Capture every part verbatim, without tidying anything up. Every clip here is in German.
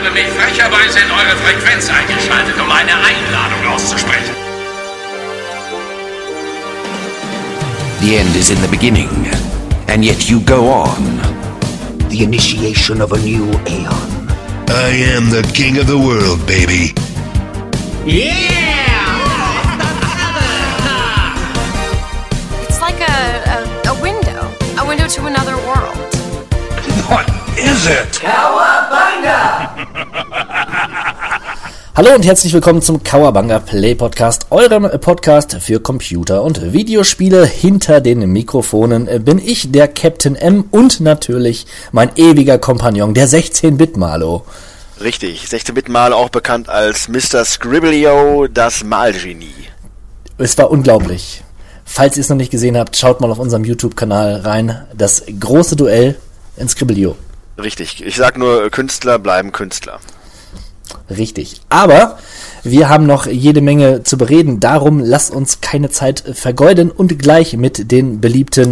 habe mich frecherweise in eure Frequenz eingeschaltet, um eine Einladung auszusprechen. The end is in the beginning, and yet you go on. The initiation of a new aeon. I am the king of the world, baby. Yeah! It's like a, a, a window. A window to another world. What is it? Cowabunga! Hallo und herzlich willkommen zum Cowabunga Play Podcast, eurem Podcast für Computer- und Videospiele. Hinter den Mikrofonen bin ich, der Captain M, und natürlich mein ewiger Kompagnon, der sechzehn-Bit-Malo. Richtig, sechzehn-Bit-Malo, auch bekannt als Mister Scribblio, das Malgenie. Es war unglaublich. Falls ihr es noch nicht gesehen habt, schaut mal auf unserem YouTube-Kanal rein. Das große Duell in Scribblio. Richtig, ich sag nur, Künstler bleiben Künstler. Richtig. Aber wir haben noch jede Menge zu bereden. Darum lasst uns keine Zeit vergeuden und gleich mit den beliebten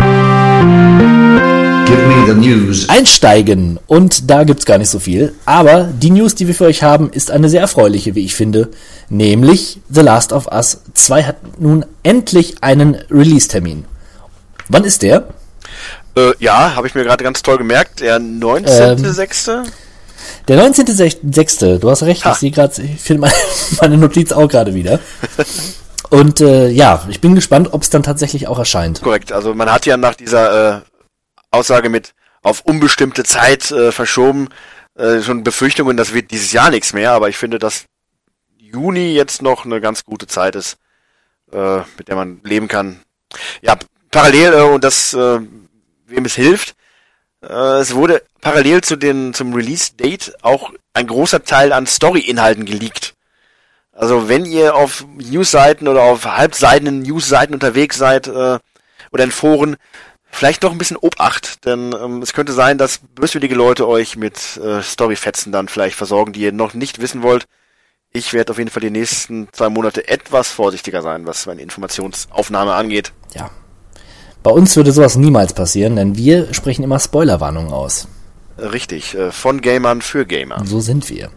Give me the news. einsteigen. Und da gibt's gar nicht so viel. Aber die News, die wir für euch haben, ist eine sehr erfreuliche, wie ich finde. Nämlich The Last of Us zwei hat nun endlich einen Release-Termin. Wann ist der? Äh, ja, habe ich mir gerade ganz toll gemerkt. Der neunzehnten sechste Ähm, Der neunzehnten sechste Du hast recht, ha. Ich sehe gerade, ich finde meine, meine Notiz auch gerade wieder. Und äh, ja, ich bin gespannt, ob es dann tatsächlich auch erscheint. Korrekt, also man hat ja nach dieser äh, Aussage mit auf unbestimmte Zeit äh, verschoben, äh, schon Befürchtungen, das wird dieses Jahr nichts mehr, aber ich finde, dass Juni jetzt noch eine ganz gute Zeit ist, äh, mit der man leben kann. Ja, parallel, äh, und das, äh, wem es hilft, äh, es wurde parallel zu den zum Release-Date auch ein großer Teil an Story-Inhalten geleakt. Also wenn ihr auf News-Seiten oder auf halbseidenen News-Seiten unterwegs seid äh, oder in Foren, vielleicht doch ein bisschen Obacht, denn ähm, es könnte sein, dass böswillige Leute euch mit äh, Story-Fetzen dann vielleicht versorgen, die ihr noch nicht wissen wollt. Ich werde auf jeden Fall die nächsten zwei Monate etwas vorsichtiger sein, was meine Informationsaufnahme angeht. Ja. Bei uns würde sowas niemals passieren, denn wir sprechen immer Spoilerwarnungen aus. Richtig, äh, von Gamern für Gamer. So sind wir.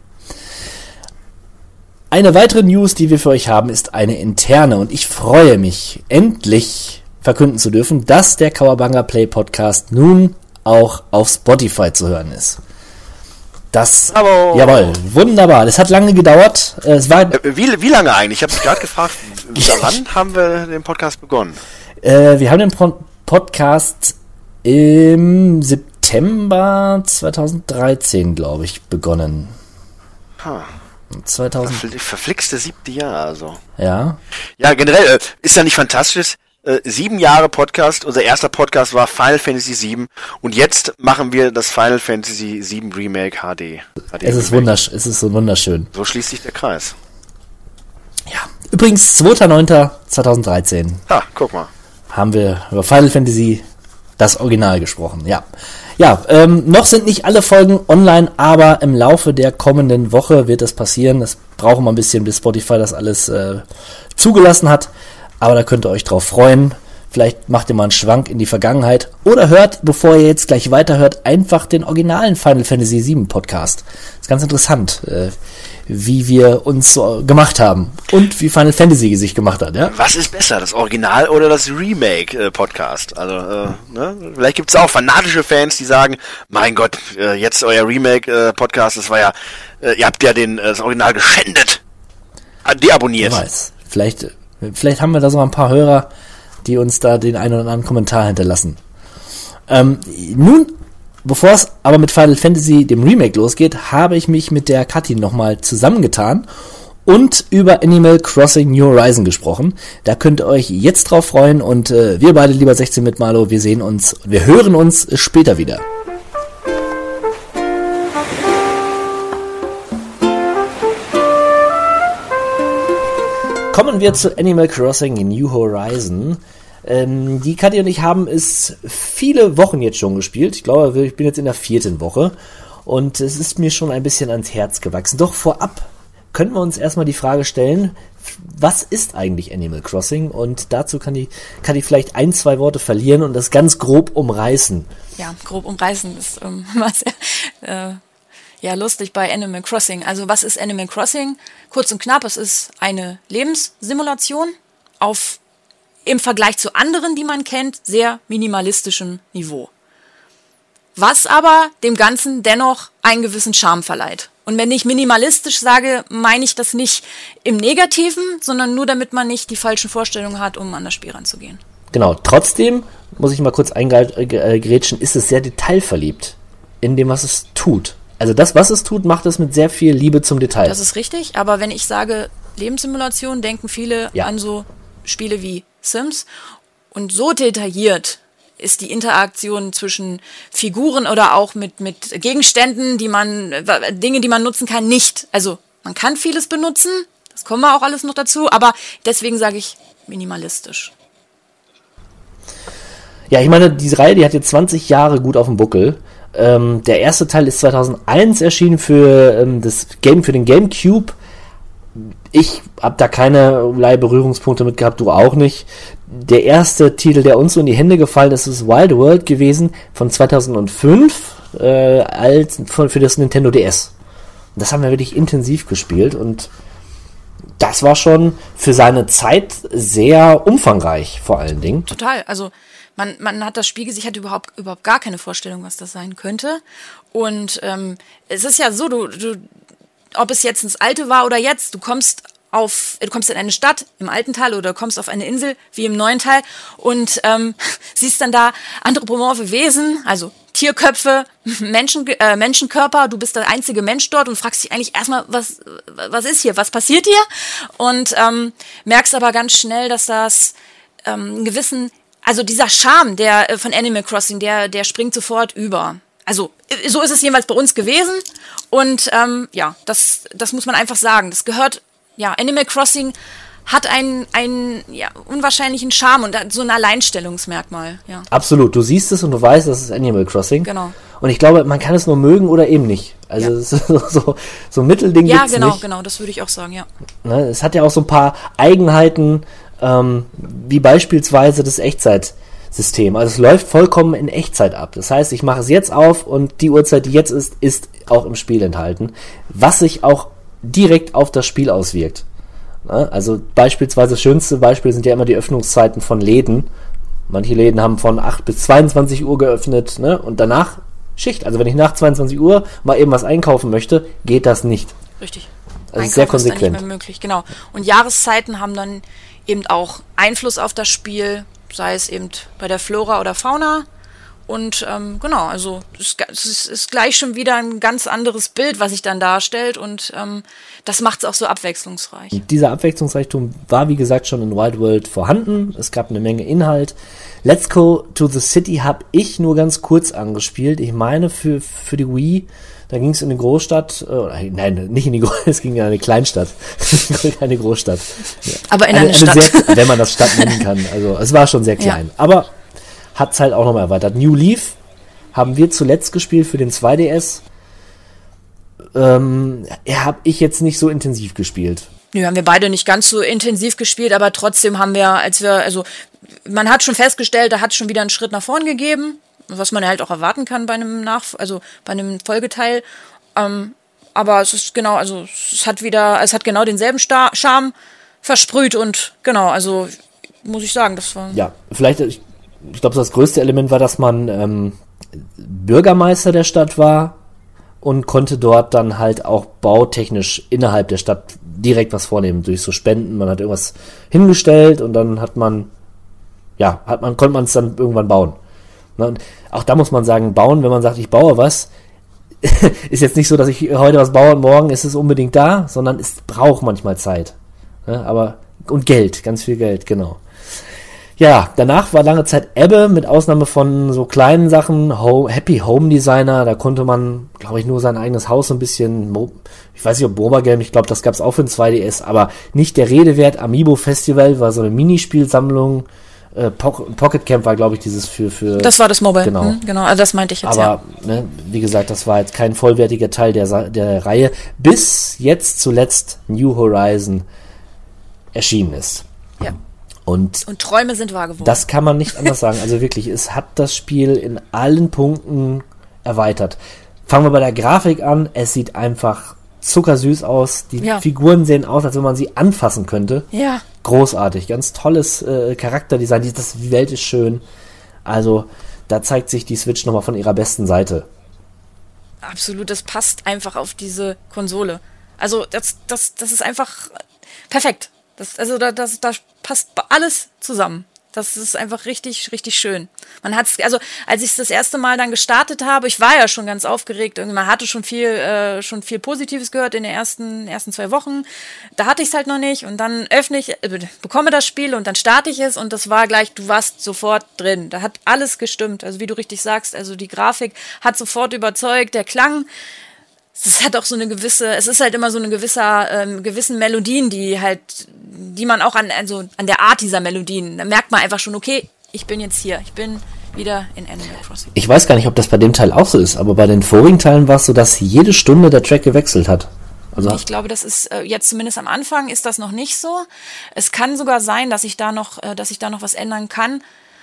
Eine weitere News, die wir für euch haben, ist eine interne, und ich freue mich, endlich verkünden zu dürfen, dass der Cowabunga Play Podcast nun auch auf Spotify zu hören ist. Das, Bravo. Jawohl, wunderbar. Das hat lange gedauert. Es war äh, wie, wie lange eigentlich? Ich habe mich gerade gefragt, wann haben wir den Podcast begonnen? Äh, wir haben den Pro- Podcast im September zweitausenddreizehn, glaube ich, begonnen. Ha. zweitausend Verfl- verflixte siebte Jahr, also. Ja. Ja, generell, äh, ist ja nicht fantastisch. Äh, sieben Jahre Podcast, unser erster Podcast war Final Fantasy sieben und jetzt machen wir das Final Fantasy sieben Remake H D. H D Es ist wunderschön, es ist so wunderschön. So schließt sich der Kreis. Ja. Übrigens, zweiter neunter zweitausenddreizehn Ha, guck mal. haben wir über Final Fantasy das Original gesprochen, ja. Ja, ähm, noch sind nicht alle Folgen online, aber im Laufe der kommenden Woche wird das passieren. Das brauchen wir ein bisschen, bis Spotify das alles äh, zugelassen hat. Aber da könnt ihr euch drauf freuen. Vielleicht macht ihr mal einen Schwank in die Vergangenheit. Oder hört, bevor ihr jetzt gleich weiterhört, einfach den originalen Final Fantasy sieben Podcast. Das ist ganz interessant, äh, wie wir uns so gemacht haben. Und wie Final Fantasy sich gemacht hat. Ja? Was ist besser, das Original oder das Remake-Podcast? Äh, also, äh, ne? Vielleicht gibt es auch fanatische Fans, die sagen, mein Gott, äh, jetzt euer Remake-Podcast, das war ja, äh, ihr habt ja den, äh, das Original geschändet. Deabonniert. Wer weiß, vielleicht... Vielleicht haben wir da so ein paar Hörer, die uns da den einen oder anderen Kommentar hinterlassen. Ähm, nun, bevor es aber mit Final Fantasy, dem Remake, losgeht, habe ich mich mit der Kathi nochmal zusammengetan und über Animal Crossing New Horizon gesprochen. Da könnt ihr euch jetzt drauf freuen und äh, wir beide, lieber sechzehn-Bit-Malo, wir sehen uns, wir hören uns später wieder. Kommen wir zu Animal Crossing New Horizon. Ähm, die Kathi und ich haben es viele Wochen jetzt schon gespielt. Ich glaube, ich bin jetzt in der vierten Woche. Und es ist mir schon ein bisschen ans Herz gewachsen. Doch vorab können wir uns erstmal die Frage stellen, was ist eigentlich Animal Crossing? Und dazu kann die, kann die vielleicht ein, zwei Worte verlieren und das ganz grob umreißen. Ja, grob umreißen ist ähm, immer sehr... Äh Ja, lustig bei Animal Crossing. Also was ist Animal Crossing? Kurz und knapp, es ist eine Lebenssimulation auf, im Vergleich zu anderen, die man kennt, sehr minimalistischem Niveau. Was aber dem Ganzen dennoch einen gewissen Charme verleiht. Und wenn ich minimalistisch sage, meine ich das nicht im Negativen, sondern nur damit man nicht die falschen Vorstellungen hat, um an das Spiel ranzugehen. Genau, trotzdem, muss ich mal kurz eingrätschen, ist es sehr detailverliebt in dem, was es tut. Also das, was es tut, macht es mit sehr viel Liebe zum Detail. Das ist richtig, aber wenn ich sage Lebenssimulation, denken viele ja. an so Spiele wie Sims. Und so detailliert ist die Interaktion zwischen Figuren oder auch mit, mit Gegenständen, die man, Dinge, die man nutzen kann, nicht. Also man kann vieles benutzen, das kommen wir auch alles noch dazu, aber deswegen sage ich minimalistisch. Ja, ich meine, diese Reihe, die hat jetzt zwanzig Jahre gut auf dem Buckel. Ähm, der erste Teil ist zweitausendeins erschienen für ähm, das Game, für den GameCube. Ich habe da keinerlei Berührungspunkte mit gehabt, du auch nicht. Der erste Titel, der uns so in die Hände gefallen ist, ist Wild World gewesen von zweitausendfünf äh, als für, für das Nintendo D S. Das haben wir wirklich intensiv gespielt und das war schon für seine Zeit sehr umfangreich, vor allen Dingen. Total, also Man, man hat das Spiel gesehen, hat überhaupt, überhaupt gar keine Vorstellung, was das sein könnte. Und ähm, es ist ja so, du, du, ob es jetzt ins Alte war oder jetzt, du kommst auf, du kommst in eine Stadt im alten Teil oder kommst auf eine Insel wie im neuen Teil und ähm, siehst dann da anthropomorphe Wesen, also Tierköpfe, Menschen, äh, Menschenkörper, du bist der einzige Mensch dort und fragst dich eigentlich erstmal, was, was ist hier, was passiert hier? Und ähm, merkst aber ganz schnell, dass das ähm, einen gewissen Also dieser Charme der äh, von Animal Crossing, der der springt sofort über. Also so ist es jedenfalls bei uns gewesen. Und ähm, ja, das das muss man einfach sagen. Das gehört, ja, Animal Crossing hat einen einen ja, unwahrscheinlichen Charme und so ein Alleinstellungsmerkmal. Ja. Absolut. Du siehst es und du weißt, das ist Animal Crossing. Genau. Und ich glaube, man kann es nur mögen oder eben nicht. Also ja. Es ist so, so, so ein Mittelding ja, gibt's genau, nicht. genau. Das würde ich auch sagen, ja. Ne, es hat ja auch so ein paar Eigenheiten, Ähm, wie beispielsweise das Echtzeitsystem. Also es läuft vollkommen in Echtzeit ab. Das heißt, ich mache es jetzt auf und die Uhrzeit, die jetzt ist, ist auch im Spiel enthalten, was sich auch direkt auf das Spiel auswirkt. Ne? Also beispielsweise, das schönste Beispiel sind ja immer die Öffnungszeiten von Läden. Manche Läden haben von acht bis zweiundzwanzig Uhr geöffnet, ne? Und danach Schicht. Also wenn ich nach zweiundzwanzig Uhr mal eben was einkaufen möchte, geht das nicht. Richtig. Also sehr konsequent. Ist dann nicht mehr möglich, genau. Und Jahreszeiten haben dann eben auch Einfluss auf das Spiel, sei es eben bei der Flora oder Fauna. Und ähm, genau, also es ist, ist gleich schon wieder ein ganz anderes Bild, was sich dann darstellt. Und ähm, das macht es auch so abwechslungsreich. Und dieser Abwechslungsreichtum war, wie gesagt, schon in Wild World vorhanden. Es gab eine Menge Inhalt. Let's Go to the City habe ich nur ganz kurz angespielt. Ich meine, für, für die Wii, da ging es in eine Großstadt, äh, nein, nicht in die Großstadt, es ging in eine Kleinstadt, keine Großstadt. Ja. Aber in eine, eine Stadt. Sehr, wenn man das Stadt nennen kann. Also es war schon sehr klein. Ja. Aber hat es halt auch nochmal erweitert. New Leaf haben wir zuletzt gespielt für den zwei D S. Ähm, ja, habe ich jetzt nicht so intensiv gespielt. Nö, haben wir beide nicht ganz so intensiv gespielt, aber trotzdem haben wir, als wir, also man hat schon festgestellt, da hat es schon wieder einen Schritt nach vorn gegeben, was man halt auch erwarten kann bei einem Nach, also bei einem Folgeteil. Ähm, aber es ist genau, also es hat wieder, es hat genau denselben Star- Charme versprüht und genau, also muss ich sagen, das war. Ja, vielleicht, ich, ich glaube, das größte Element war, dass man ähm, Bürgermeister der Stadt war und konnte dort dann halt auch bautechnisch innerhalb der Stadt direkt was vornehmen durch so Spenden. Man hat irgendwas hingestellt und dann hat man, ja, hat man, konnte man es dann irgendwann bauen. Und auch da muss man sagen, bauen, wenn man sagt, ich baue was, ist jetzt nicht so, dass ich heute was baue und morgen ist es unbedingt da, sondern es braucht manchmal Zeit. Ja, aber, und Geld, ganz viel Geld, genau. Ja, danach war lange Zeit Ebbe, mit Ausnahme von so kleinen Sachen, Home, Happy Home Designer, da konnte man, glaube ich, nur sein eigenes Haus so ein bisschen, ich weiß nicht, ob Mobile Game, ich glaube, das gab es auch für den zwei D S, aber nicht der Rede wert. Amiibo Festival war so eine Minispielsammlung. Äh, Pocket Camp war, glaube ich, dieses für, für... Das war das Mobile, genau, hm, genau, also das meinte ich jetzt, aber, ja. Ne, wie gesagt, das war jetzt kein vollwertiger Teil der, der Reihe, bis jetzt zuletzt New Horizon erschienen ist. Ja. Und, und Träume sind wahr geworden. Das kann man nicht anders sagen. Also wirklich, es hat das Spiel in allen Punkten erweitert. fangen wir bei der Grafik an. Es sieht einfach zuckersüß aus. Die Ja. Figuren sehen aus, als wenn man sie anfassen könnte. Ja. Großartig. Ganz tolles äh, Charakterdesign. Die, das, die Welt ist schön. Also, da zeigt sich die Switch nochmal von ihrer besten Seite. Absolut, das passt einfach auf diese Konsole. Also, das, das, das ist einfach perfekt. Das, also, da, das, da passt alles zusammen. Das ist einfach richtig, richtig schön. Man hat's, also als ich es das erste Mal dann gestartet habe, ich war ja schon ganz aufgeregt. Irgendwie, man hatte schon viel, äh, schon viel Positives gehört in den ersten, ersten zwei Wochen. Da hatte ich es halt noch nicht und dann öffne ich, äh, bekomme das Spiel und dann starte ich es und das war gleich, du warst sofort drin. Da hat alles gestimmt. Also wie du richtig sagst, also die Grafik hat sofort überzeugt, der Klang. Es hat auch so eine gewisse, es ist halt immer so eine gewisser, ähm, gewissen Melodien, die halt, die man auch an, also an der Art dieser Melodien, da merkt man einfach schon, okay, ich bin jetzt hier, ich bin wieder in Animal Crossing. Ich weiß gar nicht, ob das bei dem Teil auch so ist, aber bei den vorigen Teilen war es so, dass jede Stunde der Track gewechselt hat. Also Ich glaube, das ist äh, jetzt zumindest am Anfang ist das noch nicht so. Es kann sogar sein, dass ich da noch, äh, dass ich da noch was ändern kann.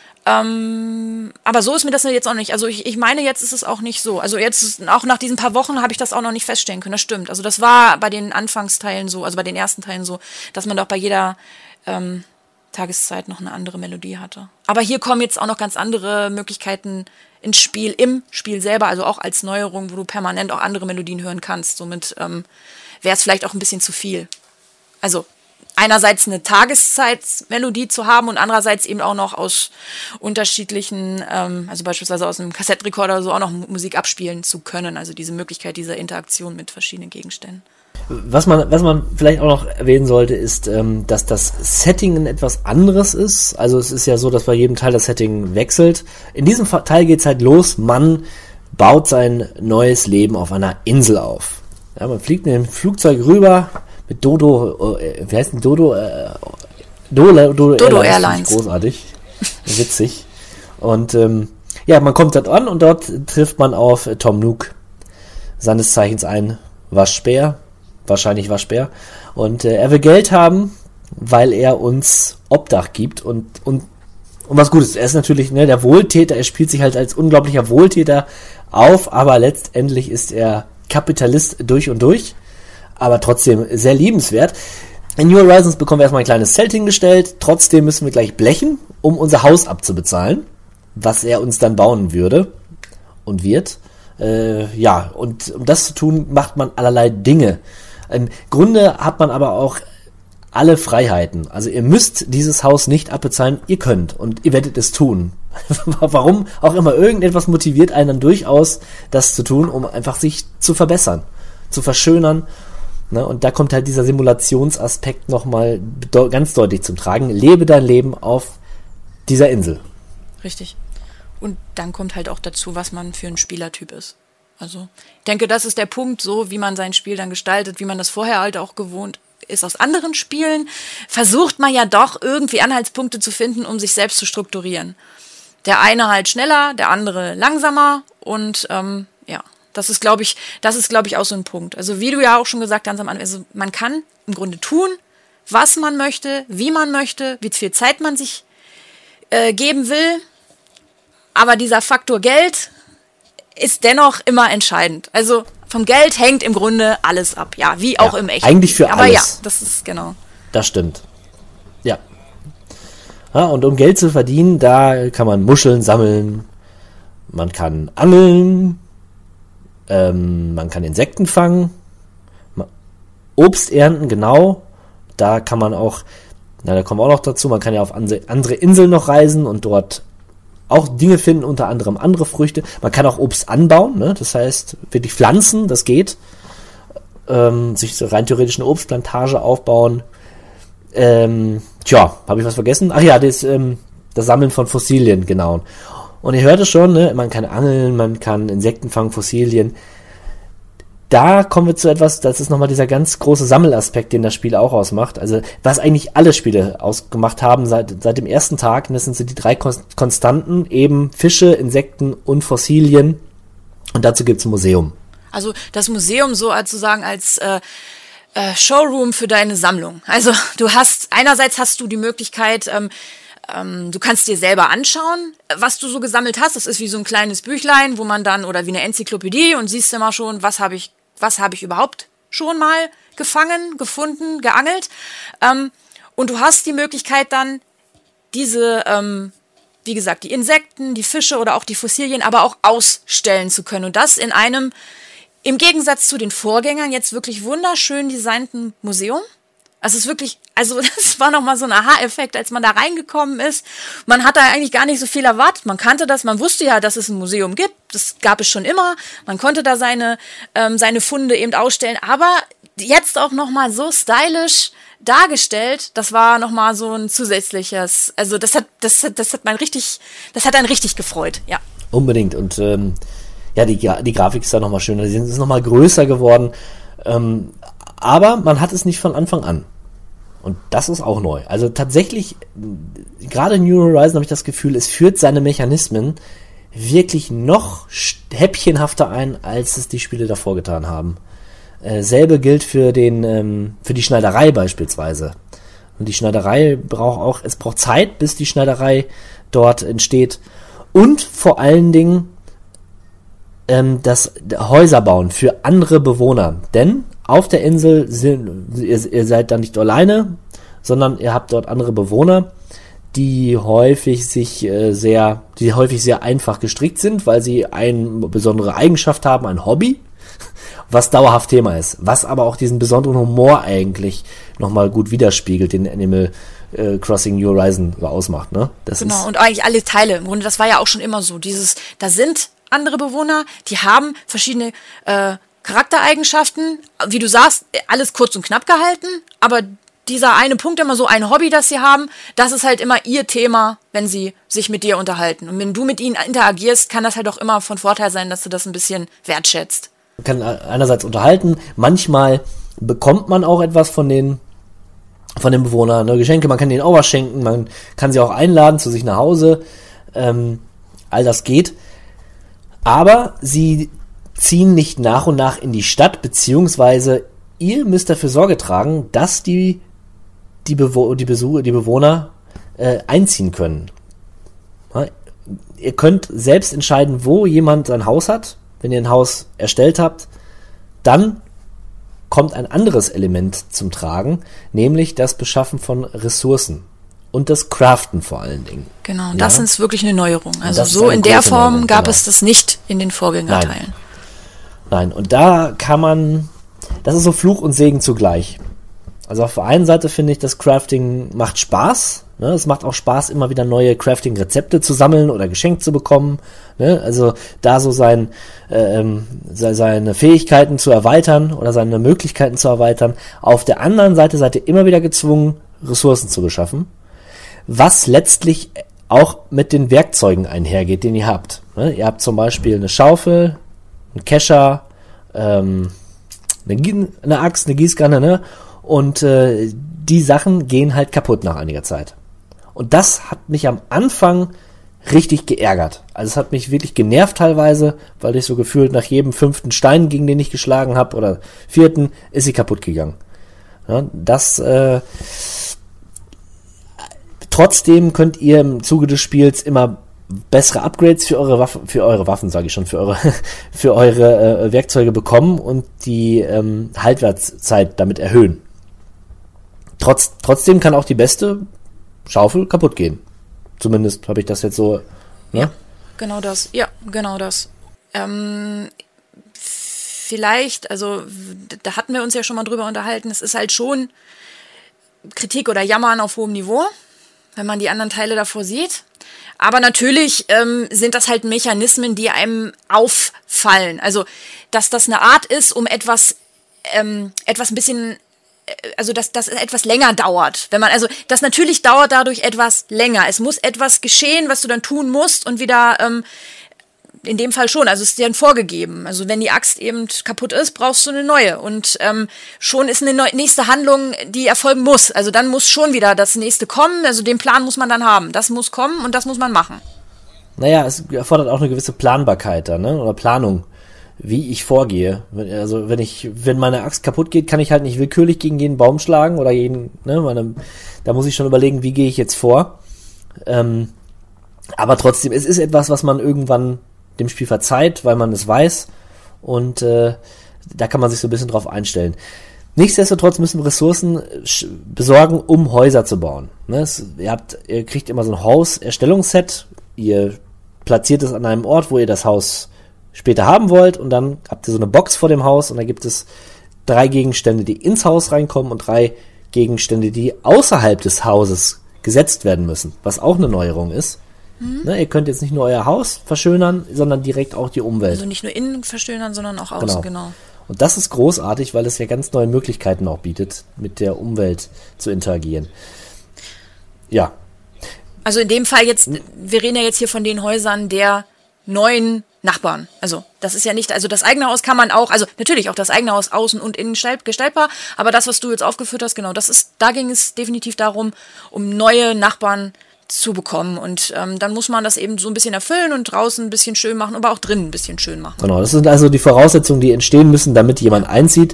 Ähm, aber so ist mir das jetzt auch nicht. Also ich, ich meine, jetzt ist es auch nicht so. Also jetzt, auch nach diesen paar Wochen habe ich das auch noch nicht feststellen können. Das stimmt. Also das war bei den Anfangsteilen so, also bei den ersten Teilen so, dass man doch bei jeder ähm, Tageszeit noch eine andere Melodie hatte. Aber hier kommen jetzt auch noch ganz andere Möglichkeiten ins Spiel, im Spiel selber, also auch als Neuerung, wo du permanent auch andere Melodien hören kannst. Somit ähm, wäre es vielleicht auch ein bisschen zu viel. Also einerseits eine Tageszeitmelodie zu haben und andererseits eben auch noch aus unterschiedlichen, ähm, also beispielsweise aus einem Kassettenrekorder oder so auch noch Musik abspielen zu können. Also diese Möglichkeit dieser Interaktion mit verschiedenen Gegenständen. Was man, was man vielleicht auch noch erwähnen sollte, ist, ähm, dass das Setting ein etwas anderes ist. Also es ist ja so, dass bei jedem Teil das Setting wechselt. In diesem Teil geht's halt los, man baut sein neues Leben auf einer Insel auf. Ja, man fliegt in ein Flugzeug rüber, mit Dodo, äh, wie heißt denn Dodo? Äh, Dodo, Dodo, Dodo Airlines. Airlines. Großartig. Witzig. Und ähm, ja, man kommt dort an und dort trifft man auf äh, Tom Nook. Seines Zeichens ein Waschbär. Wahrscheinlich Waschbär. Und äh, er will Geld haben, weil er uns Obdach gibt und, und, und was Gutes. Er ist natürlich ne, der Wohltäter, er spielt sich halt als unglaublicher Wohltäter auf, aber letztendlich ist er Kapitalist durch und durch. Aber trotzdem sehr liebenswert. In New Horizons bekommen wir erstmal ein kleines Zelt hingestellt. Trotzdem müssen wir gleich blechen, um unser Haus abzubezahlen, was er uns dann bauen würde und wird. Äh, ja, und um das zu tun, macht man allerlei Dinge. Im Grunde hat man aber auch alle Freiheiten. Also ihr müsst dieses Haus nicht abbezahlen, ihr könnt und ihr werdet es tun. Warum auch immer, irgendetwas motiviert einen dann durchaus, das zu tun, um einfach sich zu verbessern, zu verschönern. Ne, und da kommt halt dieser Simulationsaspekt nochmal bedeu- ganz deutlich zum Tragen. Lebe dein Leben auf dieser Insel. Richtig. Und dann kommt halt auch dazu, was man für ein Spielertyp ist. Also ich denke, das ist der Punkt, so wie man sein Spiel dann gestaltet, wie man das vorher halt auch gewohnt ist aus anderen Spielen, versucht man ja doch irgendwie Anhaltspunkte zu finden, um sich selbst zu strukturieren. Der eine halt schneller, der andere langsamer und ähm, ja. Das ist, glaube ich, das ist, glaube ich, auch so ein Punkt. Also wie du ja auch schon gesagt hast, also man kann im Grunde tun, was man möchte, wie man möchte, wie viel Zeit man sich äh, geben will. Aber dieser Faktor Geld ist dennoch immer entscheidend. Also vom Geld hängt im Grunde alles ab. Ja, wie auch Ja, im Echten. eigentlich für Aber alles. ja, das ist genau. Das stimmt. Ja. Ja. Und um Geld zu verdienen, da kann man Muscheln sammeln, man kann angeln, Ähm, man kann Insekten fangen, Obst ernten, genau. Da kann man auch, na, da kommen wir auch noch dazu, man kann ja auf andere Inseln noch reisen und dort auch Dinge finden, unter anderem andere Früchte. Man kann auch Obst anbauen, ne? Das heißt, wirklich pflanzen, das geht. Ähm, sich so rein theoretisch eine Obstplantage aufbauen. Ähm, tja, habe ich was vergessen? Ach ja, das, ähm, das Sammeln von Fossilien, genau. Und ihr hört es schon, ne? Man kann angeln, man kann Insekten fangen, Fossilien. Da kommen wir zu etwas, das ist nochmal dieser ganz große Sammelaspekt, den das Spiel auch ausmacht. Also was eigentlich alle Spiele ausgemacht haben seit, seit dem ersten Tag, das sind so die drei Konstanten, eben Fische, Insekten und Fossilien. Und dazu gibt's ein Museum. Also das Museum so als sozusagen als äh, äh, Showroom für deine Sammlung. Also du hast, einerseits hast du die Möglichkeit, ähm, ähm, du kannst dir selber anschauen, was du so gesammelt hast. Das ist wie so ein kleines Büchlein, wo man dann, oder wie eine Enzyklopädie, und siehst immer schon, was habe ich, was habe ich überhaupt schon mal gefangen, gefunden, geangelt. Ähm, und du hast die Möglichkeit dann, diese, ähm, wie gesagt, die Insekten, die Fische oder auch die Fossilien, aber auch ausstellen zu können. Und das in einem, im Gegensatz zu den Vorgängern, jetzt wirklich wunderschön designten Museum. Also es ist wirklich, also das war nochmal so ein Aha-Effekt, als man da reingekommen ist. Man hat da eigentlich gar nicht so viel erwartet. Man kannte das, man wusste ja, dass es ein Museum gibt. Das gab es schon immer. Man konnte da seine, ähm, seine Funde eben ausstellen. Aber jetzt auch nochmal so stylisch dargestellt, das war nochmal so ein zusätzliches, also das hat, das hat, das hat man richtig, das hat einen richtig gefreut, ja. Unbedingt. Und ähm, ja, die, die Grafik ist da nochmal schöner, sie ist nochmal größer geworden, ähm, aber man hat es nicht von Anfang an. Und das ist auch neu. Also tatsächlich, gerade in New Horizon habe ich das Gefühl, es führt seine Mechanismen wirklich noch häppchenhafter ein, als es die Spiele davor getan haben. Äh, selbe gilt für den, ähm, für die Schneiderei beispielsweise. Und die Schneiderei braucht auch, es braucht Zeit, bis die Schneiderei dort entsteht. Und vor allen Dingen ähm, das Häuser bauen für andere Bewohner. Denn auf der Insel sind, ihr, ihr seid da nicht alleine, sondern ihr habt dort andere Bewohner, die häufig sich äh, sehr, die häufig sehr einfach gestrickt sind, weil sie eine besondere Eigenschaft haben, ein Hobby, was dauerhaft Thema ist, was aber auch diesen besonderen Humor eigentlich nochmal gut widerspiegelt, den Animal äh, Crossing New Horizon ausmacht, ne? Das genau, ist und eigentlich alle Teile, im Grunde, das war ja auch schon immer so, dieses, da sind andere Bewohner, die haben verschiedene äh, Charaktereigenschaften, wie du sagst, alles kurz und knapp gehalten, aber dieser eine Punkt, immer so ein Hobby, das sie haben, das ist halt immer ihr Thema, wenn sie sich mit dir unterhalten. Und wenn du mit ihnen interagierst, kann das halt auch immer von Vorteil sein, dass du das ein bisschen wertschätzt. Man kann einerseits unterhalten, manchmal bekommt man auch etwas von den von den Bewohnern, ne, Geschenke, man kann denen auch was schenken, man kann sie auch einladen zu sich nach Hause, ähm, all das geht. Aber sie ziehen nicht nach und nach in die Stadt, beziehungsweise ihr müsst dafür Sorge tragen, dass die die, Bewo- die, Besucher, die Bewohner äh, einziehen können. Ja, ihr könnt selbst entscheiden, wo jemand sein Haus hat. Wenn ihr ein Haus erstellt habt, dann kommt ein anderes Element zum Tragen, nämlich das Beschaffen von Ressourcen und das Craften vor allen Dingen. Genau, ja? das ist wirklich eine Neuerung. Also das so in der Form Neuerung, gab genau. es das nicht in den Vorgängerteilen. Nein. Nein, und da kann man, das ist so Fluch und Segen zugleich. Also auf der einen Seite finde ich, das Crafting macht Spaß. Ne? Es macht auch Spaß, immer wieder neue Crafting-Rezepte zu sammeln oder geschenkt zu bekommen. Ne? Also da so sein, ähm, seine Fähigkeiten zu erweitern oder seine Möglichkeiten zu erweitern. Auf der anderen Seite seid ihr immer wieder gezwungen, Ressourcen zu beschaffen. Was letztlich auch mit den Werkzeugen einhergeht, den ihr habt. Ne? Ihr habt zum Beispiel eine Schaufel, einen Kescher, ähm, eine, eine Axt, eine Gießkanne, ne? Und äh, die Sachen gehen halt kaputt nach einiger Zeit. Und das hat mich am Anfang richtig geärgert. Also es hat mich wirklich genervt teilweise, weil ich so gefühlt nach jedem fünften Stein, gegen den ich geschlagen habe, oder vierten, ist sie kaputt gegangen. Ja, das äh, trotzdem könnt ihr im Zuge des Spiels immer bessere Upgrades für eure Waffen, für eure Waffen, sage ich schon, für eure für eure äh, Werkzeuge bekommen und die ähm, Haltwertszeit damit erhöhen. Trotz, trotzdem kann auch die beste Schaufel kaputt gehen. Zumindest habe ich das jetzt so. Ne? Ja, genau das. Ja, genau das. Ähm, vielleicht, also da hatten wir uns ja schon mal drüber unterhalten, es ist halt schon Kritik oder Jammern auf hohem Niveau, wenn man die anderen Teile davor sieht. Aber natürlich ähm, sind das halt Mechanismen, die einem auffallen. Also, dass das eine Art ist, um etwas, ähm, etwas ein bisschen, äh, also dass das etwas länger dauert. Wenn man, also das natürlich dauert dadurch etwas länger. Es muss etwas geschehen, was du dann tun musst und wieder, ähm, in dem Fall schon, also es ist dir dann vorgegeben. Also wenn die Axt eben kaputt ist, brauchst du eine neue. Und ähm, schon ist eine neu- nächste Handlung, die erfolgen muss. Also dann muss schon wieder das nächste kommen. Also den Plan muss man dann haben. Das muss kommen und das muss man machen. Naja, es erfordert auch eine gewisse Planbarkeit da, ne? Oder Planung, wie ich vorgehe. Also wenn ich, wenn meine Axt kaputt geht, kann ich halt nicht willkürlich gegen jeden Baum schlagen oder jeden, ne? Meine, da muss ich schon überlegen, wie gehe ich jetzt vor. Ähm, aber trotzdem, es ist etwas, was man irgendwann dem Spiel verzeiht, weil man es weiß. Und äh, da kann man sich so ein bisschen drauf einstellen. Nichtsdestotrotz müssen wir Ressourcen besorgen, um Häuser zu bauen. Ne, es, ihr, habt, ihr kriegt immer so ein Hauserstellungsset. Ihr platziert es an einem Ort, wo ihr das Haus später haben wollt. Und dann habt ihr so eine Box vor dem Haus. Und da gibt es drei Gegenstände, die ins Haus reinkommen. Und drei Gegenstände, die außerhalb des Hauses gesetzt werden müssen. Was auch eine Neuerung ist. Mhm. Ne, ihr könnt jetzt nicht nur euer Haus verschönern, sondern direkt auch die Umwelt. Also nicht nur innen verschönern, sondern auch außen, genau. genau. Und das ist großartig, weil es ja ganz neue Möglichkeiten auch bietet, mit der Umwelt zu interagieren. Ja. Also in dem Fall jetzt, wir reden ja jetzt hier von den Häusern der neuen Nachbarn. Also das ist ja nicht, also das eigene Haus kann man auch, also natürlich auch das eigene Haus außen und innen gestaltbar, aber das, was du jetzt aufgeführt hast, genau, das ist, da ging es definitiv darum, um neue Nachbarn zu bekommen. Und ähm, dann muss man das eben so ein bisschen erfüllen und draußen ein bisschen schön machen, aber auch drinnen ein bisschen schön machen. Genau, das sind also die Voraussetzungen, die entstehen müssen, damit jemand einzieht.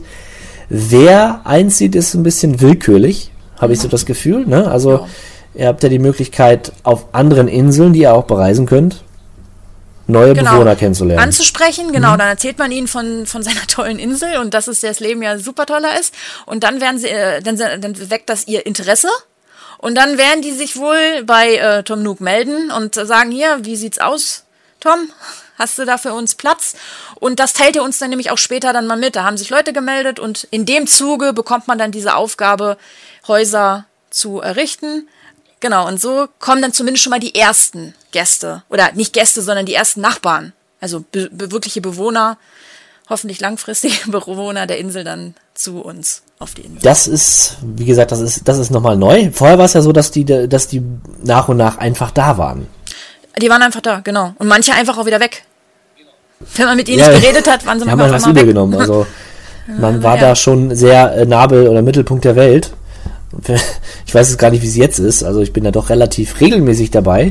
Wer einzieht, ist ein bisschen willkürlich, habe ich so das Gefühl. Ne? Also ja. Ihr habt ja die Möglichkeit, auf anderen Inseln, die ihr auch bereisen könnt, neue genau. Bewohner kennenzulernen. Anzusprechen, genau, mhm. dann erzählt man ihnen von, von seiner tollen Insel und dass es das Leben ja super toller ist. Und dann werden sie, äh, dann, dann weckt das ihr Interesse. Und dann werden die sich wohl bei äh, Tom Nook melden und äh, sagen, hier, wie sieht's aus, Tom? Hast du da für uns Platz? Und das teilt er uns dann nämlich auch später dann mal mit. Da haben sich Leute gemeldet und in dem Zuge bekommt man dann diese Aufgabe, Häuser zu errichten. Genau, und so kommen dann zumindest schon mal die ersten Gäste. Oder nicht Gäste, sondern die ersten Nachbarn. Also be- be- wirkliche Bewohner, hoffentlich langfristige Bewohner der Insel dann zu uns auf die Insel. Das ist, wie gesagt, das ist, das ist nochmal neu. Vorher war es ja so, dass die, dass die nach und nach einfach da waren. Die waren einfach da, genau. Und manche einfach auch wieder weg. Wenn man mit ihnen ja, nicht geredet hat, waren sie manchmal einfach was übergenommen. Also man war ja. da schon sehr äh, Nabel oder Mittelpunkt der Welt. Ich weiß es gar nicht, wie es jetzt ist. Also ich bin da doch relativ regelmäßig dabei.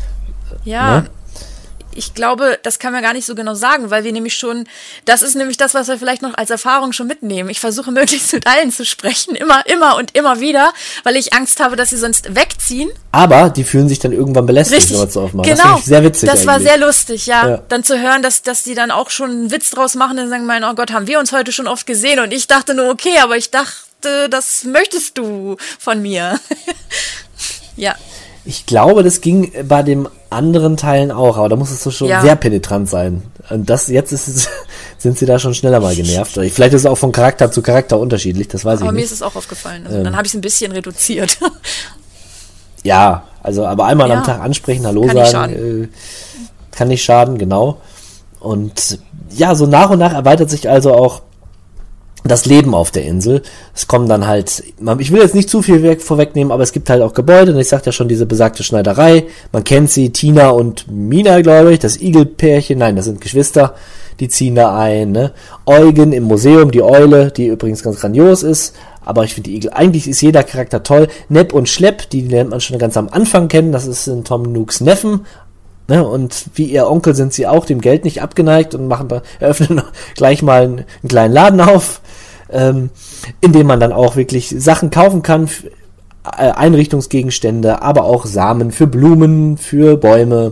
Ja. Ne? Ich glaube, das kann man gar nicht so genau sagen, weil wir nämlich schon, das ist nämlich das, was wir vielleicht noch als Erfahrung schon mitnehmen. Ich versuche möglichst mit allen zu sprechen, immer, immer und immer wieder, weil ich Angst habe, dass sie sonst wegziehen. Aber die fühlen sich dann irgendwann belästigt, Richtig. wenn man es so aufmacht. Genau. Das finde ich sehr witzig. Das eigentlich. war sehr lustig, ja. ja. Dann zu hören, dass, dass die dann auch schon einen Witz draus machen und sagen, oh Gott, haben wir uns heute schon oft gesehen und ich dachte nur, okay, aber ich dachte, das möchtest du von mir. ja. Ich glaube, das ging bei den anderen Teilen auch, aber da muss es so schon ja. sehr penetrant sein. Und das jetzt ist es, sind sie da schon schneller mal genervt. Vielleicht ist es auch von Charakter zu Charakter unterschiedlich, das weiß aber ich nicht. Aber mir ist es auch aufgefallen. Also ähm, dann habe ich es ein bisschen reduziert. ja, also aber einmal ja. am Tag ansprechen, Hallo kann sagen, nicht äh, kann nicht schaden, genau. Und ja, so nach und nach erweitert sich also auch das Leben auf der Insel. Es kommen dann halt, ich will jetzt nicht zu viel weg, vorwegnehmen, aber es gibt halt auch Gebäude, und ich sagte ja schon, diese besagte Schneiderei, man kennt sie, Tina und Mina, glaube ich, das Igel-Pärchen, nein, das sind Geschwister, die ziehen da ein, ne? Eugen im Museum, die Eule, die übrigens ganz grandios ist, aber ich finde die Igel, eigentlich ist jeder Charakter toll. Nepp und Schlepp, die lernt man schon ganz am Anfang kennen, das ist in Tom Nooks Neffen, ne? Und wie ihr Onkel sind sie auch dem Geld nicht abgeneigt und machen, eröffnen gleich mal einen, einen kleinen Laden auf, Ähm, in dem man dann auch wirklich Sachen kaufen kann, äh, Einrichtungsgegenstände, aber auch Samen für Blumen, für Bäume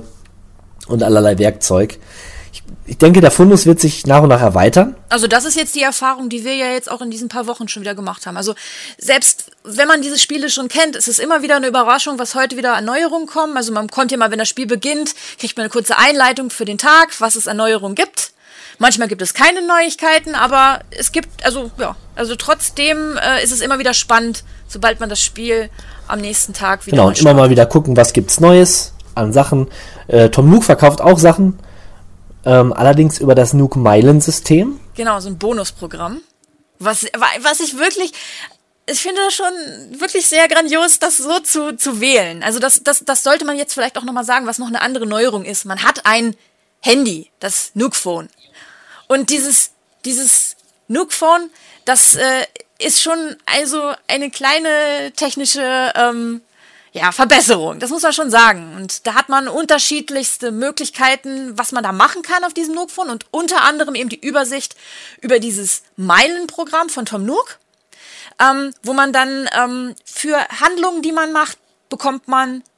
und allerlei Werkzeug. Ich, ich denke, der Fundus wird sich nach und nach erweitern. Also das ist jetzt die Erfahrung, die wir ja jetzt auch in diesen paar Wochen schon wieder gemacht haben. Also selbst wenn man diese Spiele schon kennt, ist es immer wieder eine Überraschung, was heute wieder an Neuerungen kommen. Also man kommt ja mal, wenn das Spiel beginnt, kriegt man eine kurze Einleitung für den Tag, was es an Neuerungen gibt. Manchmal gibt es keine Neuigkeiten, aber es gibt, also ja, also trotzdem äh, ist es immer wieder spannend, sobald man das Spiel am nächsten Tag wieder Genau, und immer mal wieder gucken, was gibt's Neues an Sachen. Äh, Tom Nook verkauft auch Sachen, ähm, allerdings über das Nook-Meilen-System. Genau, so ein Bonusprogramm, was, was ich wirklich... Ich finde das schon wirklich sehr grandios, das so zu, zu wählen. Also das, das, das sollte man jetzt vielleicht auch nochmal sagen, was noch eine andere Neuerung ist. Man hat ein Handy, das Nook-Phone. Und dieses, dieses Nook-Phone, das äh, ist schon also eine kleine technische ähm, ja, Verbesserung, das muss man schon sagen. Und da hat man unterschiedlichste Möglichkeiten, was man da machen kann auf diesem Nook-Phone und unter anderem eben die Übersicht über dieses Meilenprogramm von Tom Nook, ähm, wo man dann ähm, für Handlungen, die man macht, bekommt man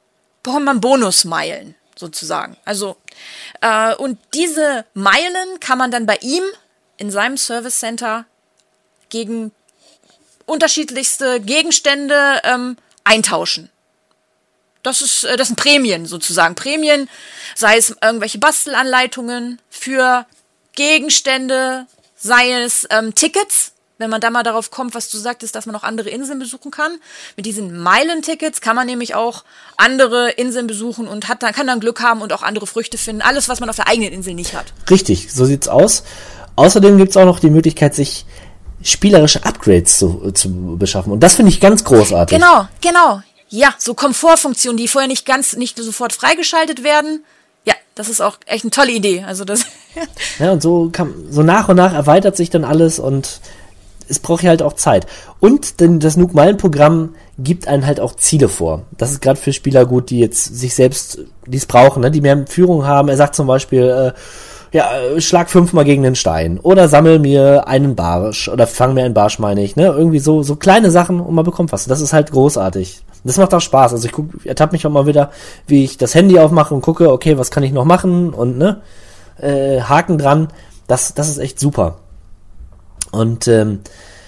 bekommt man Bonusmeilen sozusagen. Also äh, und diese Meilen kann man dann bei ihm in seinem Service Center gegen unterschiedlichste Gegenstände ähm, eintauschen. Das ist, äh, das sind Prämien sozusagen. Prämien, sei es irgendwelche Bastelanleitungen für Gegenstände, sei es ähm, Tickets, wenn man da mal darauf kommt, was du sagtest, dass man auch andere Inseln besuchen kann. Mit diesen Meilentickets kann man nämlich auch andere Inseln besuchen und hat dann, kann dann Glück haben und auch andere Früchte finden. Alles, was man auf der eigenen Insel nicht hat. Richtig, so sieht's aus. Außerdem gibt's auch noch die Möglichkeit, sich spielerische Upgrades zu, zu beschaffen. Und das finde ich ganz großartig. Genau, genau. Ja, so Komfortfunktionen, die vorher nicht ganz, nicht sofort freigeschaltet werden. Ja, das ist auch echt eine tolle Idee. Also das. Ja, und so kann, so nach und nach erweitert sich dann alles und es braucht ja halt auch Zeit. Und denn das Nook-Meilen-Programm gibt einen halt auch Ziele vor. Das ist gerade für Spieler gut, die jetzt sich selbst, die es brauchen, ne, die mehr Führung haben. Er sagt zum Beispiel, äh, ja, schlag fünfmal gegen den Stein oder sammel mir einen Barsch oder fang mir einen Barsch, meine ich, ne? Irgendwie so so kleine Sachen und man bekommt was. Das ist halt großartig. Das macht auch Spaß. Also ich guck, ertappe mich auch mal wieder, wie ich das Handy aufmache und gucke, okay, was kann ich noch machen und ne, äh, Haken dran. Das das ist echt super. Und ähm,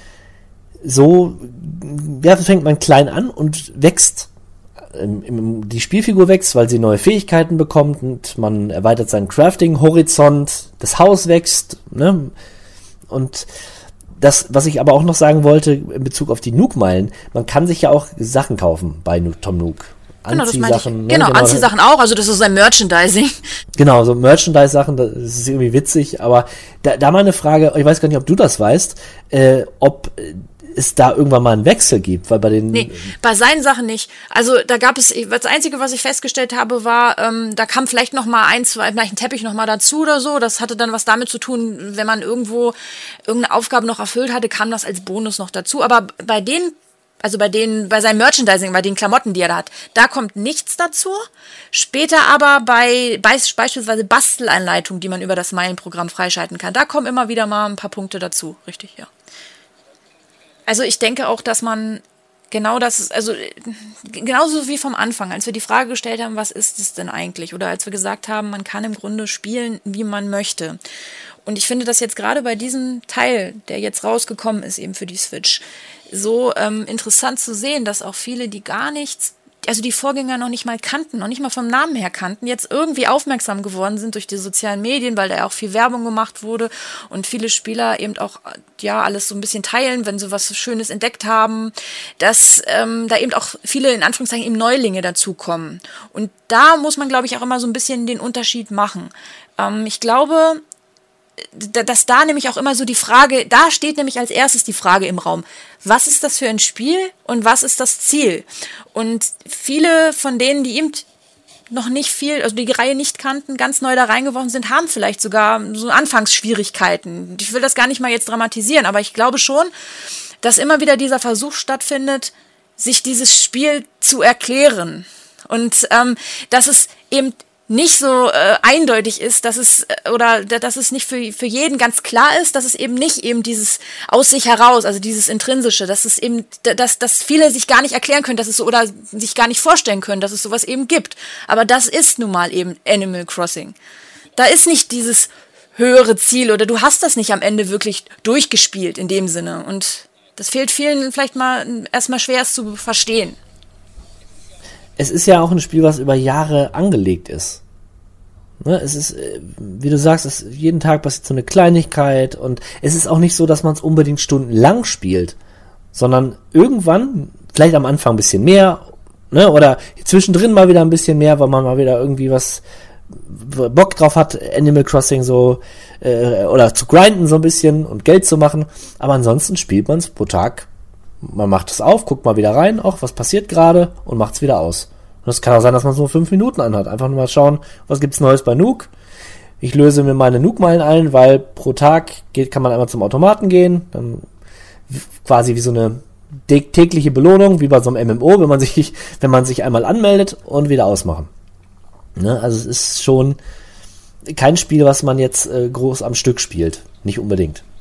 so ja, fängt man klein an und wächst. Die Spielfigur wächst, weil sie neue Fähigkeiten bekommt und man erweitert seinen Crafting-Horizont, das Haus wächst, ne? Und das, was ich aber auch noch sagen wollte in Bezug auf die Nook-Meilen, man kann sich ja auch Sachen kaufen bei Tom Nook. Genau, das meine ich. Ne? Genau, genau, Anziehsachen auch, also das ist ein Merchandising. Genau, so Merchandise-Sachen, das ist irgendwie witzig, aber da, da mal eine Frage, ich weiß gar nicht, ob du das weißt, äh, ob es da irgendwann mal einen Wechsel gibt, weil bei den... Nee, bei seinen Sachen nicht. Also da gab es, das Einzige, was ich festgestellt habe, war, ähm, da kam vielleicht noch mal ein, zwei, vielleicht ein Teppich noch mal dazu oder so. Das hatte dann was damit zu tun, wenn man irgendwo irgendeine Aufgabe noch erfüllt hatte, kam das als Bonus noch dazu. Aber bei den, also bei den, bei seinem Merchandising, bei den Klamotten, die er da hat, da kommt nichts dazu. Später aber bei, bei beispielsweise Bastelanleitungen, die man über das Meilenprogramm freischalten kann, da kommen immer wieder mal ein paar Punkte dazu. Richtig, ja. Also ich denke auch, dass man genau das ist, also genauso wie vom Anfang, als wir die Frage gestellt haben, was ist es denn eigentlich? Oder als wir gesagt haben, man kann im Grunde spielen, wie man möchte. Und ich finde das jetzt gerade bei diesem Teil, der jetzt rausgekommen ist, eben für die Switch, so ähm, interessant zu sehen, dass auch viele, die gar nichts, also die Vorgänger noch nicht mal kannten, noch nicht mal vom Namen her kannten, jetzt irgendwie aufmerksam geworden sind durch die sozialen Medien, weil da ja auch viel Werbung gemacht wurde und viele Spieler eben auch, ja, alles so ein bisschen teilen, wenn sie was Schönes entdeckt haben, dass ähm, da eben auch viele, in Anführungszeichen, eben Neulinge dazukommen. Und da muss man, glaube ich, auch immer so ein bisschen den Unterschied machen. Ähm, ich glaube, dass da nämlich auch immer so die Frage, da steht nämlich als erstes die Frage im Raum, was ist das für ein Spiel und was ist das Ziel? Und viele von denen, die eben noch nicht viel, also die Reihe nicht kannten, ganz neu da reingeworfen sind, haben vielleicht sogar so Anfangsschwierigkeiten. Ich will das gar nicht mal jetzt dramatisieren, aber ich glaube schon, dass immer wieder dieser Versuch stattfindet, sich dieses Spiel zu erklären. Und ähm, dass es eben nicht so äh, eindeutig ist, dass es äh, oder dass es nicht für für jeden ganz klar ist, dass es eben nicht eben dieses aus sich heraus, also dieses intrinsische, dass es eben dass dass viele sich gar nicht erklären können, dass es so oder sich gar nicht vorstellen können, dass es sowas eben gibt. Aber das ist nun mal eben Animal Crossing. Da ist nicht dieses höhere Ziel oder du hast das nicht am Ende wirklich durchgespielt in dem Sinne und das fehlt vielen vielleicht mal erstmal schwer es zu verstehen. Es ist ja auch ein Spiel, was über Jahre angelegt ist. Ne, es ist, wie du sagst, es jeden Tag passiert so eine Kleinigkeit und es ist auch nicht so, dass man es unbedingt stundenlang spielt, sondern irgendwann, vielleicht am Anfang ein bisschen mehr, ne, oder zwischendrin mal wieder ein bisschen mehr, weil man mal wieder irgendwie was Bock drauf hat, Animal Crossing so, äh, oder zu grinden so ein bisschen und Geld zu machen, aber ansonsten spielt man es pro Tag. Man macht es auf, guckt mal wieder rein, auch was passiert gerade und macht es wieder aus. Und es kann auch sein, dass man es nur fünf Minuten anhat. Einfach nur mal schauen, was gibt's Neues bei Nook. Ich löse mir meine Nook-Meilen ein, weil pro Tag geht, kann man einmal zum Automaten gehen, dann quasi wie so eine tägliche Belohnung, wie bei so einem M M O, wenn man sich, wenn man sich einmal anmeldet und wieder ausmachen. Ne? Also es ist schon kein Spiel, was man jetzt äh, groß am Stück spielt. Nicht unbedingt.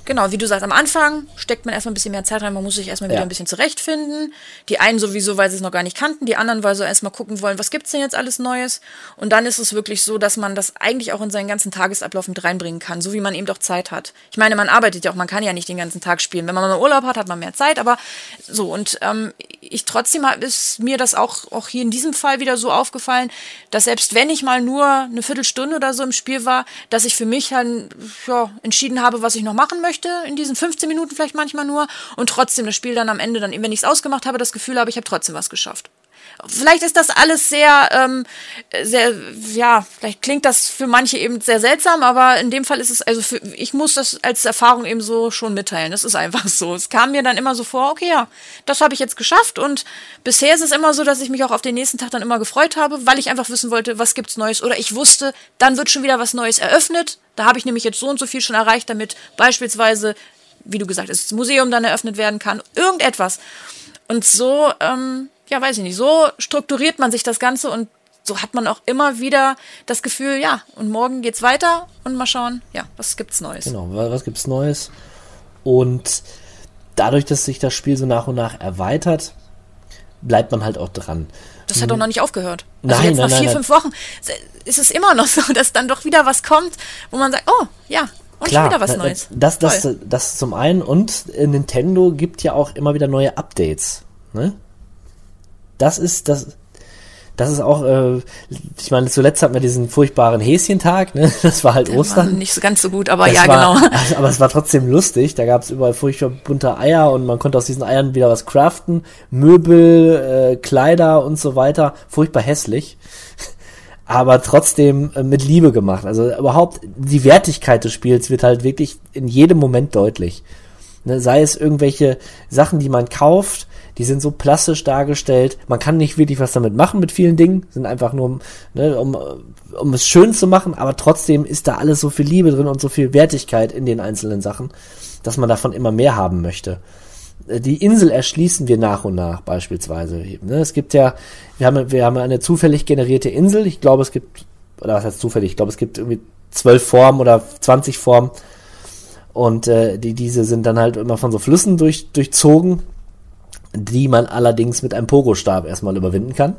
Genau, wie du sagst, am Anfang steckt man erstmal ein bisschen mehr Zeit rein, man muss sich erstmal wieder Ja. ein bisschen zurechtfinden. Die einen sowieso, weil sie es noch gar nicht kannten, die anderen, weil sie erstmal gucken wollen, was gibt's denn jetzt alles Neues? Und dann ist es wirklich so, dass man das eigentlich auch in seinen ganzen Tagesablauf mit reinbringen kann, so wie man eben doch Zeit hat. Ich meine, man arbeitet ja auch, man kann ja nicht den ganzen Tag spielen. Wenn man mal Urlaub hat, hat man mehr Zeit, aber so. Und ähm, ich trotzdem hab, ist mir das auch, auch hier in diesem Fall wieder so aufgefallen, dass selbst wenn ich mal nur eine Viertelstunde oder so im Spiel war, dass ich für mich halt ja, entschieden habe, was ich noch machen möchte, in diesen fünfzehn Minuten vielleicht manchmal nur, und trotzdem das Spiel dann am Ende, dann, wenn ich es ausgemacht habe, das Gefühl habe, ich habe trotzdem was geschafft. Vielleicht ist das alles sehr, ähm, sehr, ja, vielleicht klingt das für manche eben sehr seltsam, aber in dem Fall ist es, also für, ich muss das als Erfahrung eben so schon mitteilen. Das ist einfach so. Es kam mir dann immer so vor, okay, ja, das habe ich jetzt geschafft, und bisher ist es immer so, dass ich mich auch auf den nächsten Tag dann immer gefreut habe, weil ich einfach wissen wollte, was gibt's Neues, oder ich wusste, dann wird schon wieder was Neues eröffnet. Da habe ich nämlich jetzt so und so viel schon erreicht, damit beispielsweise, wie du gesagt hast, das Museum dann eröffnet werden kann, irgendetwas. Und so, ähm, ja, weiß ich nicht, so strukturiert man sich das Ganze, und so hat man auch immer wieder das Gefühl, ja, und morgen geht's weiter und mal schauen, ja, was gibt's Neues. Genau, was gibt's Neues? Und dadurch, dass sich das Spiel so nach und nach erweitert, bleibt man halt auch dran. Das hat doch noch nicht aufgehört. Also Nein, jetzt nach nein, vier, nein, fünf Wochen ist es immer noch so, dass dann doch wieder was kommt, wo man sagt, oh, ja, und Klar, schon wieder was da- Neues. Das, das, Toll. das zum einen, und äh, Nintendo gibt ja auch immer wieder neue Updates. Ne? Das ist das. Das ist auch, äh, ich meine, zuletzt hatten wir diesen furchtbaren Häschentag, ne? Das war halt Der war Ostern. nicht so ganz so gut, aber Das ja, war, genau. Also, aber es war trotzdem lustig. Da gab es überall furchtbar bunte Eier, und man konnte aus diesen Eiern wieder was craften. Möbel, äh, Kleider und so weiter. Furchtbar hässlich. Aber trotzdem äh, mit Liebe gemacht. Also überhaupt die Wertigkeit des Spiels wird halt wirklich in jedem Moment deutlich. Ne? Sei es irgendwelche Sachen, die man kauft, die sind so plastisch dargestellt. Man kann nicht wirklich was damit machen mit vielen Dingen. Sind einfach nur, ne, um, um es schön zu machen, aber trotzdem ist da alles so viel Liebe drin und so viel Wertigkeit in den einzelnen Sachen, dass man davon immer mehr haben möchte. Die Insel erschließen wir nach und nach beispielsweise. Es gibt ja, wir haben, wir haben eine zufällig generierte Insel. Ich glaube, es gibt, oder was heißt zufällig? Ich glaube, es gibt irgendwie zwölf Formen oder zwanzig Formen. Und äh, die, diese sind dann halt immer von so Flüssen durch, durchzogen, die man allerdings mit einem Pogo-Stab erstmal überwinden kann.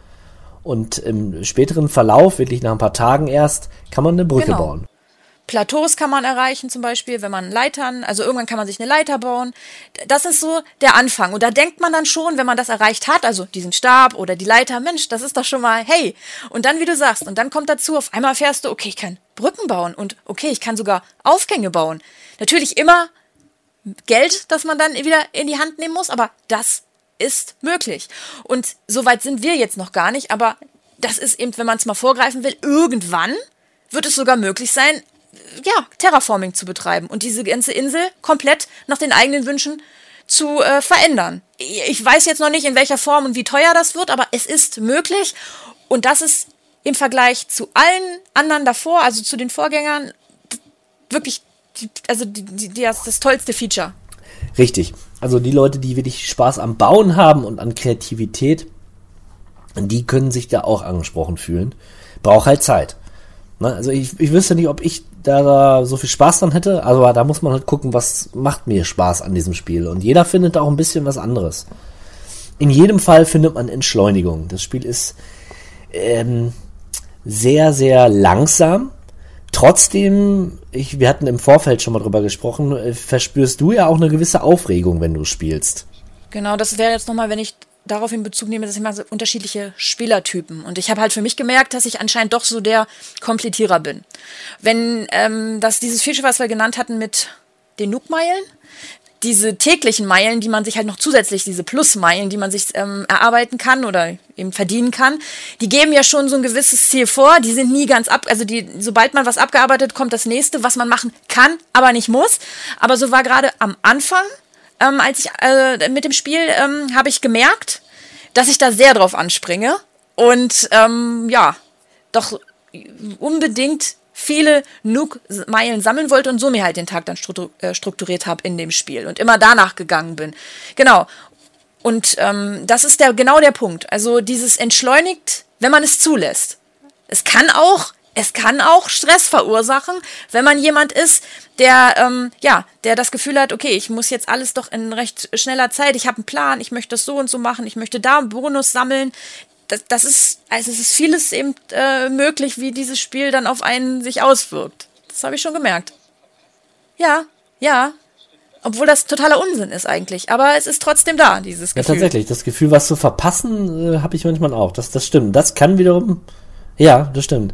Und im späteren Verlauf, wirklich nach ein paar Tagen erst, kann man eine Brücke Genau. bauen. Plateaus kann man erreichen, zum Beispiel, wenn man Leitern, also irgendwann kann man sich eine Leiter bauen. Das ist so der Anfang. Und da denkt man dann schon, wenn man das erreicht hat, also diesen Stab oder die Leiter, Mensch, das ist doch schon mal, hey. Und dann, wie du sagst, und dann kommt dazu, auf einmal fährst du, okay, ich kann Brücken bauen, und okay, ich kann sogar Aufgänge bauen. Natürlich immer Geld, das man dann wieder in die Hand nehmen muss, aber das ist möglich. Und so weit sind wir jetzt noch gar nicht, aber das ist eben, wenn man es mal vorgreifen will, irgendwann wird es sogar möglich sein, ja, Terraforming zu betreiben und diese ganze Insel komplett nach den eigenen Wünschen zu äh, verändern. Ich weiß jetzt noch nicht, in welcher Form und wie teuer das wird, aber es ist möglich, und das ist im Vergleich zu allen anderen davor, also zu den Vorgängern, wirklich die, also die, die, die, das, das tollste Feature. Richtig. Also die Leute, die wirklich Spaß am Bauen haben und an Kreativität, die können sich da auch angesprochen fühlen. Braucht halt Zeit. Ne? Also ich, ich wüsste nicht, ob ich da so viel Spaß dran hätte, aber da muss man halt gucken, was macht mir Spaß an diesem Spiel. Und jeder findet auch ein bisschen was anderes. In jedem Fall findet man Entschleunigung. Das Spiel ist ähm, sehr, sehr langsam. Trotzdem, ich, wir hatten im Vorfeld schon mal drüber gesprochen, äh, verspürst du ja auch eine gewisse Aufregung, wenn du spielst. Genau, das wäre jetzt nochmal, wenn ich darauf in Bezug nehme, dass ich mal so unterschiedliche Spielertypen. Und ich habe halt für mich gemerkt, dass ich anscheinend doch so der Komplettierer bin. Wenn ähm, das dieses Feature, was wir genannt hatten mit den Nook-Meilen, diese täglichen Meilen, die man sich halt noch zusätzlich, diese Plus-Meilen, die man sich ähm, erarbeiten kann oder eben verdienen kann, die geben ja schon so ein gewisses Ziel vor. Die sind nie ganz ab, also die, sobald man was abgearbeitet, kommt das nächste, was man machen kann, aber nicht muss. Aber so war gerade am Anfang, ähm, als ich äh, mit dem Spiel, ähm, habe ich gemerkt, dass ich da sehr drauf anspringe und ähm, ja, doch unbedingt viele Nook-Meilen sammeln wollte und so mir halt den Tag dann strukturiert habe in dem Spiel und immer danach gegangen bin. Genau. Und ähm, das ist der genau der Punkt. Also dieses entschleunigt, wenn man es zulässt. Es kann auch es kann auch Stress verursachen, wenn man jemand ist, der ähm, ja, der das Gefühl hat, okay, ich muss jetzt alles doch in recht schneller Zeit, ich habe einen Plan, ich möchte das so und so machen, ich möchte da einen Bonus sammeln. Das, das ist, also es ist vieles eben äh, möglich, wie dieses Spiel dann auf einen sich auswirkt. Das habe ich schon gemerkt. Ja, ja. Obwohl das totaler Unsinn ist eigentlich. Aber es ist trotzdem da, dieses Gefühl. Ja, tatsächlich. Das Gefühl, was zu verpassen, äh, habe ich manchmal auch. Das, das stimmt. Das kann wiederum... Ja, das stimmt.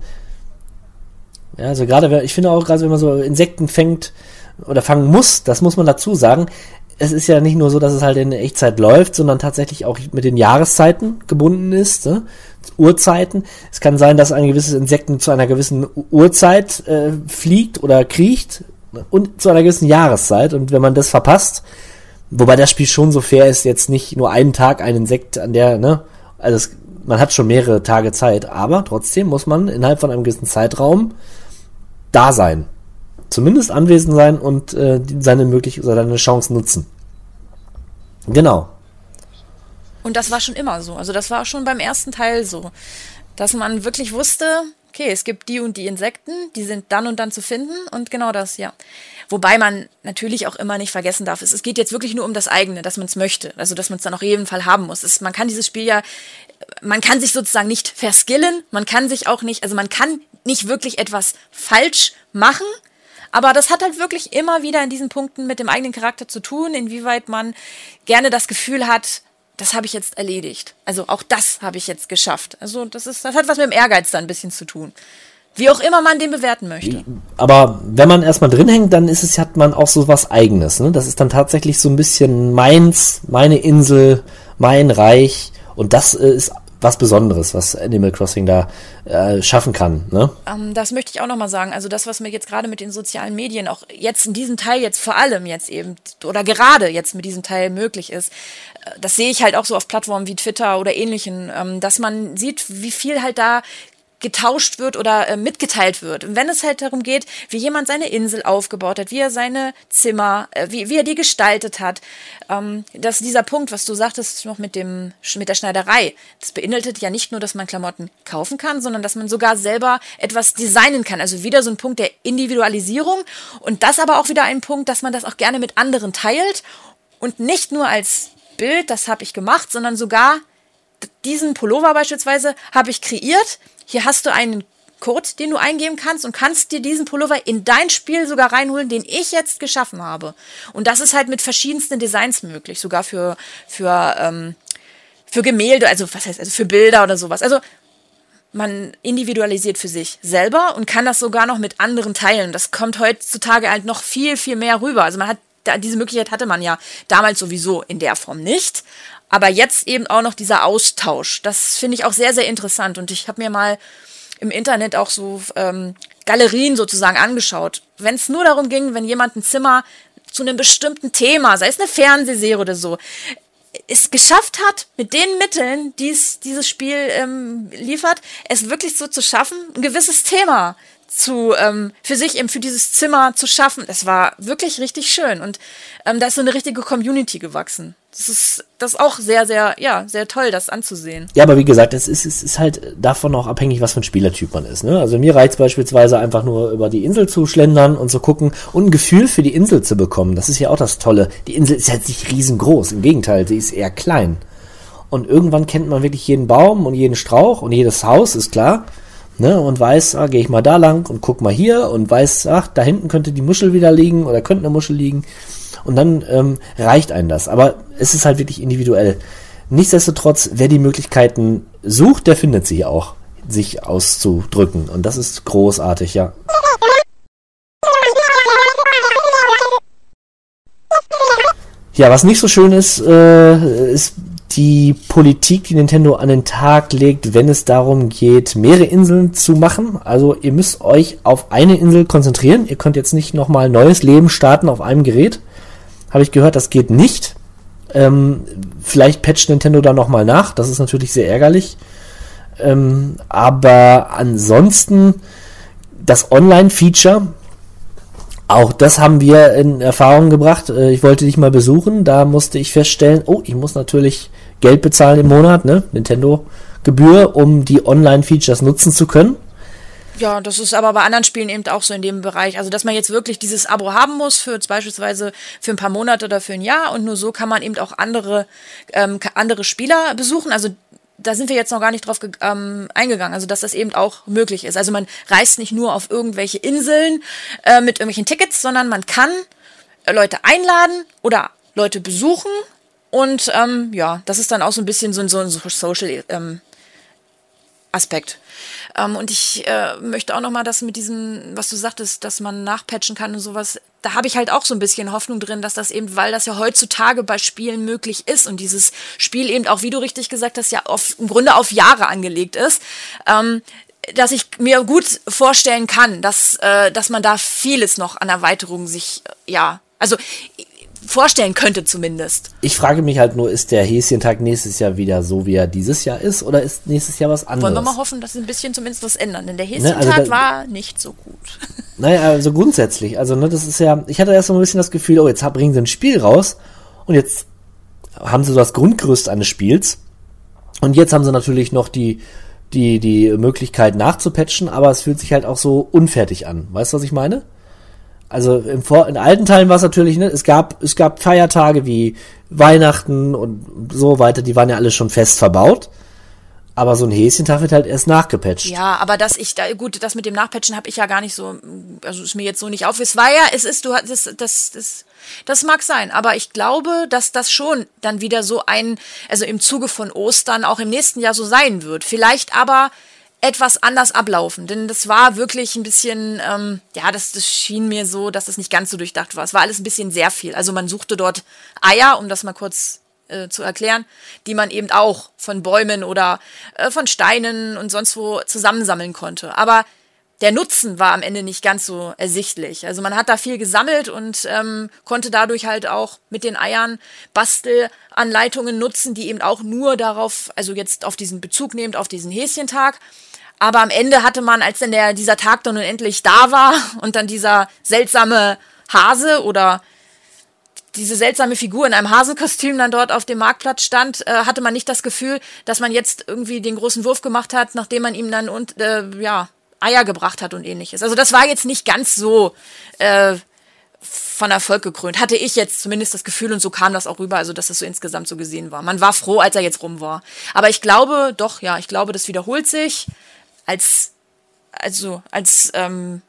Ja, also gerade, ich finde auch, gerade wenn man so Insekten fängt oder fangen muss, das muss man dazu sagen, es ist ja nicht nur so, dass es halt in Echtzeit läuft, sondern tatsächlich auch mit den Jahreszeiten gebunden ist, ne? Uhrzeiten. Es kann sein, dass ein gewisses Insekten zu einer gewissen Uhrzeit äh, fliegt oder kriecht und zu einer gewissen Jahreszeit. Und wenn man das verpasst, wobei das Spiel schon so fair ist, jetzt nicht nur einen Tag ein Insekt an der, ne, also es, man hat schon mehrere Tage Zeit, aber trotzdem muss man innerhalb von einem gewissen Zeitraum da sein. Zumindest anwesend sein und äh, seine möglich oder seine Chance nutzen. Genau. Und das war schon immer so. Also das war schon beim ersten Teil so, dass man wirklich wusste, okay, es gibt die und die Insekten, die sind dann und dann zu finden und genau das, ja. Wobei man natürlich auch immer nicht vergessen darf, es, es geht jetzt wirklich nur um das eigene, dass man es möchte, also dass man es dann auf jeden Fall haben muss. Es, man kann dieses Spiel ja, man kann sich sozusagen nicht verskillen, man kann sich auch nicht, also man kann nicht wirklich etwas falsch machen, aber das hat halt wirklich immer wieder in diesen Punkten mit dem eigenen Charakter zu tun, inwieweit man gerne das Gefühl hat, das habe ich jetzt erledigt. Also auch das habe ich jetzt geschafft. Also das ist, das hat was mit dem Ehrgeiz dann ein bisschen zu tun. Wie auch immer man den bewerten möchte. Aber wenn man erstmal drin hängt, dann ist es, hat man auch so was Eigenes. Ne? Das ist dann tatsächlich so ein bisschen meins, meine Insel, mein Reich. Und das äh, ist was Besonderes, was Animal Crossing da äh, schaffen kann. Ne? Um, das möchte ich auch nochmal sagen. Also das, was mir jetzt gerade mit den sozialen Medien, auch jetzt in diesem Teil jetzt vor allem jetzt eben, oder gerade jetzt mit diesem Teil möglich ist, das sehe ich halt auch so auf Plattformen wie Twitter oder ähnlichen, ähm, dass man sieht, wie viel halt da getauscht wird oder äh, mitgeteilt wird. Und wenn es halt darum geht, wie jemand seine Insel aufgebaut hat, wie er seine Zimmer, äh, wie, wie er die gestaltet hat, ähm, dass dieser Punkt, was du sagtest noch mit dem mit der Schneiderei, das beinhaltet ja nicht nur, dass man Klamotten kaufen kann, sondern dass man sogar selber etwas designen kann. Also wieder so ein Punkt der Individualisierung und das aber auch wieder ein Punkt, dass man das auch gerne mit anderen teilt und nicht nur als Bild, das habe ich gemacht, sondern sogar diesen Pullover beispielsweise habe ich kreiert. Hier hast du einen Code, den du eingeben kannst und kannst dir diesen Pullover in dein Spiel sogar reinholen, den ich jetzt geschaffen habe. Und das ist halt mit verschiedensten Designs möglich, sogar für für ähm, für Gemälde, also was heißt also für Bilder oder sowas. Also man individualisiert für sich selber und kann das sogar noch mit anderen teilen. Das kommt heutzutage halt noch viel viel mehr rüber. Also man hat diese Möglichkeit hatte man ja damals sowieso in der Form nicht. Aber jetzt eben auch noch dieser Austausch. Das finde ich auch sehr, sehr interessant. Und ich habe mir mal im Internet auch so ähm, Galerien sozusagen angeschaut. Wenn es nur darum ging, wenn jemand ein Zimmer zu einem bestimmten Thema, sei es eine Fernsehserie oder so, es geschafft hat, mit den Mitteln, die es dieses Spiel ähm, liefert, es wirklich so zu schaffen, ein gewisses Thema zu ähm, für sich eben für dieses Zimmer zu schaffen. Das war wirklich richtig schön und ähm, da ist so eine richtige Community gewachsen. Das ist das ist auch sehr, sehr, ja, sehr toll, das anzusehen. Ja, aber wie gesagt, es ist, es ist halt davon auch abhängig, was für ein Spielertyp man ist. Ne? Also mir reicht es beispielsweise einfach nur über die Insel zu schlendern und zu gucken und ein Gefühl für die Insel zu bekommen. Das ist ja auch das Tolle. Die Insel ist halt nicht riesengroß, im Gegenteil, sie ist eher klein. Und irgendwann kennt man wirklich jeden Baum und jeden Strauch und jedes Haus, ist klar. Ne, und weiß, ah, gehe ich mal da lang und guck mal hier und weiß, ach, da hinten könnte die Muschel wieder liegen oder könnte eine Muschel liegen und dann ähm, reicht einem das. Aber es ist halt wirklich individuell. Nichtsdestotrotz, wer die Möglichkeiten sucht, der findet sie auch, sich auszudrücken und das ist großartig, ja. Ja, was nicht so schön ist, äh, ist die Politik, die Nintendo an den Tag legt, wenn es darum geht, mehrere Inseln zu machen. Also ihr müsst euch auf eine Insel konzentrieren. Ihr könnt jetzt nicht nochmal ein neues Leben starten auf einem Gerät. Habe ich gehört, das geht nicht. Ähm, vielleicht patcht Nintendo da nochmal nach. Das ist natürlich sehr ärgerlich. Ähm, aber ansonsten das Online-Feature, auch das haben wir in Erfahrung gebracht. Ich wollte dich mal besuchen, da musste ich feststellen, oh, ich muss natürlich Geld bezahlen im Monat, ne, Nintendo-Gebühr, um die Online-Features nutzen zu können. Ja, das ist aber bei anderen Spielen eben auch so in dem Bereich. Also, dass man jetzt wirklich dieses Abo haben muss für beispielsweise für ein paar Monate oder für ein Jahr und nur so kann man eben auch andere, ähm, andere Spieler besuchen. Also, da sind wir jetzt noch gar nicht drauf ge- ähm, eingegangen, also dass das eben auch möglich ist. Also man reist nicht nur auf irgendwelche Inseln äh, mit irgendwelchen Tickets, sondern man kann äh, Leute einladen oder Leute besuchen und ähm, ja, das ist dann auch so ein bisschen so ein, so ein Social ähm, Aspekt. Ähm, und ich äh, möchte auch nochmal das mit diesem, was du sagtest, dass man nachpatchen kann und sowas, da habe ich halt auch so ein bisschen Hoffnung drin, dass das eben, weil das ja heutzutage bei Spielen möglich ist und dieses Spiel eben auch, wie du richtig gesagt hast, ja auf, im Grunde auf Jahre angelegt ist, ähm, dass ich mir gut vorstellen kann, dass, äh, dass man da vieles noch an Erweiterungen sich, äh, ja, also vorstellen könnte zumindest. Ich frage mich halt nur, ist der Häschentag nächstes Jahr wieder so, wie er dieses Jahr ist, oder ist nächstes Jahr was anderes? Wollen wir mal hoffen, dass sie ein bisschen zumindest was ändern, denn der Häschentag ne, also da, war nicht so gut. Naja, also grundsätzlich, also ne, das ist ja, ich hatte erst mal ein bisschen das Gefühl, oh, jetzt bringen sie ein Spiel raus und jetzt haben sie so das Grundgerüst eines Spiels und jetzt haben sie natürlich noch die die die Möglichkeit nachzupatchen, aber es fühlt sich halt auch so unfertig an. Weißt du, was ich meine? Also im Vor- in alten Teilen war es natürlich, ne, es gab es gab Feiertage wie Weihnachten und so weiter, die waren ja alle schon fest verbaut. Aber so ein Häschentag wird halt erst nachgepatcht. Ja, aber dass ich da, gut, das mit dem Nachpatchen habe ich ja gar nicht so, also ist mir jetzt so nicht auf. Es war ja, es ist, du hast, das, das, das, das mag sein, aber ich glaube, dass das schon dann wieder so ein, also im Zuge von Ostern auch im nächsten Jahr so sein wird. Vielleicht aber etwas anders ablaufen, denn das war wirklich ein bisschen, ähm, ja, das, das schien mir so, dass das nicht ganz so durchdacht war. Es war alles ein bisschen sehr viel. Also man suchte dort Eier, um das mal kurz äh, zu erklären, die man eben auch von Bäumen oder äh, von Steinen und sonst wo zusammensammeln konnte. Aber der Nutzen war am Ende nicht ganz so ersichtlich. Also man hat da viel gesammelt und ähm, konnte dadurch halt auch mit den Eiern Bastelanleitungen nutzen, die eben auch nur darauf, also jetzt auf diesen Bezug nehmend, auf diesen Häschentag. Aber am Ende hatte man, als dann der, dieser Tag dann nun endlich da war und dann dieser seltsame Hase oder diese seltsame Figur in einem Hasenkostüm dann dort auf dem Marktplatz stand, äh, hatte man nicht das Gefühl, dass man jetzt irgendwie den großen Wurf gemacht hat, nachdem man ihm dann und äh, ja Eier gebracht hat und ähnliches. Also das war jetzt nicht ganz so äh, von Erfolg gekrönt. Hatte ich jetzt zumindest das Gefühl und so kam das auch rüber, also dass das so insgesamt so gesehen war. Man war froh, als er jetzt rum war. Aber ich glaube, doch, ja, ich glaube, das wiederholt sich als, also als ähm,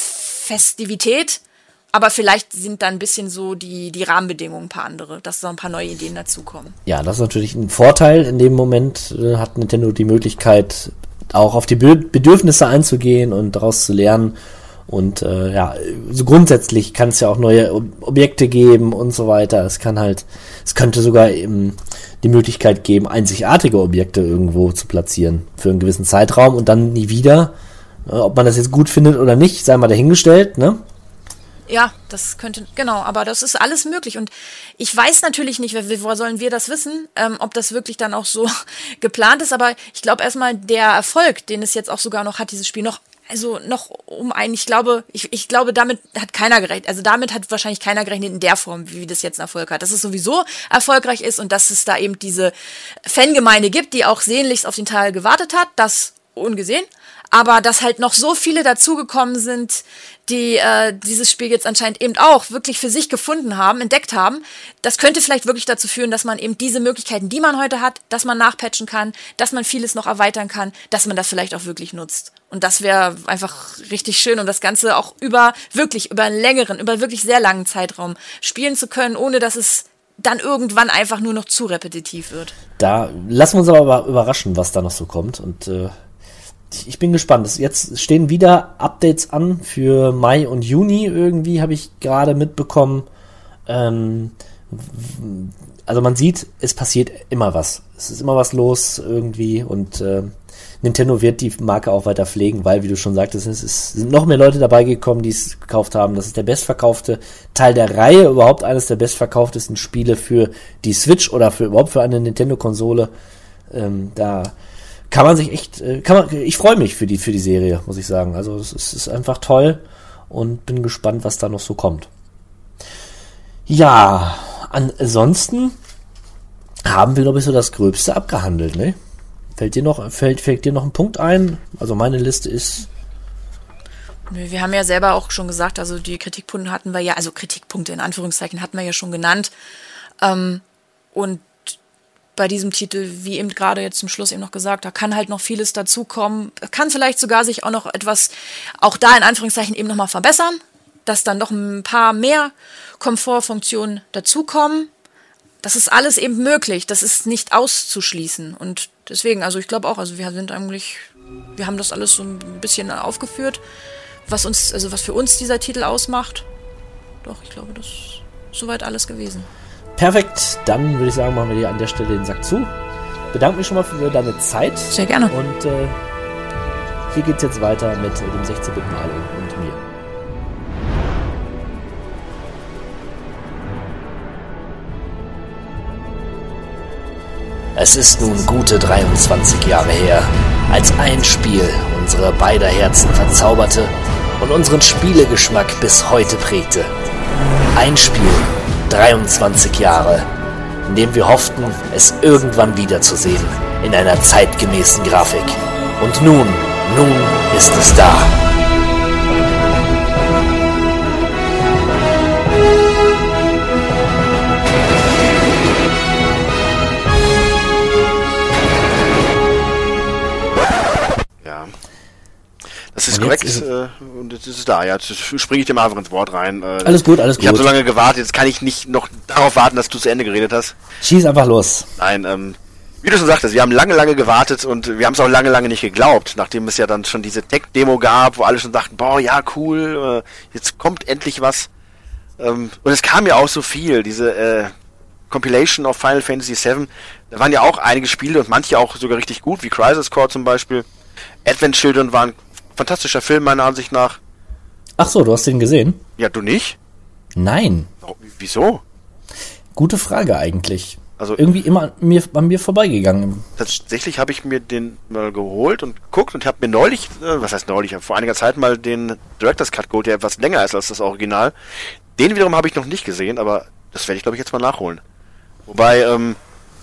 Festivität. Aber vielleicht sind da ein bisschen so die, die Rahmenbedingungen ein paar andere, dass da ein paar neue Ideen dazukommen. Ja, das ist natürlich ein Vorteil. In dem Moment äh, hat Nintendo die Möglichkeit, auch auf die Be- Bedürfnisse einzugehen und daraus zu lernen. Und äh, ja, so grundsätzlich kann es ja auch neue Ob- Objekte geben und so weiter. Es kann halt, es könnte sogar eben die Möglichkeit geben, einzigartige Objekte irgendwo zu platzieren für einen gewissen Zeitraum und dann nie wieder. Äh, ob man das jetzt gut findet oder nicht, sei mal dahingestellt, ne? Ja, das könnte, genau, aber das ist alles möglich. Und ich weiß natürlich nicht, wo sollen wir das wissen, ähm, ob das wirklich dann auch so geplant ist. Aber ich glaube erstmal, der Erfolg, den es jetzt auch sogar noch hat, dieses Spiel noch, also noch um einen, ich glaube, ich, ich glaube, damit hat keiner gerechnet. Also damit hat wahrscheinlich keiner gerechnet in der Form, wie das jetzt einen Erfolg hat. Dass es sowieso erfolgreich ist und dass es da eben diese Fangemeinde gibt, die auch sehnlichst auf den Teil gewartet hat, das ungesehen. Aber dass halt noch so viele dazugekommen sind, die äh, dieses Spiel jetzt anscheinend eben auch wirklich für sich gefunden haben, entdeckt haben, das könnte vielleicht wirklich dazu führen, dass man eben diese Möglichkeiten, die man heute hat, dass man nachpatchen kann, dass man vieles noch erweitern kann, dass man das vielleicht auch wirklich nutzt. Und das wäre einfach richtig schön, um das Ganze auch über wirklich, über einen längeren, über wirklich sehr langen Zeitraum spielen zu können, ohne dass es dann irgendwann einfach nur noch zu repetitiv wird. Da lassen wir uns aber überraschen, was da noch so kommt. Und äh ich bin gespannt. Jetzt stehen wieder Updates an für Mai und Juni irgendwie, habe ich gerade mitbekommen. Ähm, also man sieht, es passiert immer was. Es ist immer was los irgendwie und äh, Nintendo wird die Marke auch weiter pflegen, weil, wie du schon sagtest, es ist, sind noch mehr Leute dabei gekommen, die es gekauft haben. Das ist der bestverkaufte Teil der Reihe, überhaupt eines der bestverkauftesten Spiele für die Switch oder für überhaupt für eine Nintendo-Konsole. Ähm, da kann man sich echt, kann man, ich freue mich für die, für die Serie, muss ich sagen. Also es ist, es ist einfach toll und bin gespannt, was da noch so kommt. Ja, ansonsten haben wir, glaube ich, so das Gröbste abgehandelt, ne? Fällt dir noch, fällt, fällt dir noch ein Punkt ein? Also meine Liste ist Wir haben ja selber auch schon gesagt, also die Kritikpunkte hatten wir ja, also Kritikpunkte in Anführungszeichen hatten wir ja schon genannt. Ähm, und bei diesem Titel, wie eben gerade jetzt zum Schluss eben noch gesagt, da kann halt noch vieles dazukommen. Kann vielleicht sogar sich auch noch etwas, auch da in Anführungszeichen eben nochmal verbessern, dass dann noch ein paar mehr Komfortfunktionen dazukommen. Das ist alles eben möglich. Das ist nicht auszuschließen. Und deswegen, also ich glaube auch, also wir sind eigentlich, wir haben das alles so ein bisschen aufgeführt, was uns, also was für uns dieser Titel ausmacht. Doch, ich glaube, das ist soweit alles gewesen. Perfekt, dann würde ich sagen, machen wir dir an der Stelle den Sack zu. Bedanke mich schon mal für deine Zeit. Sehr gerne. Und äh, hier geht's jetzt weiter mit dem sechzehn-Bit-Malo und mir. Es ist nun gute dreiundzwanzig Jahre her, als ein Spiel unsere beider Herzen verzauberte und unseren Spielegeschmack bis heute prägte. Ein Spiel, dreiundzwanzig Jahre, in dem wir hofften, es irgendwann wiederzusehen, in einer zeitgemäßen Grafik. Und nun, nun ist es da. Das ist korrekt, ist äh, und jetzt ist es da, ja, jetzt springe ich dir mal einfach ins Wort rein. Äh, alles gut, alles gut. Ich habe so lange gewartet, jetzt kann ich nicht noch darauf warten, dass du zu Ende geredet hast. Schieß einfach los. Nein, ähm, wie du schon sagtest, wir haben lange, lange gewartet und wir haben es auch lange, lange nicht geglaubt, nachdem es ja dann schon diese Tech-Demo gab, wo alle schon dachten, boah, ja, cool, äh, jetzt kommt endlich was. Ähm, und es kam ja auch so viel, diese äh, Compilation of Final Fantasy sieben, da waren ja auch einige Spiele und manche auch sogar richtig gut, wie Crisis Core zum Beispiel. Advent Children war ein fantastischer Film, meiner Ansicht nach. Ach so, du hast den gesehen? Ja, du nicht? Nein. Oh, wieso? Gute Frage eigentlich. Also irgendwie immer an mir, an mir vorbeigegangen. Tatsächlich habe ich mir den mal geholt und geguckt und habe mir neulich, äh, was heißt neulich, vor einiger Zeit mal den Director's Cut geholt, der etwas länger ist als das Original. Den wiederum habe ich noch nicht gesehen, aber das werde ich, glaube ich, jetzt mal nachholen. Wobei, ähm,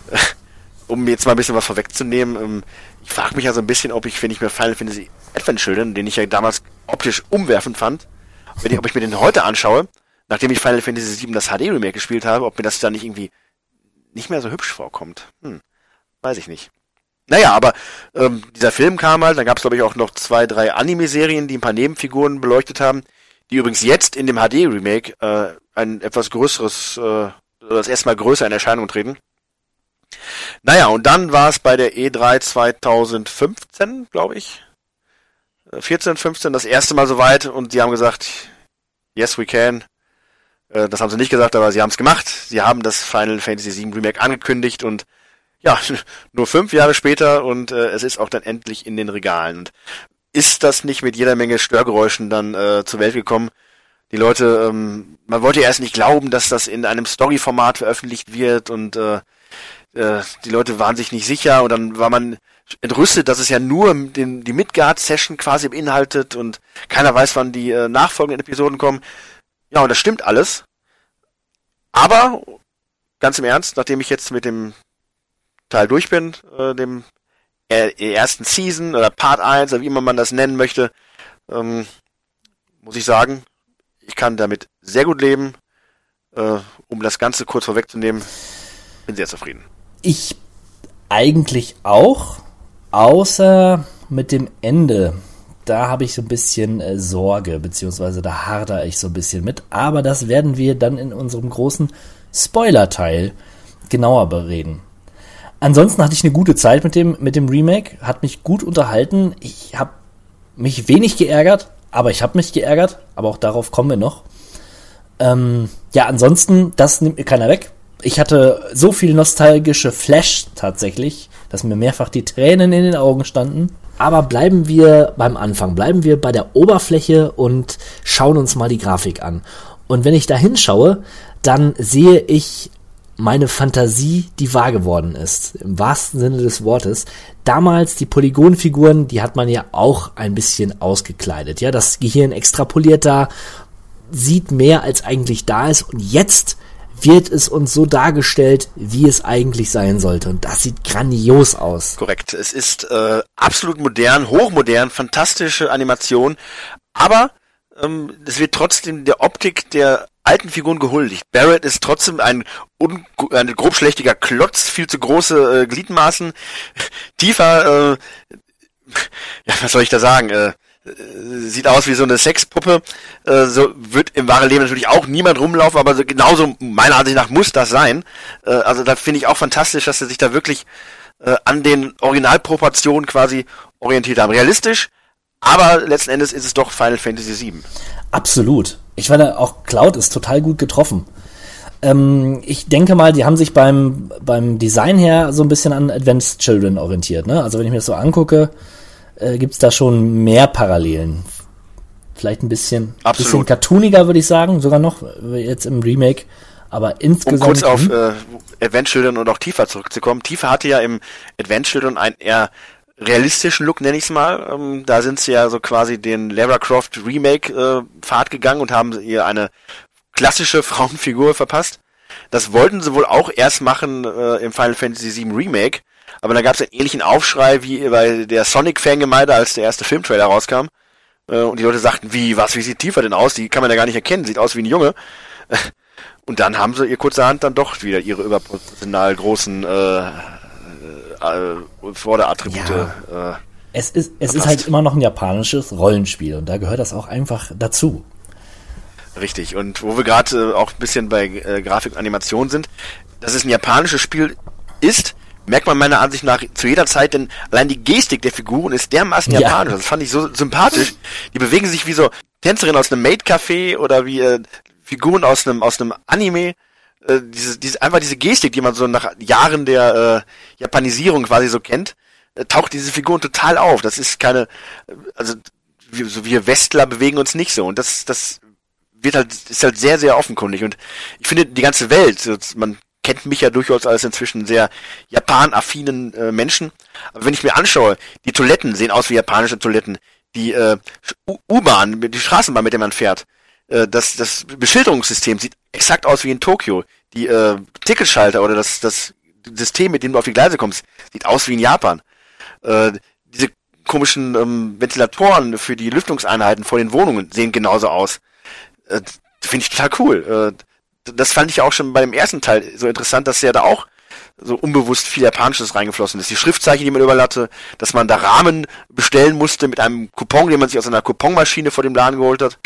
um jetzt mal ein bisschen was vorwegzunehmen, ähm, ich frage mich ja so ein bisschen, ob ich, wenn ich mir Final Fantasy Advent Children, den ich ja damals optisch umwerfend fand, wenn ich, ob ich mir den heute anschaue, nachdem ich Final Fantasy sieben das H D Remake gespielt habe, ob mir das dann nicht irgendwie nicht mehr so hübsch vorkommt. Hm, weiß ich nicht. Naja, aber ähm, dieser Film kam halt, dann gab es glaube ich auch noch zwei, drei Anime-Serien, die ein paar Nebenfiguren beleuchtet haben, die übrigens jetzt in dem H D Remake äh, ein etwas größeres, äh, das erste Mal größer in Erscheinung treten. Naja, und dann war es bei der E drei zwanzig fünfzehn, glaube ich, vierzehn, fünfzehn, das erste Mal soweit und sie haben gesagt, yes we can. Äh, das haben sie nicht gesagt, aber sie haben es gemacht. Sie haben das Final Fantasy sieben Remake angekündigt und ja, nur fünf Jahre später und äh, es ist auch dann endlich in den Regalen. Und ist das nicht mit jeder Menge Störgeräuschen dann äh, zur Welt gekommen? Die Leute, ähm, man wollte ja erst nicht glauben, dass das in einem Story-Format veröffentlicht wird und äh, die Leute waren sich nicht sicher und dann war man entrüstet, dass es ja nur den, die Midgard-Session quasi beinhaltet und keiner weiß, wann die äh, nachfolgenden Episoden kommen. Ja, und das stimmt alles. Aber, ganz im Ernst, nachdem ich jetzt mit dem Teil durch bin, äh, dem äh, ersten Season oder Part eins, oder wie immer man das nennen möchte, ähm, muss ich sagen, ich kann damit sehr gut leben. Äh, um das Ganze kurz vorwegzunehmen, bin sehr zufrieden. Ich eigentlich auch, außer mit dem Ende. Da habe ich so ein bisschen äh, Sorge, beziehungsweise da hadere ich so ein bisschen mit. Aber das werden wir dann in unserem großen Spoiler-Teil genauer bereden. Ansonsten hatte ich eine gute Zeit mit dem, mit dem Remake, hat mich gut unterhalten. Ich habe mich wenig geärgert, aber ich habe mich geärgert, aber auch darauf kommen wir noch. Ähm, ja, ansonsten, das nimmt mir keiner weg. Ich hatte so viel nostalgische Flash tatsächlich, dass mir mehrfach die Tränen in den Augen standen. Aber bleiben wir beim Anfang, bleiben wir bei der Oberfläche und schauen uns mal die Grafik an. Und wenn ich da hinschaue, dann sehe ich meine Fantasie, die wahr geworden ist, im wahrsten Sinne des Wortes. Damals die Polygonfiguren, die hat man ja auch ein bisschen ausgekleidet. Ja, das Gehirn extrapoliert da, sieht mehr als eigentlich da ist und jetzt wird es uns so dargestellt, wie es eigentlich sein sollte. Und das sieht grandios aus. Korrekt. Es ist äh, absolut modern, hochmodern, fantastische Animation. Aber ähm, es wird trotzdem der Optik der alten Figuren gehuldigt. Barrett ist trotzdem ein, un, ein grobschlächtiger Klotz, viel zu große äh, Gliedmaßen. Tifa, äh, ja, was soll ich da sagen, äh, sieht aus wie so eine Sexpuppe, äh, so wird im wahren Leben natürlich auch niemand rumlaufen, aber so, genauso meiner Ansicht nach muss das sein. Äh, also da finde ich auch fantastisch, dass sie sich da wirklich äh, an den Originalproportionen quasi orientiert haben. Realistisch, aber letzten Endes ist es doch Final Fantasy sieben. Absolut. Ich finde auch Cloud ist total gut getroffen. Ähm, ich denke mal, die haben sich beim beim Design her so ein bisschen an Advanced Children orientiert, ne? Also wenn ich mir das so angucke, äh, gibt's da schon mehr Parallelen. Vielleicht ein bisschen, bisschen cartooniger, würde ich sagen, sogar noch jetzt im Remake. Aber insgesamt... Um kurz auf äh, Advanced Children und auch Tifa zurückzukommen. Tifa hatte ja im Advanced Children einen eher realistischen Look, nenne ich es mal. Ähm, da sind sie ja so quasi den Lara Croft Remake äh, Pfad gegangen und haben ihr eine klassische Frauenfigur verpasst. Das wollten sie wohl auch erst machen äh, im Final Fantasy sieben Remake, aber dann gab es einen ähnlichen Aufschrei wie bei der Sonic-Fangemeinde, als der erste Filmtrailer rauskam. Äh, und die Leute sagten, wie, was, wie sieht Tifa denn aus? Die kann man ja gar nicht erkennen, sieht aus wie ein Junge. Und dann haben sie ihr kurzerhand dann doch wieder ihre überproportional großen äh, äh, Vorderattribute. Ja. Äh, es ist, es ist halt immer noch ein japanisches Rollenspiel und da gehört das auch einfach dazu. Richtig, und wo wir gerade äh, auch ein bisschen bei äh, Grafik und Animation sind, dass es ein japanisches Spiel ist, merkt man meiner Ansicht nach zu jeder Zeit, denn allein die Gestik der Figuren ist dermaßen Ja. japanisch. Das fand ich so sympathisch. Die bewegen sich wie so Tänzerinnen aus einem Maid-Café oder wie äh, Figuren aus einem aus einem Anime. Äh, diese, diese, einfach diese Gestik, die man so nach Jahren der äh, Japanisierung quasi so kennt, äh, taucht diese Figuren total auf. Das ist keine, äh, also wir, so wir Westler bewegen uns nicht so. Und das, das wird halt, ist halt sehr, sehr offenkundig. Und ich finde, die ganze Welt, man kennt mich ja durchaus als inzwischen sehr Japan-affinen äh, Menschen. Aber wenn ich mir anschaue, die Toiletten sehen aus wie japanische Toiletten. Die äh, U-Bahn, die Straßenbahn, mit der man fährt, äh, das, das Beschilderungssystem sieht exakt aus wie in Tokio. Die äh, Ticketschalter oder das, das System, mit dem du auf die Gleise kommst, sieht aus wie in Japan. Äh, diese komischen ähm, Ventilatoren für die Lüftungseinheiten vor den Wohnungen sehen genauso aus. Äh, Finde ich total cool. Äh, das fand ich auch schon bei dem ersten Teil so interessant, dass ja da auch so unbewusst viel Japanisches reingeflossen ist. Die Schriftzeichen, die man überall hatte, dass man da Ramen bestellen musste mit einem Coupon, den man sich aus einer Couponmaschine vor dem Laden geholt hat.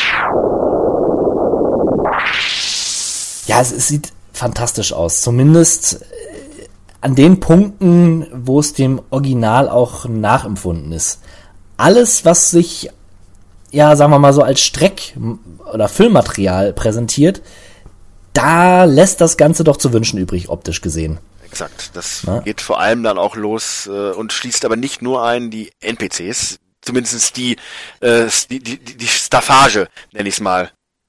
Ja, es, es sieht fantastisch aus. Zumindest äh, an den Punkten, wo es dem Original auch nachempfunden ist. Alles, was sich, ja, sagen wir mal so als Streck- oder Filmmaterial präsentiert, da lässt das Ganze doch zu wünschen übrig, optisch gesehen. Exakt. Das Na? geht vor allem dann auch los äh, und schließt aber nicht nur ein die N P Cs, zumindest die, äh, die, die, die Staffage, nenne ich es mal.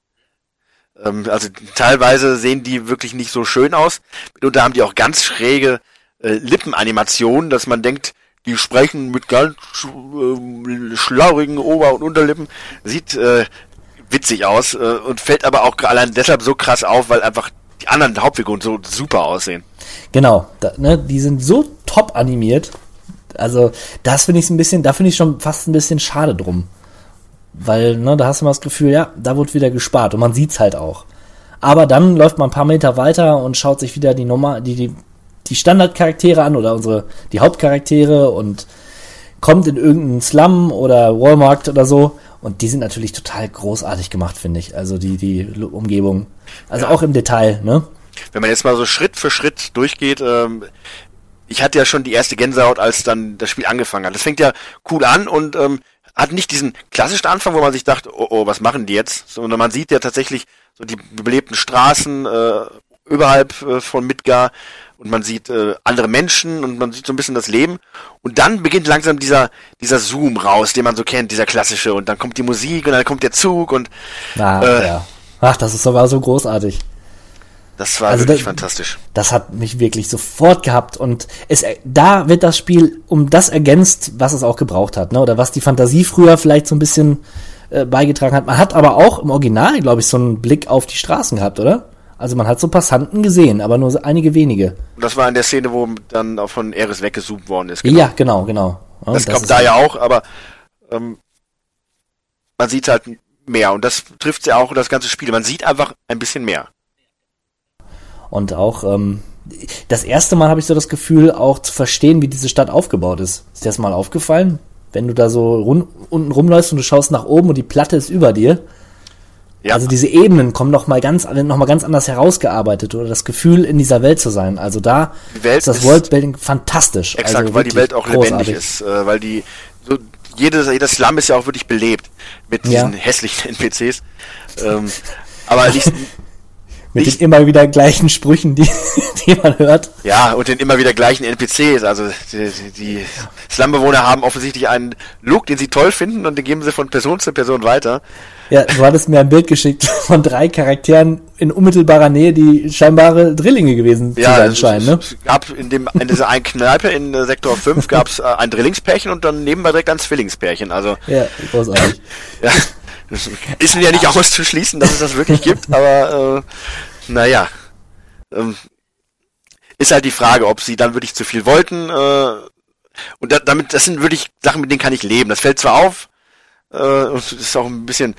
Ähm, also teilweise sehen die wirklich nicht so schön aus. Mitunter haben die auch ganz schräge äh, Lippenanimationen, dass man denkt, die sprechen mit ganz äh, schlaurigen Ober- und Unterlippen. Sieht äh, witzig aus äh, und fällt aber auch allein deshalb so krass auf, weil einfach die anderen Hauptfiguren so super aussehen. Genau, da, ne, die sind so top animiert. Also das finde ich ein bisschen, da finde ich schon fast ein bisschen schade drum. Weil, ne, da hast du mal das Gefühl, ja, da wird wieder gespart und man sieht's halt auch. Aber dann läuft man ein paar Meter weiter und schaut sich wieder die Nummer, die, die, die Standardcharaktere an oder unsere, die Hauptcharaktere und kommt in irgendeinen Slum oder Walmart oder so und die sind natürlich total großartig gemacht, finde ich. Also die, die Umgebung. Also ja. Auch im Detail, ne? Wenn man jetzt mal so Schritt für Schritt durchgeht, ähm, ich hatte ja schon die erste Gänsehaut, als dann das Spiel angefangen hat. Das fängt ja cool an und ähm, hat nicht diesen klassischen Anfang, wo man sich dachte, oh, oh, was machen die jetzt? Sondern man sieht ja tatsächlich so die belebten Straßen äh, überhalb äh, von Midgar und man sieht äh, andere Menschen und man sieht so ein bisschen das Leben und dann beginnt langsam dieser dieser Zoom raus, den man so kennt, dieser klassische und dann kommt die Musik und dann kommt der Zug und ah, äh, ja. Ach, das ist aber so großartig. Das war also wirklich das, fantastisch. Das hat mich wirklich sofort gehabt und es, da wird das Spiel um das ergänzt, was es auch gebraucht hat, ne? Oder was die Fantasie früher vielleicht so ein bisschen äh, beigetragen hat. Man hat aber auch im Original, glaube ich, so einen Blick auf die Straßen gehabt, oder? Also man hat so Passanten gesehen, aber nur so einige wenige. Das war in der Szene, wo dann auch von Aeris weggezoomt worden ist. Genau. Ja, genau, genau. Ja, das, das kommt da ja auch, aber ähm, man sieht halt mehr. Und das trifft ja auch das ganze Spiel. Man sieht einfach ein bisschen mehr. Und auch ähm, das erste Mal habe ich so das Gefühl, auch zu verstehen, wie diese Stadt aufgebaut ist. Ist dir das mal aufgefallen? Wenn du da so run- unten rumläufst und du schaust nach oben und die Platte ist über dir. Ja. Also diese Ebenen kommen noch mal ganz, noch mal ganz anders herausgearbeitet oder das Gefühl, in dieser Welt zu sein. Also da ist das Worldbuilding fantastisch. Exakt, also weil die Welt auch großartig. lebendig ist. Äh, weil die, so, jede, jeder Slum ist ja auch wirklich belebt mit diesen ja. hässlichen N P Cs. Ähm, aber nicht, mit nicht, den immer wieder gleichen Sprüchen, die, die man hört. Ja, und den immer wieder gleichen N P Cs. Also die, die Slumbewohner haben offensichtlich einen Look, den sie toll finden und den geben sie von Person zu Person weiter. Ja, du hattest mir ein Bild geschickt von drei Charakteren in unmittelbarer Nähe, die scheinbare Drillinge gewesen ja, zu sein scheinen. Ne? Es gab in, dem, in dieser einen Kneipe in äh, Sektor fünf gab es äh, ein Drillingspärchen und dann nebenbei direkt ein Zwillingspärchen. Also, ja, großartig. Ja, ist ja nicht auszuschließen, dass es das wirklich gibt, aber äh, naja. Ähm, ist halt die Frage, ob sie dann wirklich zu viel wollten. Äh, und da, damit, das sind wirklich Sachen, mit denen kann ich leben. Das fällt zwar auf, äh, und es ist auch ein bisschen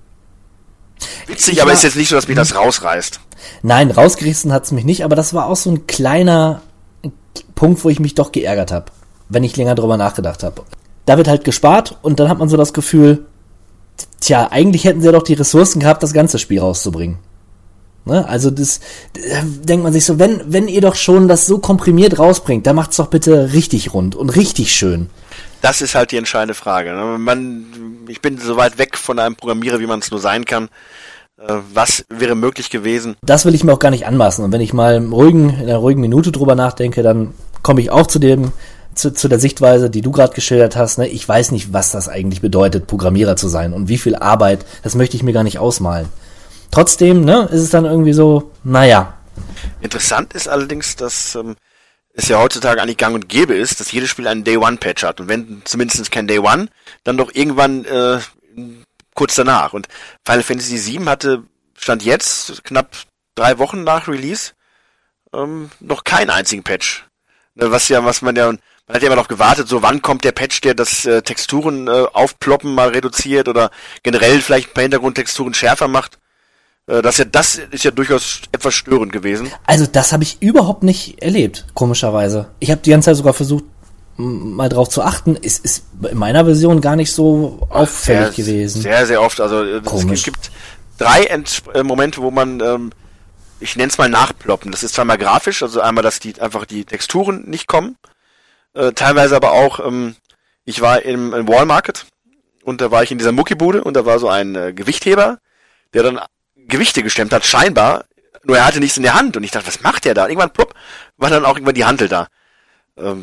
witzig, ich aber war, ist jetzt nicht so, dass mich das rausreißt. Nein, rausgerissen hat's mich nicht, aber das war auch so ein kleiner Punkt, wo ich mich doch geärgert habe, wenn ich länger drüber nachgedacht habe. Da wird halt gespart und dann hat man so das Gefühl, tja, eigentlich hätten sie ja doch die Ressourcen gehabt, das ganze Spiel rauszubringen. Ne? Also das äh, denkt man sich so, wenn wenn ihr doch schon das so komprimiert rausbringt, dann macht's doch bitte richtig rund und richtig schön. Das ist halt die entscheidende Frage. Ne? Man, ich bin so weit weg von einem Programmierer, wie man es nur sein kann. Äh, was wäre möglich gewesen? Das will ich mir auch gar nicht anmaßen. Und wenn ich mal im ruhigen, in einer ruhigen Minute drüber nachdenke, dann komme ich auch zu dem zu, zu der Sichtweise, die du gerade geschildert hast. Ne? Ich weiß nicht, was das eigentlich bedeutet, Programmierer zu sein und wie viel Arbeit. Das möchte ich mir gar nicht ausmalen. Trotzdem, ne, ist es dann irgendwie so, naja. Interessant ist allerdings, dass ähm, es ja heutzutage eigentlich gang und gäbe ist, dass jedes Spiel einen Day-One-Patch hat. Und wenn zumindest kein Day-One, dann doch irgendwann äh, kurz danach. Und Final Fantasy sieben hatte, stand jetzt, knapp drei Wochen nach Release, ähm, noch keinen einzigen Patch. Was ja, was man ja, man hat ja immer noch gewartet, so wann kommt der Patch, der das äh, Texturen äh, aufploppen mal reduziert oder generell vielleicht ein paar Hintergrundtexturen schärfer macht. Das, ja, das ist ja durchaus etwas störend gewesen. Also das habe ich überhaupt nicht erlebt, komischerweise. Ich habe die ganze Zeit sogar versucht, m- mal drauf zu achten. Es ist in meiner Version gar nicht so auffällig sehr, gewesen. Sehr, sehr oft. Also es gibt drei Ent- äh, Momente, wo man, ähm, ich nenne es mal nachploppen. Das ist zweimal grafisch, also einmal, dass die einfach die Texturen nicht kommen. Äh, teilweise aber auch, ähm, ich war im, im Wall Market und da war ich in dieser Muckibude und da war so ein äh, Gewichtheber, der dann Gewichte gestemmt hat, scheinbar, nur er hatte nichts in der Hand und ich dachte, was macht der da? Irgendwann, plopp, war dann auch irgendwann die Hantel da. Ähm,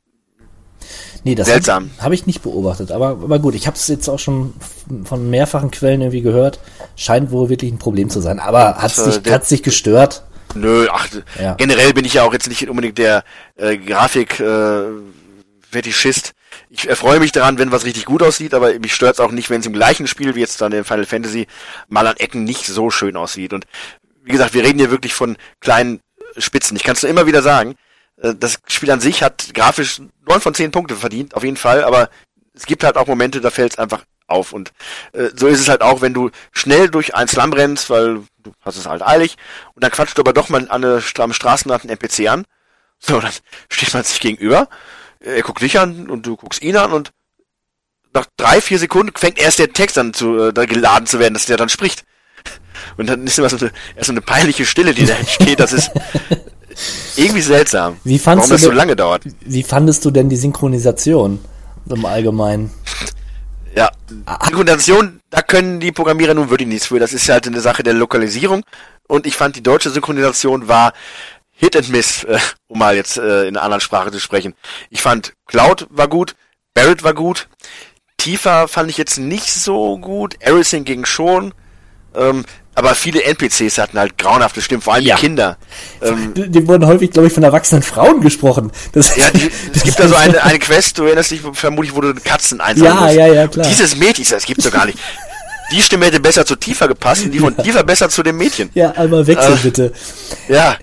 nee, das seltsam. Habe hab ich nicht beobachtet, aber, aber gut, ich habe es jetzt auch schon von mehrfachen Quellen irgendwie gehört, scheint wohl wirklich ein Problem zu sein, aber hat es dich, hat's dich gestört? Nö, ach, ja. Generell bin ich ja auch jetzt nicht unbedingt der äh, Grafik äh, Fetischist. Ich erfreue mich daran, wenn was richtig gut aussieht, aber mich stört es auch nicht, wenn es im gleichen Spiel wie jetzt dann in Final Fantasy mal an Ecken nicht so schön aussieht. Und wie gesagt, wir reden hier wirklich von kleinen Spitzen. Ich kann es nur immer wieder sagen, das Spiel an sich hat grafisch neun von zehn Punkte verdient, auf jeden Fall, aber es gibt halt auch Momente, da fällt es einfach auf. Und äh, so ist es halt auch, wenn du schnell durch ein Slum rennst, weil du hast es halt eilig, und dann quatscht du aber doch mal an eine, am Straßenrand einen N P C an. So, dann steht man sich gegenüber. Er guckt dich an und du guckst ihn an und nach drei, vier Sekunden fängt erst der Text an zu äh, da geladen zu werden, dass der dann spricht. Und dann ist immer so eine, erst so eine peinliche Stille, die da entsteht. Das ist irgendwie seltsam, wie fandst warum du das so denn, lange dauert. Wie fandest du denn die Synchronisation im Allgemeinen? Ja, Synchronisation, da können die Programmierer nun wirklich nichts für. Das ist halt eine Sache der Lokalisierung. Und ich fand, die deutsche Synchronisation war Hit and Miss, äh, um mal jetzt äh, in einer anderen Sprache zu sprechen. Ich fand, Cloud war gut, Barret war gut, Tifa fand ich jetzt nicht so gut, Aerithing ging schon, ähm, aber viele N P Cs hatten halt grauenhafte Stimmen, vor allem ja. die Kinder. Ähm, die, die wurden häufig, glaube ich, von erwachsenen Frauen gesprochen. Das ja, die, es gibt da so eine, eine Quest, du erinnerst dich, vermutlich wurde Katzen einsammeln. Ja, musst. ja, ja, klar. Dieses Mädchen, das gibt's doch gar nicht. Die Stimme hätte besser zu Tifa gepasst und die von Tifa besser zu dem Mädchen. Ja, einmal wechseln, äh, bitte. Ja.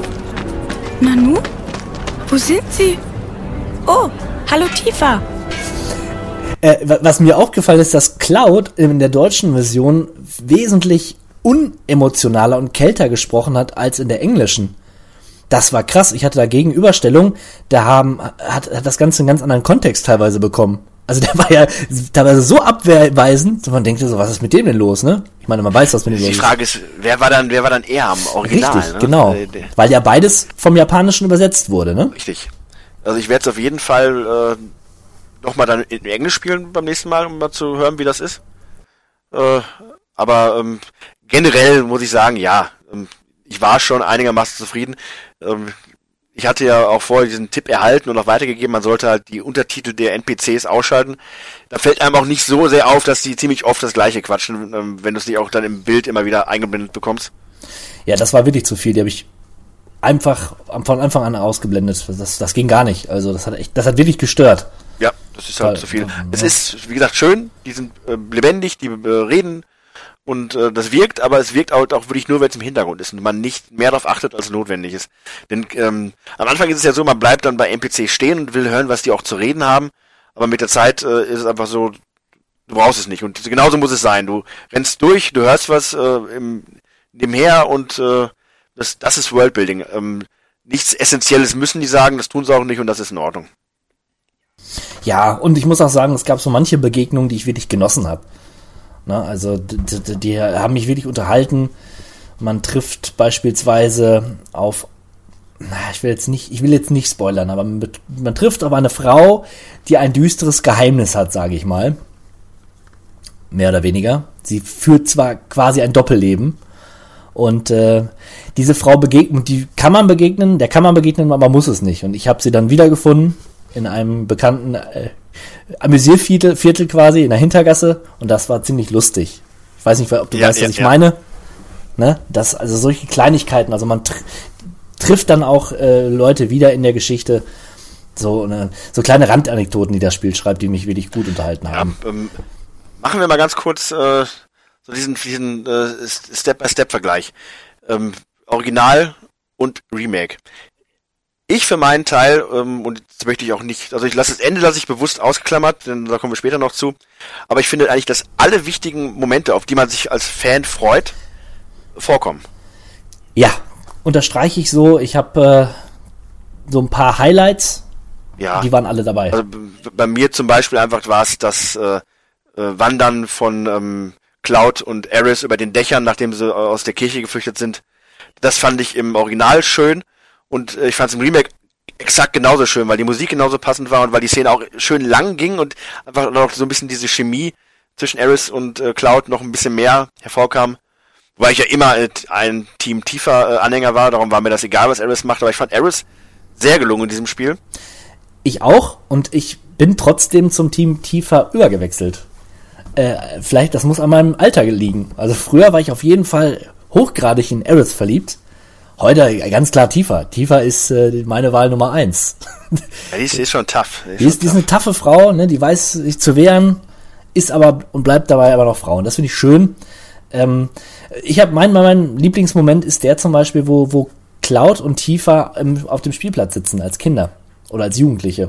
Nanu? Wo sind Sie? Oh, hallo Tifa. Äh, was mir aufgefallen ist, dass Cloud in der deutschen Version wesentlich unemotionaler und kälter gesprochen hat als in der englischen. Das war krass. Ich hatte da Gegenüberstellung, da haben, hat, hat das Ganze einen ganz anderen Kontext teilweise bekommen. Also der war ja teilweise so abweisend, man denkt so, was ist mit dem denn los, ne? Ich meine, man weiß, was mit dem los ist. Die Frage ist, wer war dann, wer war dann eher am Original? Richtig, ne? genau. Weil ja beides vom Japanischen übersetzt wurde, ne? Richtig. Also ich werde es auf jeden Fall äh, nochmal dann in Englisch spielen beim nächsten Mal, um mal zu hören, wie das ist. Äh, aber ähm, generell muss ich sagen, ja, ähm, ich war schon einigermaßen zufrieden. Ähm, ich hatte ja auch vorher diesen Tipp erhalten und auch weitergegeben, man sollte halt die Untertitel der N P Cs ausschalten. Da fällt einem auch nicht so sehr auf, dass die ziemlich oft das Gleiche quatschen, ähm, wenn du es nicht auch dann im Bild immer wieder eingeblendet bekommst. Ja, das war wirklich zu viel. Die habe ich einfach von Anfang an ausgeblendet. Das, das ging gar nicht. Also das hat echt, das hat wirklich gestört. Ja, das ist halt Weil, zu viel. Ja. Es ist, wie gesagt, schön. Die sind äh, lebendig, die äh, reden und äh, das wirkt, aber es wirkt auch, auch wirklich nur, wenn es im Hintergrund ist und man nicht mehr darauf achtet, als notwendig ist. Denn ähm, am Anfang ist es ja so, man bleibt dann bei N P C stehen und will hören, was die auch zu reden haben. Aber mit der Zeit äh, ist es einfach so, du brauchst es nicht. Und genauso muss es sein. Du rennst durch, du hörst was äh, im nebenher und äh, Das, das ist Worldbuilding. Ähm, nichts Essentielles müssen die sagen, das tun sie auch nicht und das ist in Ordnung. Ja, und ich muss auch sagen, es gab so manche Begegnungen, die ich wirklich genossen habe. Na, also die, die, die haben mich wirklich unterhalten. Man trifft beispielsweise auf, na, ich will jetzt nicht, ich will jetzt nicht spoilern, aber man, man trifft auf eine Frau, die ein düsteres Geheimnis hat, sage ich mal. Mehr oder weniger. Sie führt zwar quasi ein Doppelleben. Und äh, diese Frau begegnet, die kann man begegnen, der kann man begegnen, aber man muss es nicht. Und ich habe sie dann wiedergefunden in einem bekannten äh, Amüsierviertel Viertel quasi, in der Hintergasse. Und das war ziemlich lustig. Ich weiß nicht, ob du ja, weißt, ja, was ich ja. meine. Ne? Das, also solche Kleinigkeiten, also man tr- trifft dann auch äh, Leute wieder in der Geschichte. So, ne, so kleine Randanekdoten, die das Spiel schreibt, die mich wirklich gut unterhalten haben. Ja, ähm, machen wir mal ganz kurz... Äh So diesen, diesen äh, Step-by-Step-Vergleich. Ähm, Original und Remake. Ich für meinen Teil, ähm, und das möchte ich auch nicht, also ich lasse das Ende lasse ich bewusst ausgeklammert, denn da kommen wir später noch zu. Aber ich finde eigentlich, dass alle wichtigen Momente, auf die man sich als Fan freut, vorkommen. Ja, unterstreiche ich so. Ich habe äh, so ein paar Highlights, ja. Die waren alle dabei. Also b- bei mir zum Beispiel einfach war es das äh, äh, Wandern von ähm, Cloud und Aerith über den Dächern, nachdem sie aus der Kirche geflüchtet sind. Das fand ich im Original schön und äh, ich fand es im Remake exakt genauso schön, weil die Musik genauso passend war und weil die Szene auch schön lang ging und einfach noch so ein bisschen diese Chemie zwischen Aerith und äh, Cloud noch ein bisschen mehr hervorkam. Wobei ich ja immer äh, ein Team Tifa äh, Anhänger war, darum war mir das egal, was Aerith macht, aber ich fand Aerith sehr gelungen in diesem Spiel. Ich auch und ich bin trotzdem zum Team Tifa übergewechselt. Äh, vielleicht, das muss an meinem Alter liegen. Also früher war ich auf jeden Fall hochgradig in Aerith verliebt. Heute ganz klar Tifa. Tifa ist äh, meine Wahl Nummer eins. Ja, die ist, die ist schon tough. Die ist, die ist, die ist eine taffe Frau, ne? Die weiß sich zu wehren, ist aber und bleibt dabei aber noch Frau. Und das finde ich schön. Ähm, ich habe mein, mein Lieblingsmoment ist der zum Beispiel, wo, wo Cloud und Tifa im, auf dem Spielplatz sitzen als Kinder oder als Jugendliche.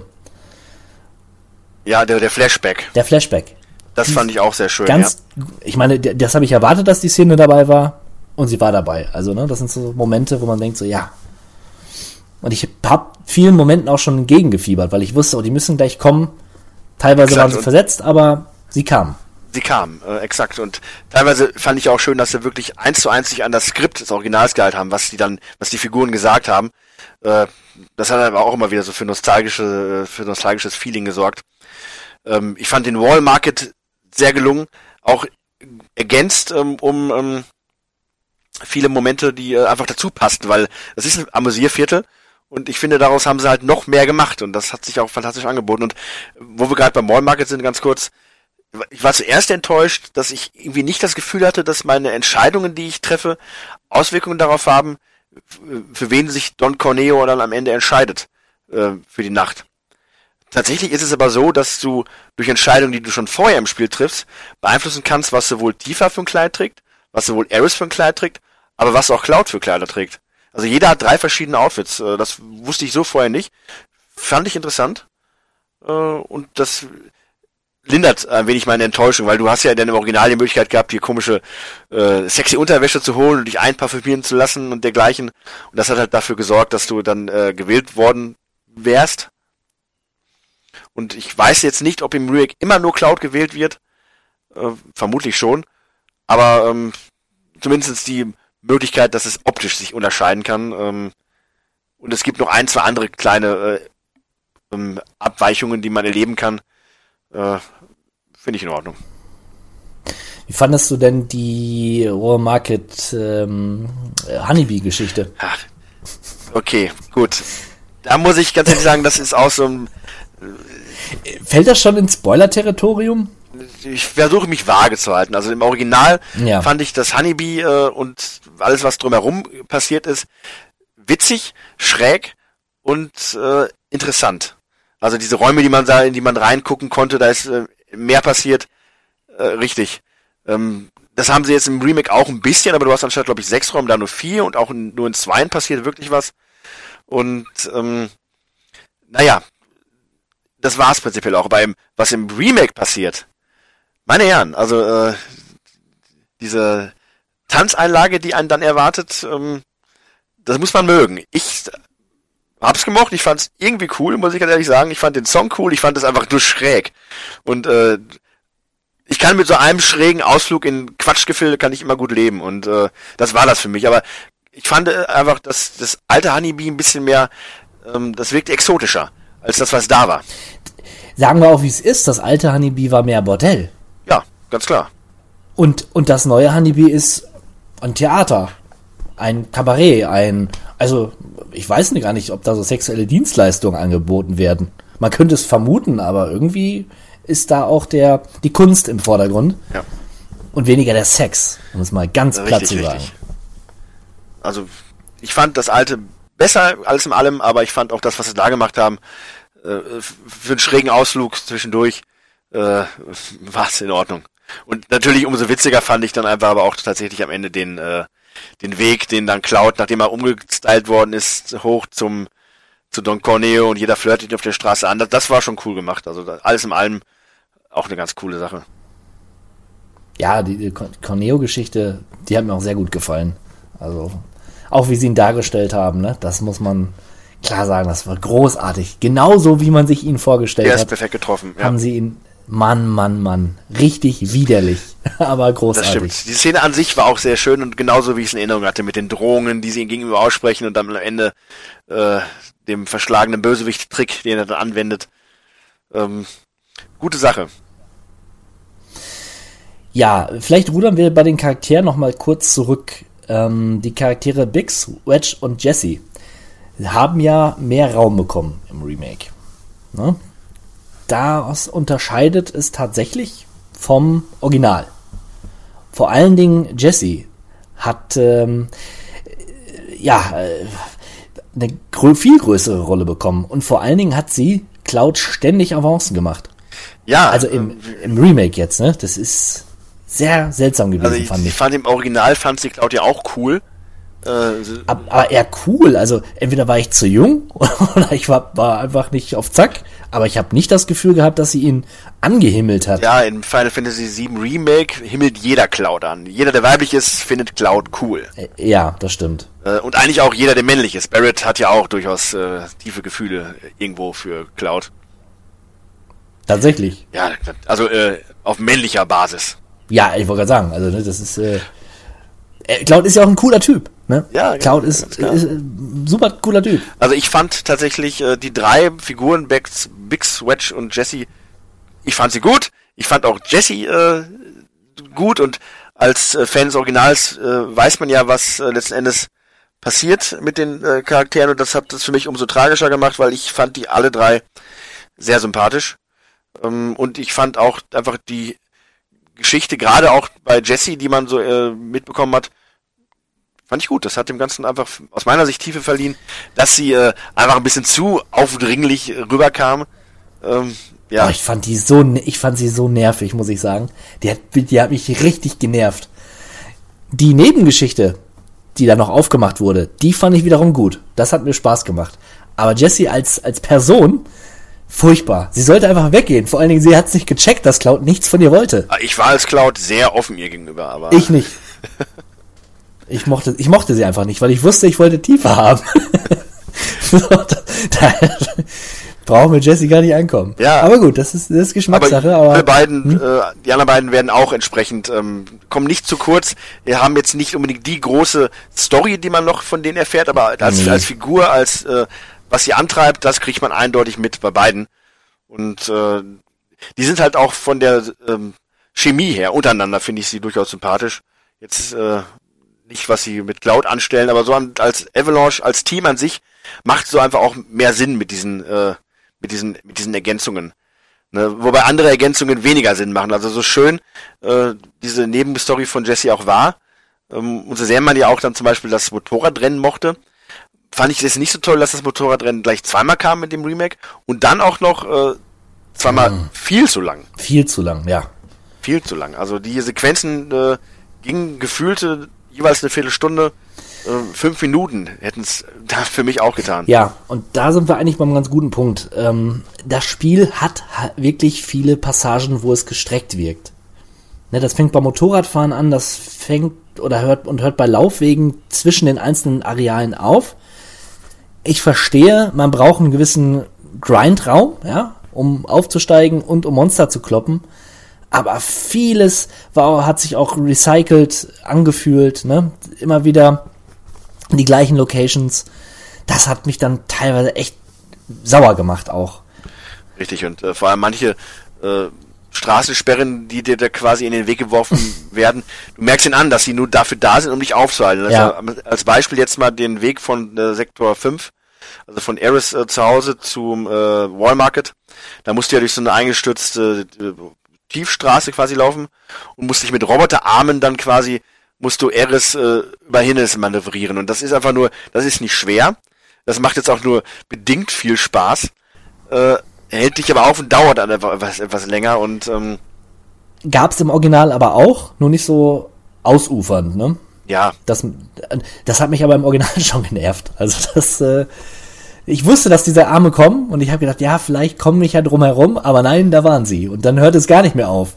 Ja, der, der Flashback. Der Flashback. Das fand ich auch sehr schön, ganz, ja. Ich meine, das habe ich erwartet, dass die Szene dabei war und sie war dabei. Also, ne, das sind so Momente, wo man denkt so, ja. Und ich habe vielen Momenten auch schon entgegengefiebert, weil ich wusste, oh, die müssen gleich kommen. Teilweise exakt, waren sie versetzt, aber sie kamen. Sie kamen, äh, exakt. Und teilweise fand ich auch schön, dass sie wirklich eins zu eins sich an das Skript des Originals gehalten haben, was die dann, was die Figuren gesagt haben. Äh, das hat aber auch immer wieder so für nostalgische, für nostalgisches Feeling gesorgt. Ähm, ich fand den Wall Market sehr gelungen, auch ergänzt ähm, um ähm, viele Momente, die äh, einfach dazu passten, weil das ist ein Amüsierviertel und ich finde, daraus haben sie halt noch mehr gemacht und das hat sich auch fantastisch angeboten. Und wo wir gerade beim Wall Market sind, ganz kurz, ich war zuerst enttäuscht, dass ich irgendwie nicht das Gefühl hatte, dass meine Entscheidungen, die ich treffe, Auswirkungen darauf haben, für wen sich Don Corneo dann am Ende entscheidet äh, für die Nacht. Tatsächlich ist es aber so, dass du durch Entscheidungen, die du schon vorher im Spiel triffst, beeinflussen kannst, was sowohl Tifa für ein Kleid trägt, was sowohl Aerith für ein Kleid trägt, aber was auch Cloud für Kleider trägt. Also jeder hat drei verschiedene Outfits. Das wusste ich so vorher nicht. Fand ich interessant. Und das lindert ein wenig meine Enttäuschung, weil du hast ja dann im Original die Möglichkeit gehabt, hier komische äh, sexy Unterwäsche zu holen und dich einparfümieren zu lassen und dergleichen. Und das hat halt dafür gesorgt, dass du dann äh, gewählt worden wärst. Und ich weiß jetzt nicht, ob im Remake immer nur Cloud gewählt wird. Äh, vermutlich schon. Aber ähm, zumindest die Möglichkeit, dass es optisch sich unterscheiden kann. Ähm, und es gibt noch ein, zwei andere kleine äh, ähm, Abweichungen, die man erleben kann. Äh, Finde ich in Ordnung. Wie fandest du denn die Raw Market ähm, Honeybee-Geschichte? Ach, okay, gut. Da muss ich ganz ehrlich sagen, das ist auch so ein... Äh, Fällt das schon ins Spoiler-Territorium? Ich versuche mich vage zu halten. Also im Original ja. fand ich das Honeybee äh, und alles, was drumherum passiert ist, witzig, schräg und äh, interessant. Also diese Räume, die man da, in die man reingucken konnte, da ist äh, mehr passiert. Äh, richtig. Ähm, das haben sie jetzt im Remake auch ein bisschen, aber du hast anstatt, glaube ich, sechs Räume, da nur vier und auch in, nur in zweien passiert wirklich was. Und ähm, naja, das war's prinzipiell auch. Beim was im Remake passiert, meine Herren, also äh, diese Tanzeinlage, die einen dann erwartet, ähm, das muss man mögen. Ich hab's gemocht, ich fand's irgendwie cool, muss ich ganz ehrlich sagen. Ich fand den Song cool, ich fand es einfach nur schräg. Und äh, ich kann mit so einem schrägen Ausflug in Quatschgefilde kann ich immer gut leben. Und äh, das war das für mich. Aber ich fand einfach, dass das alte Honeybee ein bisschen mehr, ähm, das wirkte exotischer, als das, was da war. Sagen wir auch, wie es ist. Das alte Honeybee war mehr Bordell. Ja, ganz klar. Und, und das neue Honeybee ist ein Theater, ein Kabarett, ein, also ich weiß nicht gar nicht, ob da so sexuelle Dienstleistungen angeboten werden. Man könnte es vermuten, aber irgendwie ist da auch der die Kunst im Vordergrund. Ja. Und weniger der Sex, um es mal ganz Richtig, platt zu sagen. richtig. Also ich fand das alte besser alles in allem, aber ich fand auch das, was sie da gemacht haben, äh, für einen schrägen Ausflug zwischendurch, äh, war es in Ordnung. Und natürlich umso witziger fand ich dann einfach aber auch tatsächlich am Ende den äh, den Weg, den dann Cloud, nachdem er umgestylt worden ist, hoch zum zu Don Corneo und jeder flirtet ihn auf der Straße an. Das, das war schon cool gemacht. Also alles in allem auch eine ganz coole Sache. Ja, die, die Corneo-Geschichte, die hat mir auch sehr gut gefallen. Also auch wie sie ihn dargestellt haben, ne? Das muss man klar sagen, das war großartig. Genauso wie man sich ihn vorgestellt hat. Der ist perfekt getroffen. Ja. Haben sie ihn, Mann, Mann, Mann, richtig widerlich, aber großartig. Das stimmt. Die Szene an sich war auch sehr schön und genauso wie ich es in Erinnerung hatte, mit den Drohungen, die sie ihm gegenüber aussprechen und dann am Ende äh, dem verschlagenen Bösewicht-Trick, den er dann anwendet. Ähm, gute Sache. Ja, vielleicht rudern wir bei den Charakteren nochmal kurz zurück. Ähm, die Charaktere Biggs, Wedge und Jesse haben ja mehr Raum bekommen im Remake. Ne? Das unterscheidet es tatsächlich vom Original. Vor allen Dingen Jesse hat ähm, ja äh, eine grö- viel größere Rolle bekommen und vor allen Dingen hat sie Cloud ständig Avancen gemacht. Ja. Also im, im Remake jetzt, ne? Das ist sehr seltsam gewesen, also ich, fand ich. Ich fand im Original, fand sie Cloud ja auch cool. Aber, aber eher cool, also entweder war ich zu jung oder ich war, war einfach nicht auf Zack, aber ich habe nicht das Gefühl gehabt, dass sie ihn angehimmelt hat. Ja, in Final Fantasy sieben Remake himmelt jeder Cloud an. Jeder, der weiblich ist, findet Cloud cool. Ja, das stimmt. Und eigentlich auch jeder, der männlich ist. Barrett hat ja auch durchaus äh, tiefe Gefühle irgendwo für Cloud. Tatsächlich? Ja, also äh, auf männlicher Basis. Ja, ich wollte gerade sagen, also ne, das ist äh, Cloud ist ja auch ein cooler Typ. Ne? Ja, Cloud ist, ist ein super cooler Typ. Also ich fand tatsächlich äh, die drei Figuren, Biggs, Biggs, Wedge und Jesse, ich fand sie gut. Ich fand auch Jesse äh, gut und als äh, Fan des Originals äh, weiß man ja, was äh, letzten Endes passiert mit den äh, Charakteren und das hat das für mich umso tragischer gemacht, weil ich fand die alle drei sehr sympathisch. Ähm, und ich fand auch einfach die Geschichte, gerade auch bei Jesse, die man so äh, mitbekommen hat, fand ich gut. Das hat dem Ganzen einfach aus meiner Sicht Tiefe verliehen, dass sie äh, einfach ein bisschen zu aufdringlich rüberkam. Ähm, ja. Oh, ich fand die so, ich fand sie so nervig, muss ich sagen. Die hat, die hat mich richtig genervt. Die Nebengeschichte, die da noch aufgemacht wurde, die fand ich wiederum gut. Das hat mir Spaß gemacht. Aber Jessie als als Person, Furchtbar. Sie sollte einfach weggehen. Vor allen Dingen, sie hat es nicht gecheckt, dass Cloud nichts von ihr wollte. Ich war als Cloud sehr offen ihr gegenüber, aber... Ich nicht. Ich mochte, ich mochte sie einfach nicht, weil ich wusste, ich wollte tiefer haben. So, da, da brauchen wir Jesse gar nicht ankommen. Ja. Aber gut, das ist, das ist Geschmackssache. Aber, aber die, beiden, hm? äh, die anderen beiden werden auch entsprechend, ähm, kommen nicht zu kurz. Wir haben jetzt nicht unbedingt die große Story, die man noch von denen erfährt, aber als, Nee. als Figur, als äh, was sie antreibt, das kriegt man eindeutig mit bei beiden. Und äh, die sind halt auch von der ähm, Chemie her untereinander, finde ich sie durchaus sympathisch. Jetzt äh, nicht, was sie mit Cloud anstellen, aber so an, als Avalanche, als Team an sich, macht so einfach auch mehr Sinn mit diesen, äh, mit diesen, mit diesen Ergänzungen. Ne? Wobei andere Ergänzungen weniger Sinn machen. Also so schön äh, diese Nebenstory von Jesse auch war. Ähm, unser Seemann ja auch dann zum Beispiel das Motorradrennen mochte. Fand ich es nicht so toll, dass das Motorradrennen gleich zweimal kam mit dem Remake und dann auch noch äh, zweimal Hm. viel zu lang. Viel zu lang, ja. Viel zu lang. Also die Sequenzen äh, gingen gefühlte jeweils eine Viertelstunde, äh, fünf Minuten hätten es da für mich auch getan. Ja, und da sind wir eigentlich beim ganz guten Punkt. Ähm, das Spiel hat ha- wirklich viele Passagen, wo es gestreckt wirkt. Ne, das fängt beim Motorradfahren an, das fängt oder hört und hört bei Laufwegen zwischen den einzelnen Arealen auf. Ich verstehe, man braucht einen gewissen Grindraum, ja, um aufzusteigen und um Monster zu kloppen. Aber vieles war, hat sich auch recycelt angefühlt, ne? Immer wieder die gleichen Locations. Das hat mich dann teilweise echt sauer gemacht auch. Richtig, und äh, vor allem manche äh, Straßensperren, die dir da quasi in den Weg geworfen werden, du merkst ihnen an, dass sie nur dafür da sind, um dich aufzuhalten. Ja. Also, als Beispiel jetzt mal den Weg von äh, Sektor fünf, also von Ares äh, zu Hause zum äh, Wall Market. Da musst du ja durch so eine eingestürzte äh, Tiefstraße quasi laufen und musst dich mit Roboterarmen dann quasi, musst du Ares äh, über Hindernisse manövrieren. Und das ist einfach nur, das ist nicht schwer. Das macht jetzt auch nur bedingt viel Spaß. Äh, hält dich aber auf und dauert dann etwas, etwas länger und ähm, Gab's im Original aber auch, nur nicht so ausufernd, ne? ja, Das, das hat mich aber im Original schon genervt. Also das, äh, ich wusste, dass diese Arme kommen und ich habe gedacht, ja, vielleicht komme ich ja drum herum, aber nein, da waren sie. Und dann hört es gar nicht mehr auf.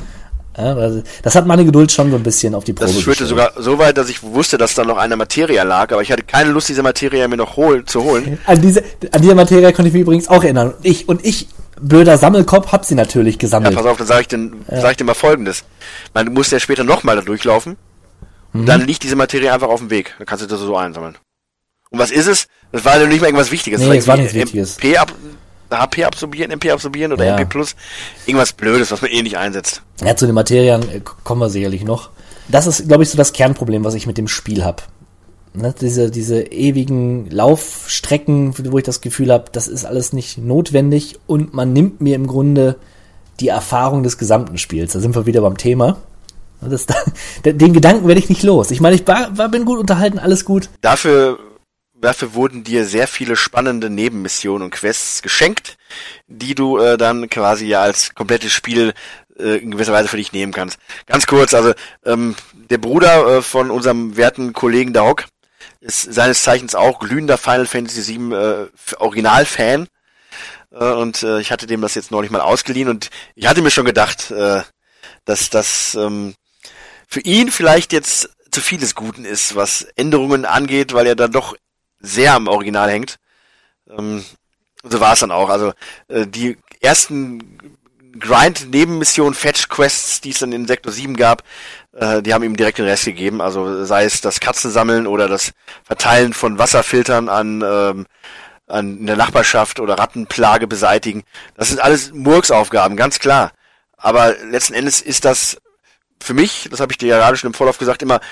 Ja, das, das hat meine Geduld schon so ein bisschen auf die Probe das führte gestellt. sogar so weit, dass ich wusste, dass da noch eine Materie lag, aber ich hatte keine Lust, diese Materie mir noch hol, zu holen. An diese, an diese Materie konnte ich mich übrigens auch erinnern. Und ich, und ich, blöder Sammelkopf, hab sie natürlich Ja, gesammelt. pass auf, dann sage ich, den, Ja. sag ich dir mal Folgendes. Man muss ja später nochmal da durchlaufen. Mhm. Und dann liegt diese Materie einfach auf dem Weg. Dann kannst du das so einsammeln. Und was ist es? Das war ja nicht mal irgendwas Wichtiges. Nee, das es war nichts irgendwie Wichtiges. M P ab, H P absorbieren, M P absorbieren oder Ja. M P Plus. Irgendwas Blödes, was man eh nicht einsetzt. Ja, zu den Materien äh, kommen wir sicherlich noch. Das ist, glaube ich, so das Kernproblem, was ich mit dem Spiel habe. Ne, diese, diese ewigen Laufstrecken, wo ich das Gefühl habe, das ist alles nicht notwendig und man nimmt mir im Grunde die Erfahrung des gesamten Spiels. Da sind wir wieder beim Thema. Das, den Gedanken werde ich nicht los. Ich meine, ich war, war, bin gut unterhalten, alles gut. Dafür, dafür wurden dir sehr viele spannende Nebenmissionen und Quests geschenkt, die du äh, dann quasi ja als komplettes Spiel äh, in gewisser Weise für dich nehmen kannst. Ganz kurz, also ähm, der Bruder äh, von unserem werten Kollegen Daok ist seines Zeichens auch glühender Final Fantasy sieben äh, Original-Fan. Äh, und äh, ich hatte dem das jetzt neulich mal ausgeliehen und ich hatte mir schon gedacht, äh, dass das ähm, für ihn vielleicht jetzt zu viel des Guten ist, was Änderungen angeht, weil er dann doch sehr am Original hängt. Ähm, so war es dann auch. Also äh, die ersten Grind-Nebenmissionen, Fetch-Quests, die es dann in Sektor sieben gab, äh, die haben ihm direkt den Rest gegeben. Also sei es das Katzensammeln oder das Verteilen von Wasserfiltern an, ähm, an in der Nachbarschaft oder Rattenplage beseitigen. Das sind alles Murksaufgaben, ganz klar. Aber letzten Endes ist das für mich, das habe ich dir ja gerade schon im Vorlauf gesagt, immer,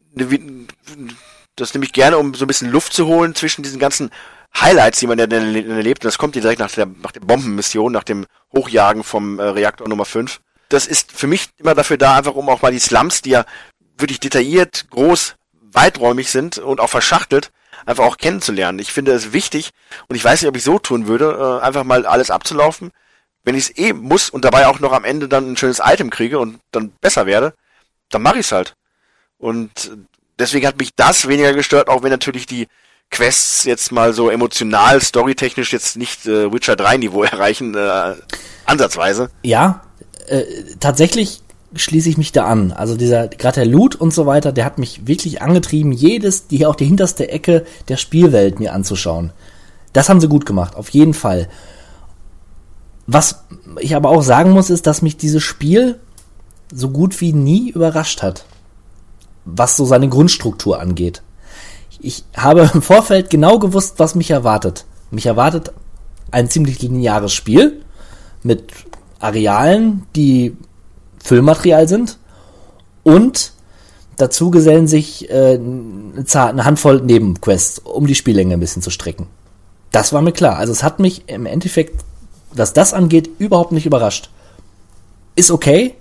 das nehme ich gerne, um so ein bisschen Luft zu holen zwischen diesen ganzen Highlights, die man dann erlebt. Und das kommt direkt nach der, nach der Bombenmission, nach dem Hochjagen vom äh, Reaktor Nummer fünf. Das ist für mich immer dafür da, einfach um auch mal die Slums, die ja wirklich detailliert, groß, weiträumig sind und auch verschachtelt, einfach auch kennenzulernen. Ich finde es wichtig, und ich weiß nicht, ob ich so tun würde, äh, einfach mal alles abzulaufen. Wenn ich es eh muss und dabei auch noch am Ende dann ein schönes Item kriege und dann besser werde, dann mache ich es halt. Und deswegen hat mich das weniger gestört, auch wenn natürlich die Quests jetzt mal so emotional, storytechnisch jetzt nicht äh, Witcher drei Niveau erreichen, äh, ansatzweise. Ja, äh, tatsächlich schließe ich mich da an. Also dieser, gerade der Loot und so weiter, der hat mich wirklich angetrieben, jedes, die auch die hinterste Ecke der Spielwelt mir anzuschauen. Das haben sie gut gemacht, auf jeden Fall. Was ich aber auch sagen muss, ist, dass mich dieses Spiel so gut wie nie überrascht hat, was so seine Grundstruktur angeht. Ich habe im Vorfeld genau gewusst, was mich erwartet. Mich erwartet ein ziemlich lineares Spiel mit Arealen, die Füllmaterial sind, und dazu gesellen sich äh, eine Handvoll Nebenquests, um die Spiellänge ein bisschen zu strecken. Das war mir klar. Also es hat mich im Endeffekt, was das angeht, überhaupt nicht überrascht. Ist okay,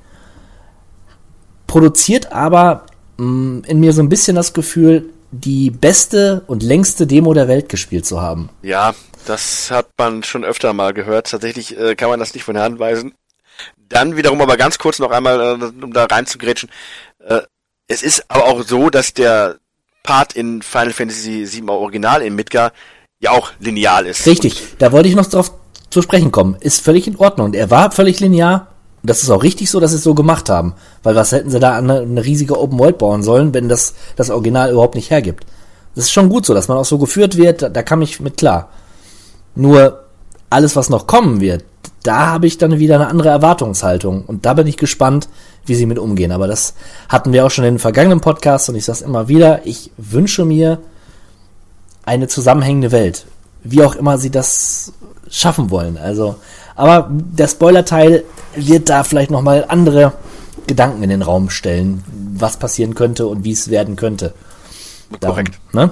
produziert aber mh, in mir so ein bisschen das Gefühl, die beste und längste Demo der Welt gespielt zu haben. Ja, das hat man schon öfter mal gehört. Tatsächlich äh, kann man das nicht von der Hand weisen. Dann wiederum aber ganz kurz noch einmal, äh, um da reinzugrätschen. Äh, es ist aber auch so, dass der Part in Final Fantasy sieben Original in Midgar ja auch lineal ist. Richtig, und da wollte ich noch drauf zu sprechen kommen. Ist völlig in Ordnung. Er war völlig linear. Das ist auch richtig so, dass sie es so gemacht haben. Weil was hätten sie da an eine, eine riesige Open World bauen sollen, wenn das das Original überhaupt nicht hergibt. Das ist schon gut so, dass man auch so geführt wird, da, da kam ich mit klar. Nur alles, was noch kommen wird, da habe ich dann wieder eine andere Erwartungshaltung. Und da bin ich gespannt, wie sie mit umgehen. Aber das hatten wir auch schon in den vergangenen Podcasts und ich sage es immer wieder, ich wünsche mir eine zusammenhängende Welt. Wie auch immer sie das schaffen wollen. Also, aber der Spoiler-Teil wird da vielleicht nochmal andere Gedanken in den Raum stellen, was passieren könnte und wie es werden könnte. Korrekt. Darum, ne?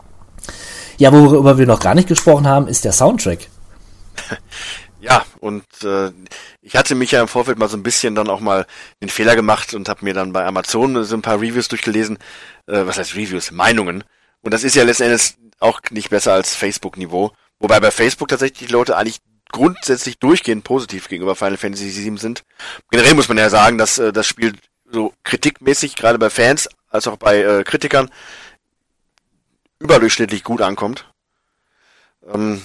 Ja, worüber wir noch gar nicht gesprochen haben, ist der Soundtrack. Ja, und äh, ich hatte mich ja im Vorfeld mal so ein bisschen dann auch mal den Fehler gemacht und habe mir dann bei Amazon so ein paar Reviews durchgelesen. Äh, was heißt Reviews? Meinungen. Und das ist ja letzten Endes auch nicht besser als Facebook-Niveau. Wobei bei Facebook tatsächlich die Leute eigentlich grundsätzlich durchgehend positiv gegenüber Final Fantasy sieben sind. Generell muss man ja sagen, dass äh, das Spiel so kritikmäßig, gerade bei Fans, als auch bei äh, Kritikern, überdurchschnittlich gut ankommt. Ähm,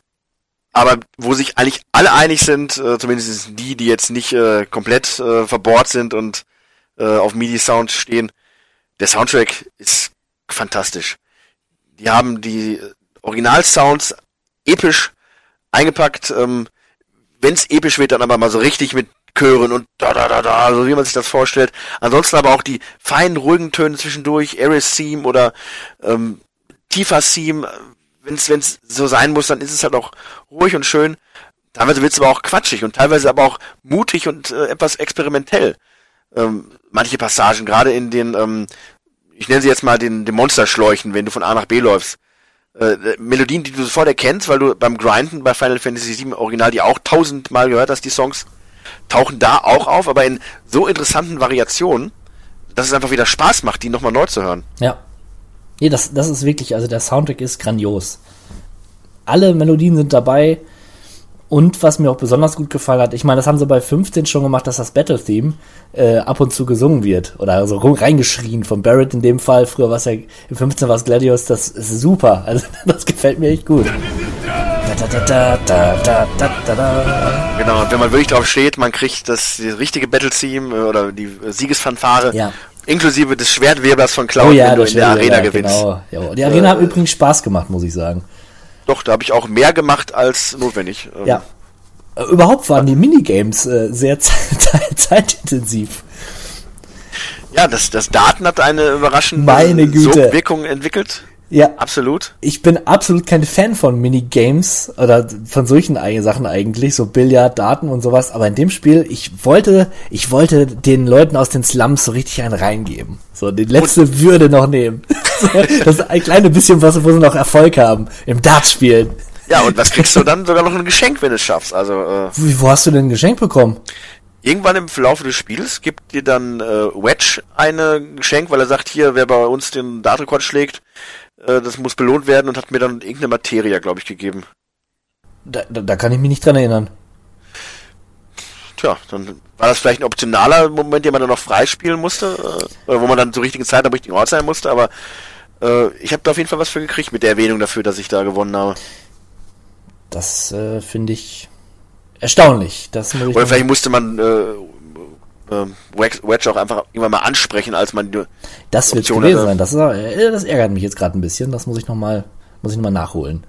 aber wo sich eigentlich alle einig sind, äh, zumindest die, die jetzt nicht äh, komplett äh, verbohrt sind und äh, auf MIDI-Sound stehen, der Soundtrack ist fantastisch. Die haben die Original-Sounds episch eingepackt, ähm, wenn es episch wird, dann aber mal so richtig mit Chören und da da da da, so wie man sich das vorstellt. Ansonsten aber auch die feinen, ruhigen Töne zwischendurch, Ares Theme oder ähm, tiefer Theme, wenn es so sein muss, dann ist es halt auch ruhig und schön. Teilweise wird es aber auch quatschig und teilweise aber auch mutig und äh, etwas experimentell. Ähm, manche Passagen, gerade in den, ähm, ich nenne sie jetzt mal den, den Monsterschläuchen, wenn du von A nach B läufst. Äh, Melodien, die du sofort erkennst, weil du beim Grinden bei Final Fantasy sieben Original die auch tausendmal gehört hast, die Songs, tauchen da auch auf, aber in so interessanten Variationen, dass es einfach wieder Spaß macht, die nochmal neu zu hören. Ja. Nee, das, das ist wirklich, also der Soundtrack ist grandios. Alle Melodien sind dabei und was mir auch besonders gut gefallen hat, ich meine, das haben sie bei fünfzehn schon gemacht, dass das Battle-Theme äh, ab und zu gesungen wird oder so reingeschrien von Barrett in dem Fall. Früher war es ja, im fünfzehn war es Gladius, das ist super, also das gefällt mir echt gut. Da, da, da, da, da, da, da, da. Genau, und wenn man wirklich drauf steht, man kriegt das, das richtige Battle-Theme oder die Siegesfanfare, ja. Inklusive des Schwertwebers von Cloud, oh ja, wenn du in der Arena gewinnst. Genau. Ja, die Arena äh, hat übrigens Spaß gemacht, muss ich sagen. Doch, da habe ich auch mehr gemacht als notwendig. Ja. Überhaupt waren die Minigames äh, sehr zeit- zeitintensiv. Ja, das, das Daten hat eine überraschende Meine Güte. Wirkung entwickelt. Ja. Absolut. Ich bin absolut kein Fan von Minigames oder von solchen Sachen eigentlich, so Billard, Daten und sowas, aber in dem Spiel, ich wollte, ich wollte den Leuten aus den Slums so richtig einen reingeben. So, die letzte und Würde noch nehmen. Das ist ein kleines bisschen was, wo sie noch Erfolg haben im Dartspielen. Ja, und was kriegst du dann? Sogar noch ein Geschenk, wenn du es schaffst. Also, äh, Wie, wo hast du denn ein Geschenk bekommen? Irgendwann im Verlauf des Spiels gibt dir dann äh, Wedge ein Geschenk, weil er sagt, hier, wer bei uns den Dartrekord schlägt, äh, das muss belohnt werden, und hat mir dann irgendeine Materia, glaube ich, gegeben. Da, da, da kann ich mich nicht dran erinnern. Tja, dann war das vielleicht ein optionaler Moment, den man dann noch freispielen musste, äh, oder wo man dann zur richtigen Zeit am richtigen Ort sein musste, aber Äh, ich habe da auf jeden Fall was für gekriegt mit der Erwähnung dafür, dass ich da gewonnen habe. Das äh, finde ich erstaunlich. Das muss ich Oder vielleicht musste man äh, äh, Wedge auch einfach irgendwann mal ansprechen, als man die Das wird Option gewesen hatte. sein. Das, ist, äh, das ärgert mich jetzt gerade ein bisschen. Das muss ich nochmal muss ich noch mal nachholen.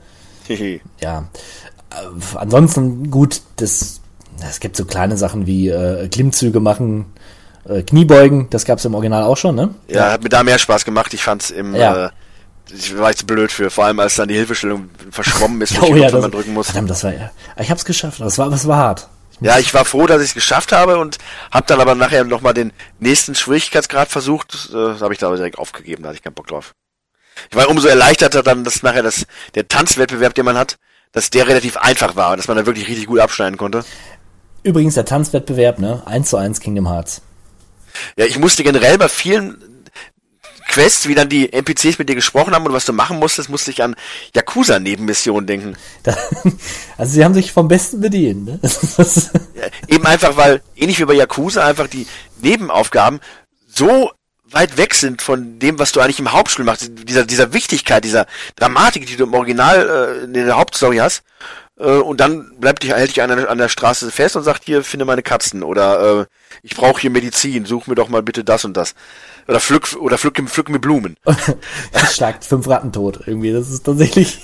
Ja. Äh, ansonsten gut, das es gibt so kleine Sachen wie äh, Klimmzüge machen, äh, Kniebeugen, das gab's im Original auch schon, ne? Ja, ja, hat mir da mehr Spaß gemacht. Ich fand's im ja. äh, ich war jetzt blöd für, vor allem als dann die Hilfestellung verschwommen ist, oh, ich ja, Knopf, das, drücken muss. Verdammt, das war ja. Ich hab's geschafft, das war, das war hart. Ich ja, ich war froh, dass ich es geschafft habe und hab dann aber nachher nochmal den nächsten Schwierigkeitsgrad versucht. Äh, habe ich da aber direkt aufgegeben, da hatte ich keinen Bock drauf. Ich war umso erleichterter dann, dass nachher das, der Tanzwettbewerb, den man hat, dass der relativ einfach war und dass man da wirklich richtig gut abschneiden konnte. Übrigens der Tanzwettbewerb, ne? eins zu eins Kingdom Hearts. Ja, ich musste generell bei vielen Quests, wie dann die N P Cs mit dir gesprochen haben und was du machen musstest, musste ich an Yakuza-Nebenmissionen denken. Da, also sie haben sich vom Besten bedient, ne? Ja, eben einfach, weil, ähnlich wie bei Yakuza, einfach die Nebenaufgaben so weit weg sind von dem, was du eigentlich im Hauptspiel machst, dieser, dieser Wichtigkeit, dieser Dramatik, die du im Original äh, in der Hauptstory hast, äh, und dann bleibt dich, hält dich an der, an der Straße fest und sagt, hier, finde meine Katzen, oder äh, ich brauche hier Medizin, such mir doch mal bitte das und das. Oder pflück, oder pflück, pflück mir Blumen. Schlagt fünf Ratten tot, irgendwie, das ist tatsächlich...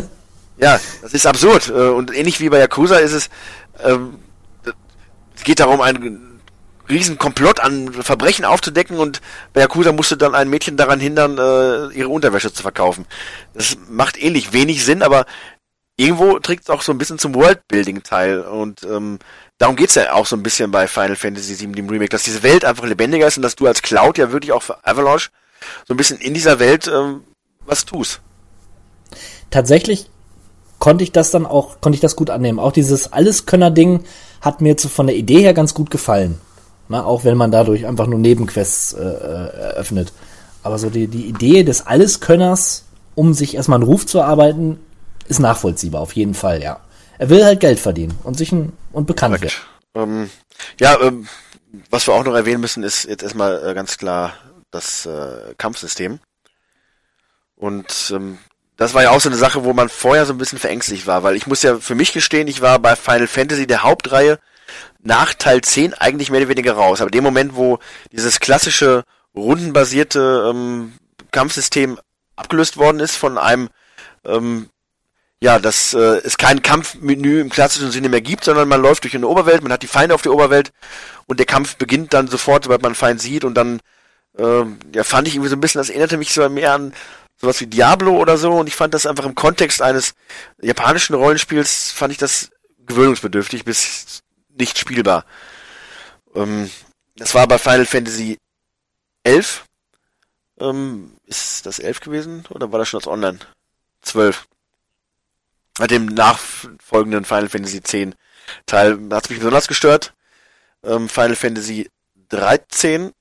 Ja, das ist absurd, und ähnlich wie bei Yakuza ist es, ähm, es geht darum, einen riesen Komplott an Verbrechen aufzudecken und bei Yakuza musste dann ein Mädchen daran hindern, äh, ihre Unterwäsche zu verkaufen. Das macht ähnlich wenig Sinn, aber irgendwo trägt es auch so ein bisschen zum Worldbuilding teil und ähm, darum geht's ja auch so ein bisschen bei Final Fantasy sieben, dem Remake, dass diese Welt einfach lebendiger ist und dass du als Cloud ja wirklich auch für Avalanche so ein bisschen in dieser Welt ähm, was tust. Tatsächlich konnte ich das dann auch, konnte ich das gut annehmen. Auch dieses Alleskönner-Ding hat mir zu, von der Idee her ganz gut gefallen. Na, auch wenn man dadurch einfach nur Nebenquests äh, eröffnet. Aber so die, die Idee des Alleskönners, um sich erstmal einen Ruf zu erarbeiten, ist nachvollziehbar, auf jeden Fall, ja. Er will halt Geld verdienen und sich ein, und bekannt werden. Ähm, ja, ähm, was wir auch noch erwähnen müssen, ist jetzt erstmal äh, ganz klar das äh, Kampfsystem. Und ähm, das war ja auch so eine Sache, wo man vorher so ein bisschen verängstigt war, weil ich muss ja für mich gestehen, ich war bei Final Fantasy der Hauptreihe nach Teil zehn eigentlich mehr oder weniger raus. Aber dem Moment, wo dieses klassische rundenbasierte ähm, Kampfsystem abgelöst worden ist von einem, ähm, ja, dass äh, es kein Kampfmenü im klassischen Sinne mehr gibt, sondern man läuft durch eine Oberwelt, man hat die Feinde auf der Oberwelt und der Kampf beginnt dann sofort, sobald man einen Feind sieht und dann äh, ja, fand ich irgendwie so ein bisschen, das erinnerte mich so mehr an sowas wie Diablo oder so und ich fand das einfach im Kontext eines japanischen Rollenspiels, fand ich das gewöhnungsbedürftig bis nicht spielbar. Ähm, das war bei Final Fantasy elf. Ähm, ist das elf gewesen? Oder war das schon das Online? zwölf. Bei dem nachfolgenden Final Fantasy zehn Teil hat es mich besonders gestört. Ähm, Final Fantasy dreizehn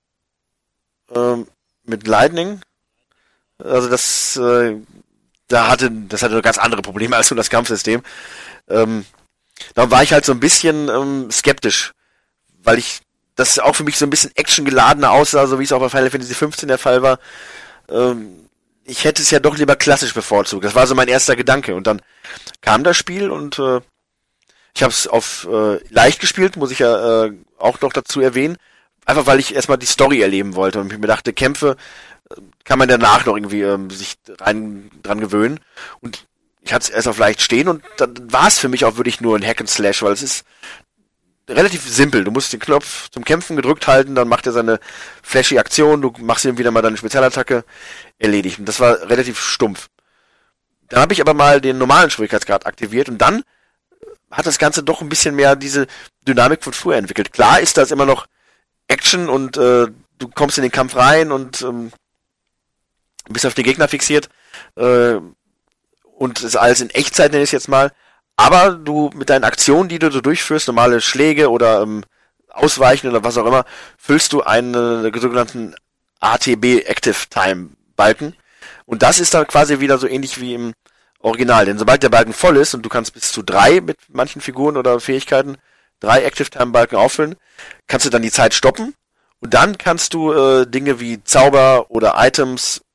ähm, mit Lightning. Also das, äh, da hatte, das hatte ganz andere Probleme als nur das Kampfsystem. Ähm, Da war ich halt so ein bisschen ähm, skeptisch, weil ich das auch für mich so ein bisschen actiongeladener aussah, so wie es auch bei Final Fantasy fünfzehn der Fall war. Ähm, ich hätte es ja doch lieber klassisch bevorzugt. Das war so mein erster Gedanke. Und dann kam das Spiel und äh, ich habe es auf äh, leicht gespielt, muss ich ja äh, auch noch dazu erwähnen. Einfach weil ich erstmal die Story erleben wollte und ich mir dachte, Kämpfe äh, kann man danach noch irgendwie ähm, sich rein dran gewöhnen. Und ich hatte es erst auf leicht stehen und dann war es für mich auch wirklich nur ein Hack and Slash, weil es ist relativ simpel. Du musst den Knopf zum Kämpfen gedrückt halten, dann macht er seine flashy Aktion, du machst ihm wieder mal deine Spezialattacke, erledigt. Und das war relativ stumpf. Dann habe ich aber mal den normalen Schwierigkeitsgrad aktiviert und dann hat das Ganze doch ein bisschen mehr diese Dynamik von früher entwickelt. Klar ist das immer noch Action und äh, du kommst in den Kampf rein und ähm, bist auf den Gegner fixiert, äh, und ist alles in Echtzeit, nenne ich es jetzt mal. Aber du mit deinen Aktionen, die du so durchführst, normale Schläge oder ähm, Ausweichen oder was auch immer, füllst du einen äh, sogenannten A T B Active Time Balken. Und das ist dann quasi wieder so ähnlich wie im Original. Denn sobald der Balken voll ist und du kannst bis zu drei mit manchen Figuren oder Fähigkeiten drei Active Time Balken auffüllen, kannst du dann die Zeit stoppen. Und dann kannst du äh, Dinge wie Zauber oder Items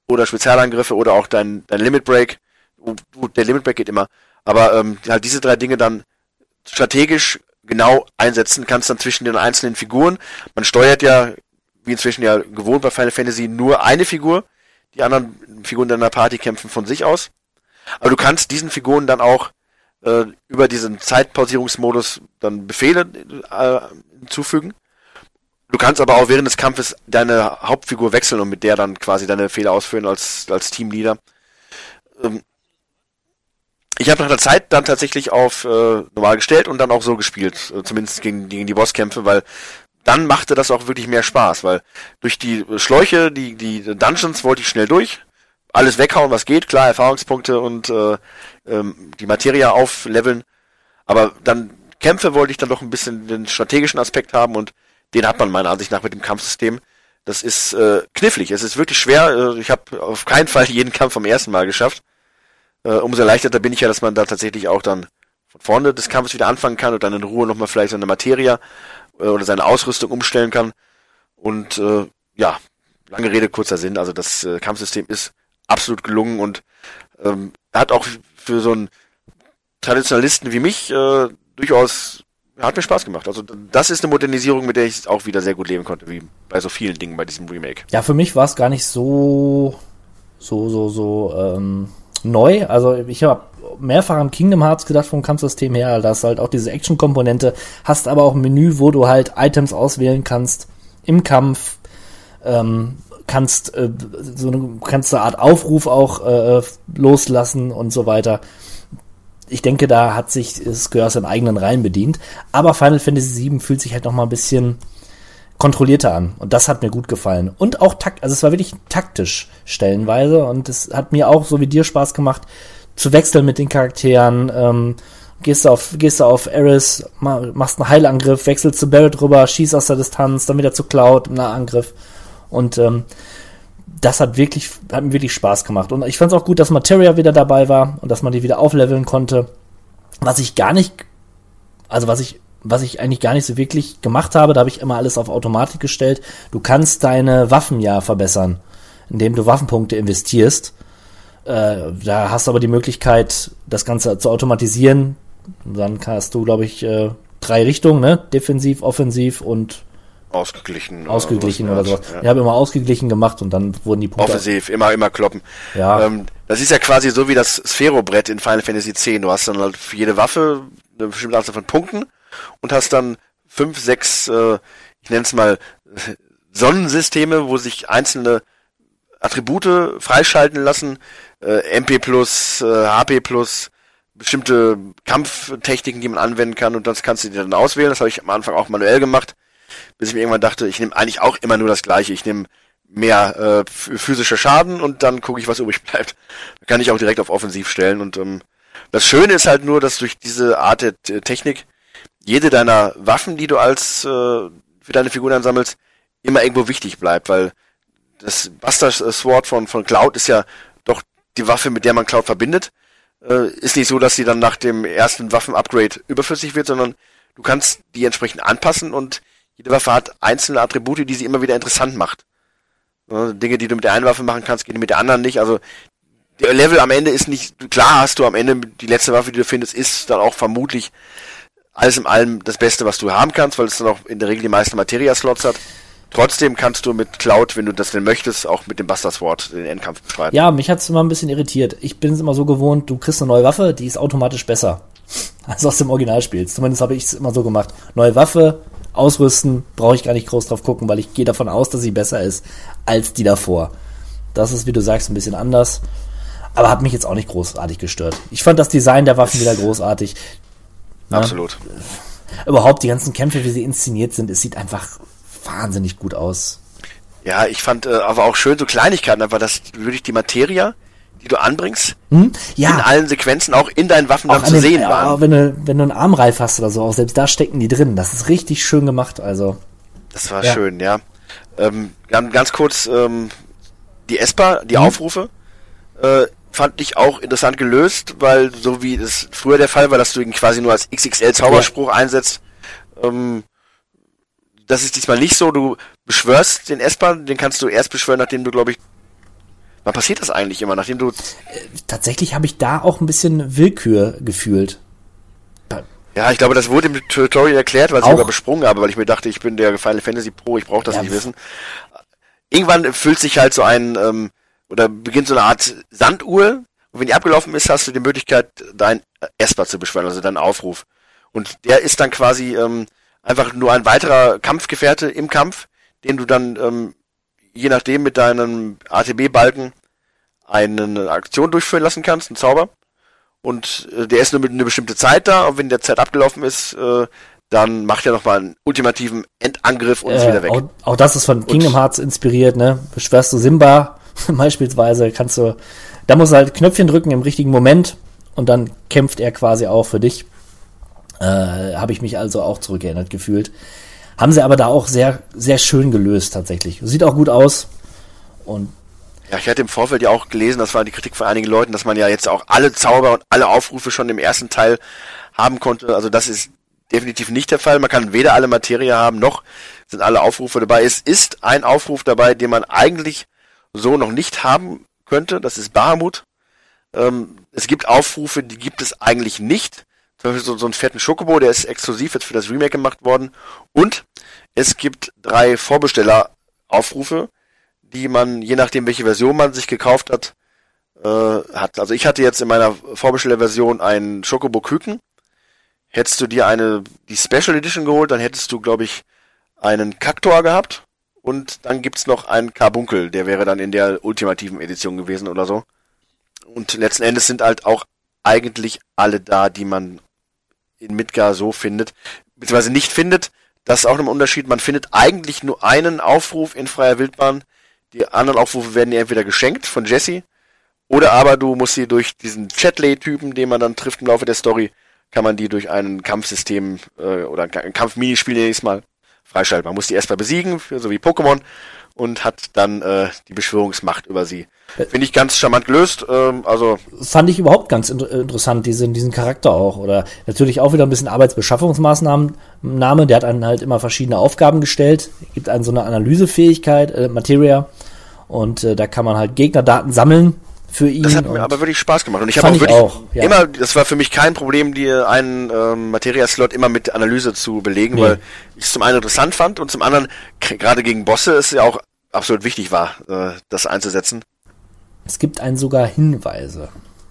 oder Spezialangriffe oder auch dein, dein Limit Break. Der Limit Break geht immer. Aber ähm, halt diese drei Dinge dann strategisch genau einsetzen kannst dann zwischen den einzelnen Figuren. Man steuert ja, wie inzwischen ja gewohnt bei Final Fantasy, nur eine Figur. Die anderen Figuren deiner Party kämpfen von sich aus. Aber du kannst diesen Figuren dann auch äh, über diesen Zeitpausierungsmodus dann Befehle äh, hinzufügen. Du kannst aber auch während des Kampfes deine Hauptfigur wechseln und mit der dann quasi deine Fehler ausführen als, als Teamleader. Ähm, ich habe nach der Zeit dann tatsächlich auf äh, normal gestellt und dann auch so gespielt, äh, zumindest gegen, gegen die Bosskämpfe, weil dann machte das auch wirklich mehr Spaß, weil durch die Schläuche, die, die Dungeons wollte ich schnell durch, alles weghauen, was geht, klar, Erfahrungspunkte und äh, ähm, die Materie aufleveln, aber dann Kämpfe wollte ich dann doch ein bisschen den strategischen Aspekt haben und den hat man meiner Ansicht nach mit dem Kampfsystem. Das ist äh, knifflig, es ist wirklich schwer, ich habe auf keinen Fall jeden Kampf vom ersten Mal geschafft. Äh, umso erleichterter bin ich ja, dass man da tatsächlich auch dann von vorne des Kampfes wieder anfangen kann und dann in Ruhe nochmal vielleicht seine Materie äh, oder seine Ausrüstung umstellen kann. Und äh, ja, lange Rede, kurzer Sinn, also das äh, Kampfsystem ist absolut gelungen und ähm, hat auch für so einen Traditionalisten wie mich äh, durchaus hat mir Spaß gemacht. Also das ist eine Modernisierung, mit der ich auch wieder sehr gut leben konnte, wie bei so vielen Dingen bei diesem Remake. Ja, für mich war es gar nicht so so, so, so ähm, neu. Also ich habe mehrfach an Kingdom Hearts gedacht vom Kampfsystem her. Da hast halt auch diese Action-Komponente, hast aber auch ein Menü, wo du halt Items auswählen kannst im Kampf, ähm, kannst äh, so eine, kannst eine Art Aufruf auch äh, loslassen und so weiter. Ich denke, da hat sich Square seinen eigenen Reihen bedient. Aber Final Fantasy sieben fühlt sich halt noch mal ein bisschen kontrollierter an. Und das hat mir gut gefallen. Und auch takt, also es war wirklich taktisch stellenweise. Und es hat mir auch, so wie dir, Spaß gemacht, zu wechseln mit den Charakteren. Ähm, gehst du auf, gehst du auf Aeris, machst einen Heilangriff, wechselst zu Barret rüber, schießt aus der Distanz, dann wieder zu Cloud im Nahangriff. Und ähm, das hat wirklich, hat mir wirklich Spaß gemacht. Und ich fand es auch gut, dass Materia wieder dabei war und dass man die wieder aufleveln konnte. Was ich gar nicht, also was ich, was ich eigentlich gar nicht so wirklich gemacht habe, da habe ich immer alles auf Automatik gestellt. Du kannst deine Waffen ja verbessern, indem du Waffenpunkte investierst. Äh, da hast du aber die Möglichkeit, das Ganze zu automatisieren. Und dann hast du, glaube ich, äh, drei Richtungen, ne? Defensiv, offensiv und Ausgeglichen. Ausgeglichen oder, oder sowas. Ja. Ich habe immer ausgeglichen gemacht und dann wurden die Punkte... Offensiv, immer, immer kloppen. Ja. Ähm, das ist ja quasi so wie das Sphärobrett in Final Fantasy X. Du hast dann halt für jede Waffe eine bestimmte Anzahl von Punkten und hast dann fünf, sechs, äh, ich nenne es mal, Sonnensysteme, wo sich einzelne Attribute freischalten lassen. Äh, M P plus, äh, H P plus, bestimmte Kampftechniken, die man anwenden kann und das kannst du dir dann auswählen. Das habe ich am Anfang auch manuell gemacht. Bis ich mir irgendwann dachte, ich nehme eigentlich auch immer nur das Gleiche. Ich nehme mehr äh, physischer Schaden und dann gucke ich, was übrig bleibt. Da kann ich auch direkt auf Offensiv stellen. Und ähm, das Schöne ist halt nur, dass durch diese Art der t- Technik jede deiner Waffen, die du als äh, für deine Figuren ansammelst, immer irgendwo wichtig bleibt, weil das Buster Sword von von Cloud ist ja doch die Waffe, mit der man Cloud verbindet. Äh, ist nicht so, dass sie dann nach dem ersten Waffen-Upgrade überflüssig wird, sondern du kannst die entsprechend anpassen und jede Waffe hat einzelne Attribute, die sie immer wieder interessant macht. Ja, Dinge, die du mit der einen Waffe machen kannst, gehen mit der anderen nicht. Also der Level am Ende ist nicht, klar hast du am Ende die letzte Waffe, die du findest, ist dann auch vermutlich alles in allem das Beste, was du haben kannst, weil es dann auch in der Regel die meisten Materia-Slots hat. Trotzdem kannst du mit Cloud, wenn du das denn möchtest, auch mit dem Buster Sword den Endkampf bestreiten. Ja, mich hat's immer ein bisschen irritiert. Ich bin es immer so gewohnt, du kriegst eine neue Waffe, die ist automatisch besser als aus dem Originalspiel. Zumindest habe ich es immer so gemacht. Neue Waffe, ausrüsten, brauche ich gar nicht groß drauf gucken, weil ich gehe davon aus, dass sie besser ist als die davor. Das ist, wie du sagst, ein bisschen anders. Aber hat mich jetzt auch nicht großartig gestört. Ich fand das Design der Waffen wieder großartig. Absolut. Ja, überhaupt die ganzen Kämpfe, wie sie inszeniert sind, es sieht einfach wahnsinnig gut aus. Ja, ich fand äh, aber auch schön so Kleinigkeiten, einfach, dass wirklich die Materie, die du anbringst, hm? ja. in allen Sequenzen auch in deinen Waffen dann zu den, sehen waren. Auch wenn du, wenn du einen Armreif hast oder so, auch selbst da stecken die drin. Das ist richtig schön gemacht, also. Das war ja. schön, ja. Ähm, ganz, ganz kurz, ähm, die Esper, die hm? Aufrufe, äh, fand ich auch interessant gelöst, weil so wie es früher der Fall war, dass du ihn quasi nur als X X L-Zauberspruch ja. einsetzt, ähm, das ist diesmal nicht so. Du beschwörst den Esper, den kannst du erst beschwören, nachdem du, glaube ich, Wann passiert das eigentlich immer, nachdem du... Tatsächlich habe ich da auch ein bisschen Willkür gefühlt. Ja, ich glaube, das wurde im Tutorial erklärt, weil ich Auch. sogar besprungen habe, weil ich mir dachte, ich bin der Final Fantasy Pro, ich brauche das Ja, nicht wissen. Irgendwann füllt sich halt so ein, ähm, oder beginnt so eine Art Sanduhr, und wenn die abgelaufen ist, hast du die Möglichkeit, dein Esper zu beschwören, also deinen Aufruf. Und der ist dann quasi ähm, einfach nur ein weiterer Kampfgefährte im Kampf, den du dann, ähm, je nachdem, mit deinem A T B-Balken eine Aktion durchführen lassen kannst, einen Zauber. Und äh, der ist nur mit einer bestimmten Zeit da, und wenn der Zeit abgelaufen ist, äh, dann macht er nochmal einen ultimativen Endangriff und äh, ist wieder weg. Auch, auch das ist von und Kingdom Hearts inspiriert, ne? Beschwörst du Simba beispielsweise, kannst du, da musst du halt Knöpfchen drücken im richtigen Moment und dann kämpft er quasi auch für dich. Äh, habe ich mich also auch zurückerinnert gefühlt. Haben sie aber da auch sehr, sehr schön gelöst tatsächlich. Sieht auch gut aus. Und ja, ich hatte im Vorfeld ja auch gelesen, das war die Kritik von einigen Leuten, dass man ja jetzt auch alle Zauber und alle Aufrufe schon im ersten Teil haben konnte. Also das ist definitiv nicht der Fall. Man kann weder alle Materie haben, noch sind alle Aufrufe dabei. Es ist ein Aufruf dabei, den man eigentlich so noch nicht haben könnte. Das ist Bahamut. Ähm, es gibt Aufrufe, die gibt es eigentlich nicht. Zum Beispiel so, so einen fetten Schokobo, der ist exklusiv jetzt für das Remake gemacht worden. Und es gibt drei Vorbesteller-Aufrufe, die man, je nachdem welche Version man sich gekauft hat, äh, hat. Also ich hatte jetzt in meiner Vorbestellerversion einen Chocobo Küken. Hättest du dir eine, die Special Edition geholt, dann hättest du, glaube ich, einen Kaktor gehabt. Und dann gibt's noch einen Carbunkel, der wäre dann in der ultimativen Edition gewesen oder so. Und letzten Endes sind halt auch eigentlich alle da, die man in Midgar so findet, beziehungsweise nicht findet. Das ist auch ein Unterschied. Man findet eigentlich nur einen Aufruf in freier Wildbahn. Die anderen Aufrufe werden dir entweder geschenkt von Jesse, oder aber du musst sie durch diesen Chatley-Typen, den man dann trifft im Laufe der Story, kann man die durch ein Kampfsystem äh, oder ein Kampfminispiel nächstes Mal freischalten. Man muss die erstmal besiegen, so wie Pokémon, und hat dann äh, die Beschwörungsmacht über sie. Finde ich ganz charmant gelöst. Ähm, also fand ich überhaupt ganz inter- interessant, diesen, diesen Charakter auch. Oder natürlich auch wieder ein bisschen Arbeitsbeschaffungsmaßnahmen. Name, der hat einen halt immer verschiedene Aufgaben gestellt. Gibt einen so eine Analysefähigkeit, äh, Materia. Und äh, da kann man halt Gegnerdaten sammeln für ihn. Das hat mir aber wirklich Spaß gemacht. Und ich habe Fand auch wirklich ich auch, ja. immer, das war für mich kein Problem, die einen ähm, Materia-Slot immer mit Analyse zu belegen, Nee. weil ich es zum einen interessant fand und zum anderen, k- gerade gegen Bosse, es ja auch absolut wichtig war, äh, das einzusetzen. Es gibt einen sogar Hinweise.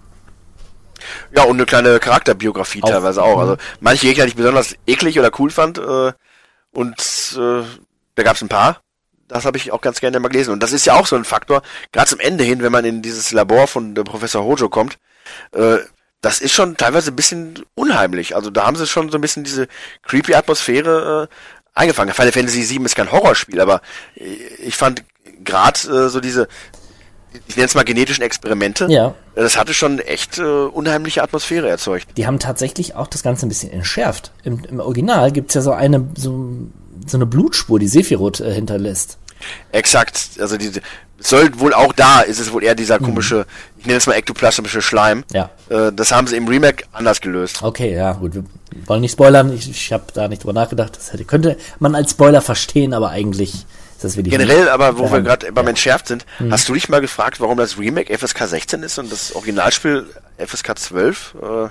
Ja, und eine kleine Charakterbiografie Auch, teilweise auch. mhm. Also manche Gegner, die ich besonders eklig oder cool fand, äh, und äh, da gab es ein paar. Das habe ich auch ganz gerne mal gelesen. Und das ist ja auch so ein Faktor, gerade zum Ende hin, wenn man in dieses Labor von äh, Professor Hojo kommt, äh, das ist schon teilweise ein bisschen unheimlich. Also da haben sie schon so ein bisschen diese creepy Atmosphäre äh, eingefangen. Final Fantasy sieben ist kein Horrorspiel, aber äh, ich fand gerade äh, so diese, ich nenne es mal genetischen Experimente, Ja. das hatte schon echt äh, unheimliche Atmosphäre erzeugt. Die haben tatsächlich auch das Ganze ein bisschen entschärft. Im, im Original gibt's ja so eine so, so eine Blutspur, die Sephiroth äh, hinterlässt. Exakt, also diese soll wohl auch da, ist es wohl eher dieser komische, ich nenne es mal ektoplasmische Schleim. Ja. Äh, das haben sie im Remake anders gelöst. Okay, ja, gut. Wir wollen nicht spoilern. Ich, ich habe da nicht drüber nachgedacht. Das hätte, könnte man als Spoiler verstehen, aber eigentlich ist das wirklich Generell, nicht. aber wo Ja, wir gerade beim ja. Entschärft sind, Hm. hast du dich mal gefragt, warum das Remake F S K sechzehn ist und das Originalspiel F S K zwölf? Äh,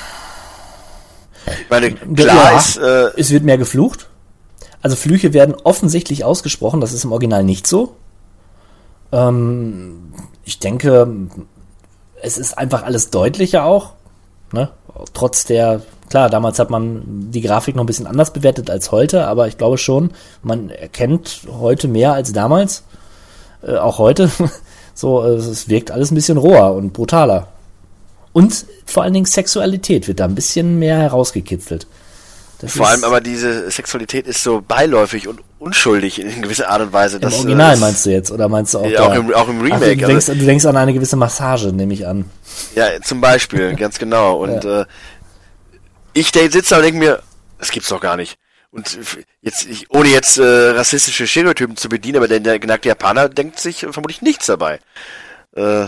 ich meine, klar Ja, ist, äh, es wird mehr geflucht. Also Flüche werden offensichtlich ausgesprochen. Das ist im Original nicht so. Ähm, ich denke, es ist einfach alles deutlicher auch. Ne? Trotz der, klar, damals hat man die Grafik noch ein bisschen anders bewertet als heute, aber ich glaube schon, man erkennt heute mehr als damals. Äh, auch heute. So, äh, es wirkt alles ein bisschen roher und brutaler. Und vor allen Dingen Sexualität wird da ein bisschen mehr herausgekitzelt. Das vor ist- allem aber diese Sexualität ist so beiläufig und unschuldig in gewisser Art und Weise. Im Das, Original äh, meinst du jetzt, oder meinst du auch Ja, da? auch im- auch im Remake, Ach, du, denkst, also- du denkst an eine gewisse Massage, nehme ich an. Ja, zum Beispiel, ganz genau. Und äh, ich der sitze da und denke mir, das gibt's doch gar nicht. Und jetzt, ich, ohne jetzt äh, rassistische Stereotypen zu bedienen, aber der, der genackte Japaner denkt sich vermutlich nichts dabei. Äh,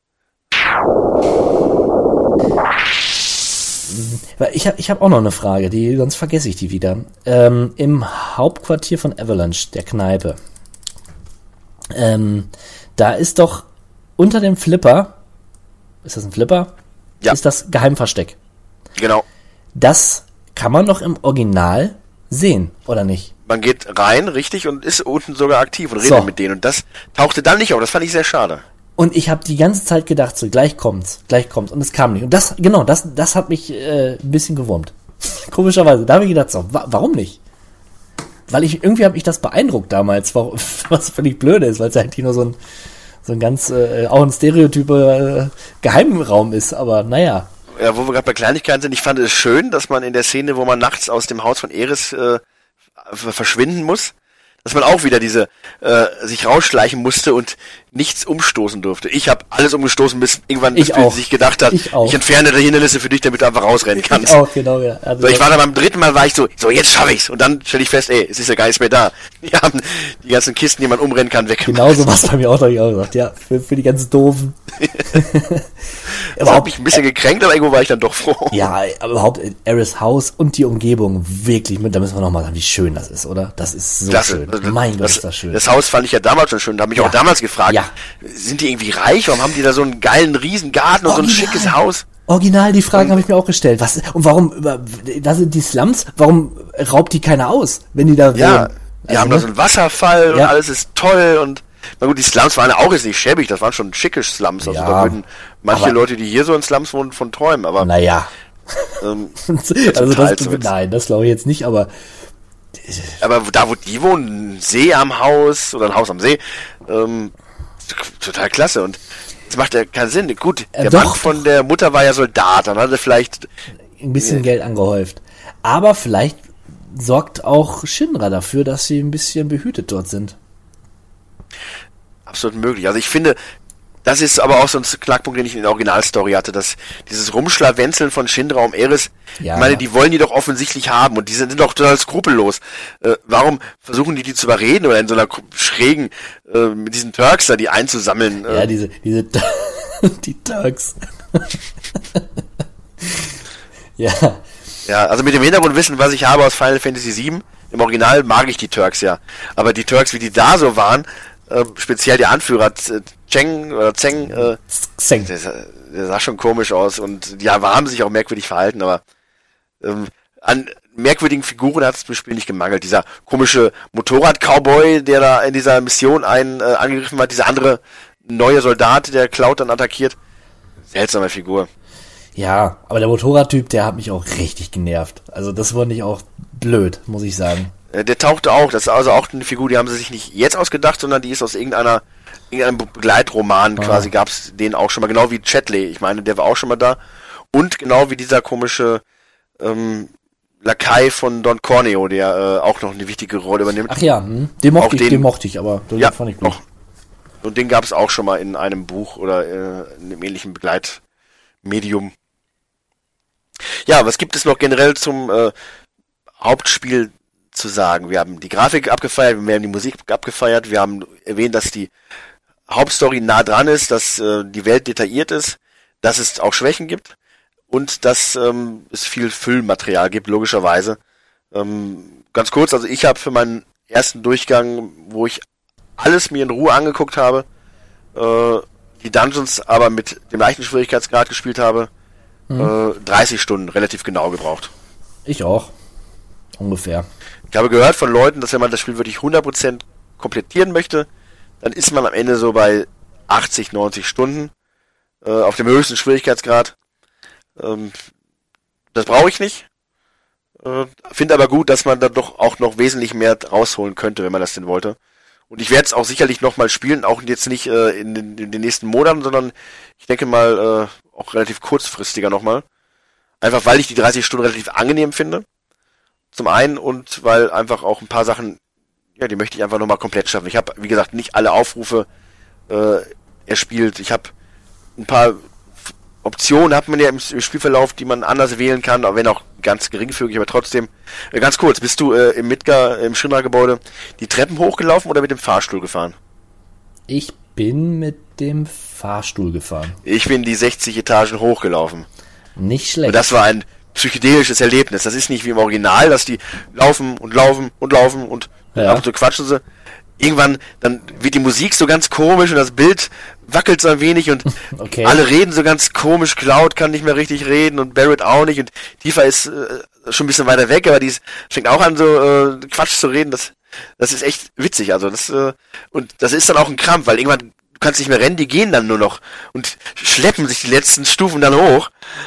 Weil Ich habe ich hab auch noch eine Frage, die, sonst vergesse ich die wieder. Ähm, Im Hauptquartier von Avalanche, der Kneipe, ähm, da ist doch unter dem Flipper, ist das ein Flipper? Ja. Ist das Geheimversteck. Genau. Das kann man doch im Original sehen, oder nicht? Man geht rein, richtig, und ist unten sogar aktiv und redet So. mit denen. Und das tauchte dann nicht auf. Das fand ich sehr schade. Und ich habe die ganze Zeit gedacht, so gleich kommt's, gleich kommt's. Und es kam nicht. Und das, genau, das, das hat mich äh, ein bisschen gewurmt. Komischerweise. Da habe ich gedacht, so, wa- warum nicht? Weil ich, irgendwie habe ich das beeindruckt damals, warum, was völlig blöd ist, weil es eigentlich nur so ein, so ein ganz, äh, auch ein Stereotype äh, Geheimraum ist. Aber naja. Ja, wo wir gerade bei Kleinigkeiten sind, ich fand es schön, dass man in der Szene, wo man nachts aus dem Haus von Eris äh, verschwinden muss, dass man auch wieder diese äh, sich rausschleichen musste und nichts umstoßen durfte. Ich habe alles umgestoßen, bis irgendwann Ich das Bild auch. sich gedacht hat, Ich ich, auch. entferne die Hindernisse für dich, damit du einfach rausrennen kannst. Ich auch, genau, ja. Also So, ich war dann beim dritten Mal, war ich so, so jetzt schaffe ich's. Und dann stelle ich fest, ey, es ist ja gar nichts mehr da. Wir haben die ganzen Kisten, die man umrennen kann, weg. genau so was bei mir auch, da hab ich auch gesagt, ja, für, für die ganzen Doofen. Das hat mich ein bisschen gekränkt, aber irgendwo war ich dann doch froh. Ja, aber überhaupt Eris Haus und die Umgebung, wirklich, da müssen wir nochmal sagen, wie schön das ist, oder? Das ist so Klasse. schön. Das- Mein Gott, das, ist das schön. Das Haus fand ich ja damals schon schön. Da habe ich Ja. auch damals gefragt, Ja. sind die irgendwie reich? Warum haben die da so einen geilen Riesengarten und so ein Original. schickes Haus? Original, die Fragen habe ich mir auch gestellt. Was, und warum, über- das sind die Slums, warum raubt die keiner aus, wenn die da Ja, wohnen? die Also, haben da ne? so einen Wasserfall und Ja. alles ist toll und na gut, die Slums waren ja auch jetzt nicht schäbig, das waren schon schicke Slums. Also Ja, da würden manche aber- Leute, die hier so in Slums wohnen, von träumen, aber Naja. ähm, Also Teil das, zumindest. nein, das glaube ich jetzt nicht, aber aber da wo die wohnen, ein See am Haus oder ein Haus am See, ähm, total klasse und das macht ja keinen Sinn. Gut, Äh, der doch, Mann von der Mutter war ja Soldat, dann hat er vielleicht ein bisschen Geld angehäuft. Aber vielleicht sorgt auch Shinra dafür, dass sie ein bisschen behütet dort sind. absolut möglich. Also ich finde, das ist aber auch so ein Knackpunkt, den ich in der Originalstory hatte, dass dieses Rumschlawenzeln von Shinra um Eris, Ja. ich meine, die wollen die doch offensichtlich haben und die sind, sind doch total skrupellos. Äh, warum versuchen die die zu überreden oder in so einer schrägen, äh, mit diesen Turks da die einzusammeln? Äh, Ja, diese, diese, die Turks. Ja, Ja, also mit dem Hintergrundwissen, was ich habe aus Final Fantasy sieben, im Original mag ich die Turks ja. Aber die Turks, wie die da so waren, äh, speziell der Anführer Z- Cheng oder Zeng, äh, Xeng. der, sah- der sah schon komisch aus und ja, haben sich auch merkwürdig verhalten, aber ähm, an merkwürdigen Figuren hat es im Spiel nicht gemangelt. Dieser komische Motorrad-Cowboy, der da in dieser Mission einen äh, angegriffen hat, dieser andere neue Soldat, der Cloud dann attackiert. Seltsame Figur. Ja, aber der Motorradtyp, der hat mich auch richtig genervt. Also das fand ich auch blöd, muss ich sagen. Äh, Der tauchte auch, das ist also auch eine Figur, die haben sie sich nicht jetzt ausgedacht, sondern die ist aus irgendeiner, irgendeinem Begleitroman Ah. quasi, gab's den auch schon mal, genau wie Chatley, ich meine, der war auch schon mal da. Und genau wie dieser komische ähm, Lakai von Don Corneo, der äh, auch noch eine wichtige Rolle übernimmt. Ach ja, hm, den mochte Auch ich, den- den mochte ich, aber den Ja, fand ich gut. auch. Und den gab es auch schon mal in einem Buch oder äh, in einem ähnlichen Begleitmedium. Ja, was gibt es noch generell zum äh, Hauptspiel zu sagen? Wir haben die Grafik abgefeiert, wir haben die Musik abgefeiert, wir haben erwähnt, dass die Hauptstory nah dran ist, dass äh, die Welt detailliert ist, dass es auch Schwächen gibt und dass ähm, es viel Füllmaterial gibt, logischerweise. Ähm, ganz kurz, also ich habe für meinen ersten Durchgang, wo ich alles mir in Ruhe angeguckt habe, äh, die Dungeons aber mit dem leichten Schwierigkeitsgrad gespielt habe, äh, dreißig Stunden relativ genau gebraucht. Ich auch. Ungefähr. Ich habe gehört von Leuten, dass wenn man das Spiel wirklich hundert Prozent komplettieren möchte, dann ist man am Ende so bei achtzig, neunzig Stunden äh, auf dem höchsten Schwierigkeitsgrad. Ähm, das brauche ich nicht. Äh, Finde aber gut, dass man da doch auch noch wesentlich mehr rausholen könnte, wenn man das denn wollte. Und ich werde es auch sicherlich nochmal spielen, auch jetzt nicht äh, in, den, in den nächsten Monaten, sondern ich denke mal äh, auch relativ kurzfristiger nochmal. Einfach weil ich die dreißig Stunden relativ angenehm finde. Zum einen und weil einfach auch ein paar Sachen, ja, die möchte ich einfach nochmal komplett schaffen. Ich habe, wie gesagt, nicht alle Aufrufe äh, erspielt. Ich habe ein paar F- Optionen, hat man ja im, im Spielverlauf, die man anders wählen kann, aber wenn auch ganz geringfügig, aber trotzdem. Äh, ganz kurz, bist du äh, im Midgar, im Shinra-Gebäude, die Treppen hochgelaufen oder mit dem Fahrstuhl gefahren? Ich bin mit dem Fahrstuhl gefahren. Ich bin die sechzig Etagen hochgelaufen. Nicht schlecht. Und das war ein psychedelisches Erlebnis. Das ist nicht wie im Original, dass die laufen und laufen und laufen und Ja. ab und zu quatschen sie. irgendwann, dann wird die Musik so ganz komisch und das Bild wackelt so ein wenig und okay. alle reden so ganz komisch, Cloud kann nicht mehr richtig reden und Barrett auch nicht und Tifa ist äh, schon ein bisschen weiter weg, aber die ist, fängt auch an so äh, Quatsch zu reden, das das ist echt witzig, also das äh, und das ist dann auch ein Krampf, weil irgendwann, du kannst nicht mehr rennen, die gehen dann nur noch und schleppen sich die letzten Stufen dann hoch.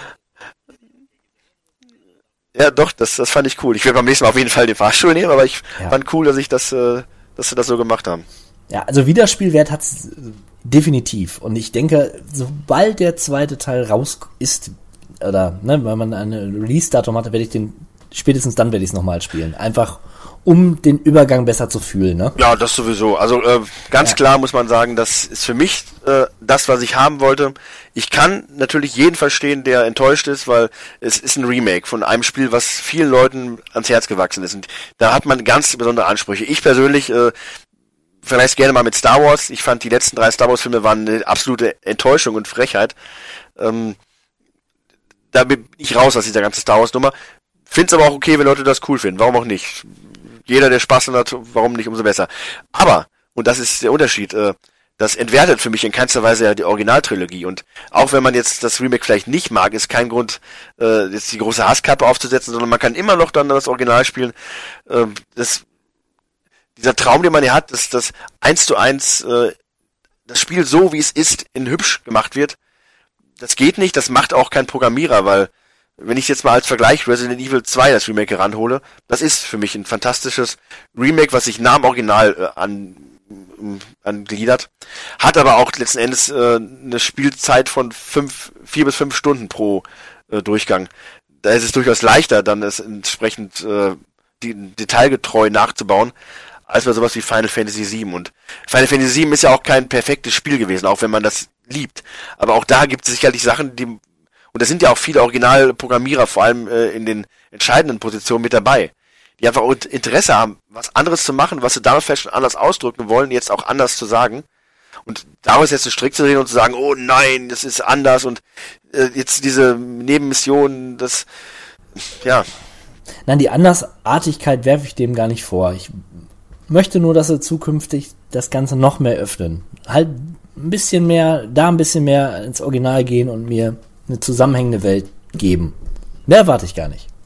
Ja, doch, das das fand ich cool. Ich werde beim nächsten Mal auf jeden Fall den Fahrstuhl nehmen, aber ich ja. fand cool, dass ich das äh, dass sie das so gemacht haben. Ja, also Wiederspielwert hat's definitiv. Und ich denke, sobald der zweite Teil raus ist, oder, ne, wenn man ein Release-Datum hat, werde ich den, spätestens dann werde ich es nochmal spielen. Einfach, um den Übergang besser zu fühlen, ne? Ja, das sowieso. Also, äh, ganz ja. klar muss man sagen, das ist für mich äh, das, was ich haben wollte. Ich kann natürlich jeden verstehen, der enttäuscht ist, weil es ist ein Remake von einem Spiel, was vielen Leuten ans Herz gewachsen ist. Und da hat man ganz besondere Ansprüche. Ich persönlich, äh, vergleiche es gerne mal mit Star Wars. Ich fand, die letzten drei Star Wars Filme waren eine absolute Enttäuschung und Frechheit. Ähm, da bin ich raus aus dieser ganzen Star Wars Nummer. Find's aber auch okay, wenn Leute das cool finden. Warum auch nicht? Jeder, der Spaß hat, warum nicht, umso besser. Aber, und das ist der Unterschied, äh, das entwertet für mich in keinster Weise ja die Originaltrilogie. Und auch wenn man jetzt das Remake vielleicht nicht mag, ist kein Grund, äh, jetzt die große Hasskappe aufzusetzen, sondern man kann immer noch dann das Original spielen. Äh, das Dieser Traum, den man hier hat, dass das eins zu eins äh, das Spiel so, wie es ist, in hübsch gemacht wird, das geht nicht, das macht auch kein Programmierer, weil, wenn ich jetzt mal als Vergleich Resident Evil zwei das Remake heranhole, das ist für mich ein fantastisches Remake, was sich nah am Original äh, an, angliedert, hat aber auch letzten Endes äh, eine Spielzeit von fünf, vier bis fünf Stunden pro äh, Durchgang. Da ist es durchaus leichter, dann es entsprechend äh, die, detailgetreu nachzubauen, als bei sowas wie Final Fantasy sieben. Und Final Fantasy sieben ist ja auch kein perfektes Spiel gewesen, auch wenn man das liebt. Aber auch da gibt es sicherlich Sachen, die, und da sind ja auch viele Originalprogrammierer, vor allem äh, in den entscheidenden Positionen mit dabei, die einfach Interesse haben, was anderes zu machen, was sie damals vielleicht schon anders ausdrücken wollen, jetzt auch anders zu sagen. Und daraus jetzt einen Strick zu drehen und zu sagen, oh nein, das ist anders und äh, jetzt diese Nebenmission, das, ja. Nein, die Andersartigkeit werfe ich dem gar nicht vor. Ich möchte nur, dass sie zukünftig das Ganze noch mehr öffnen. Halt ein bisschen mehr, da ein bisschen mehr ins Original gehen und mir eine zusammenhängende Welt geben. Mehr erwarte ich gar nicht.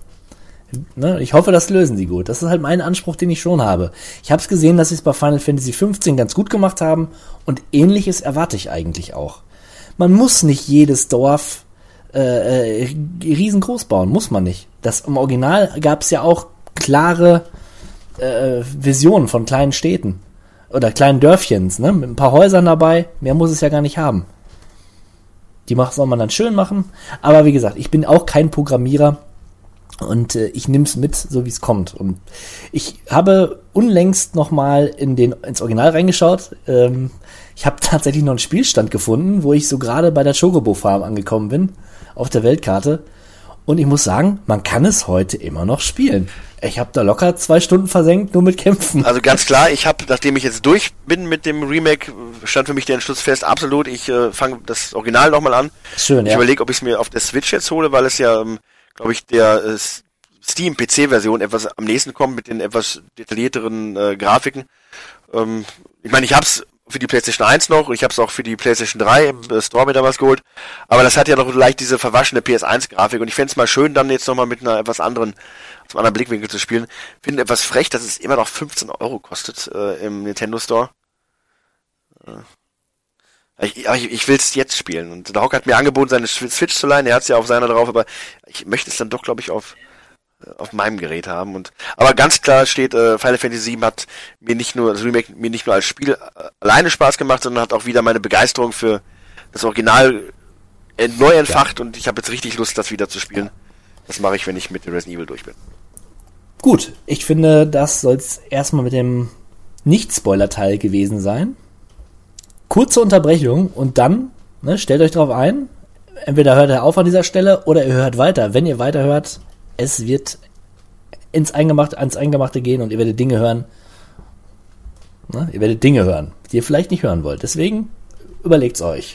Ne? Ich hoffe, das lösen sie gut. Das ist halt mein Anspruch, den ich schon habe. Ich habe es gesehen, dass sie es bei Final Fantasy fünfzehn ganz gut gemacht haben und Ähnliches erwarte ich eigentlich auch. Man muss nicht jedes Dorf äh, äh, riesengroß bauen, muss man nicht. Das im Original gab es ja auch klare äh, Visionen von kleinen Städten oder kleinen Dörfchens, ne? Mit ein paar Häusern dabei. Mehr muss es ja gar nicht haben. Die macht, soll man dann schön machen. Aber wie gesagt, ich bin auch kein Programmierer und äh, ich nehme es mit, so wie es kommt. Und ich habe unlängst nochmal in den ins Original reingeschaut. Ähm, ich habe tatsächlich noch einen Spielstand gefunden, wo ich so gerade bei der Chocobo Farm angekommen bin, auf der Weltkarte. Und ich muss sagen, man kann es heute immer noch spielen. Ich habe da locker zwei Stunden versenkt, nur mit Kämpfen. Also ganz klar, ich habe, nachdem ich jetzt durch bin mit dem Remake, stand für mich der Entschluss fest, absolut, ich äh, fange das Original nochmal an. Schön, ich ja. überlege, ob ich es mir auf der Switch jetzt hole, weil es ja, ähm, glaube ich, der äh, Steam-P C-Version etwas am nächsten kommt mit den etwas detaillierteren äh, Grafiken. Ähm, ich meine, ich habe es für die PlayStation eins noch und ich habe es auch für die PlayStation drei im äh, Store mir damals geholt. Aber das hat ja noch leicht diese verwaschene P S eins Grafik und ich fände es mal schön, dann jetzt nochmal mit einer etwas anderen, aus einem anderen Blickwinkel zu spielen. Finde etwas frech, dass es immer noch fünfzehn Euro kostet äh, im Nintendo Store. Äh, ich ich, ich will es jetzt spielen und der Hock hat mir angeboten, seine Switch zu leihen. Er hat es ja auf seiner drauf, aber ich möchte es dann doch, glaube ich, auf auf meinem Gerät haben und aber ganz klar steht, äh, Final Fantasy sieben hat mir nicht nur das Remake mir nicht nur als Spiel äh, alleine Spaß gemacht, sondern hat auch wieder meine Begeisterung für das Original äh, neu entfacht ja. Und ich habe jetzt richtig Lust, das wieder zu spielen. Das mache ich, wenn ich mit Resident Evil durch bin. Gut, ich finde, das soll es erstmal mit dem Nicht-Spoiler-Teil gewesen sein. Kurze Unterbrechung und dann, ne, stellt euch drauf ein, entweder hört ihr auf an dieser Stelle oder ihr hört weiter. Wenn ihr weiterhört, es wird ins Eingemachte, ans Eingemachte gehen und ihr werdet Dinge hören, na, ihr werdet Dinge hören, die ihr vielleicht nicht hören wollt. Deswegen überlegt's euch.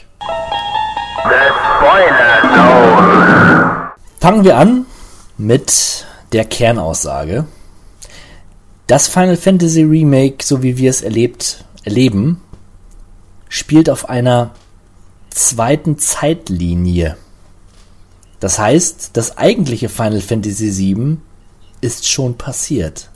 Fangen wir an mit der Kernaussage. Das Final Fantasy Remake, so wie wir es erlebt, erleben, spielt auf einer zweiten Zeitlinie. Das heißt, das eigentliche Final Fantasy sieben ist schon passiert.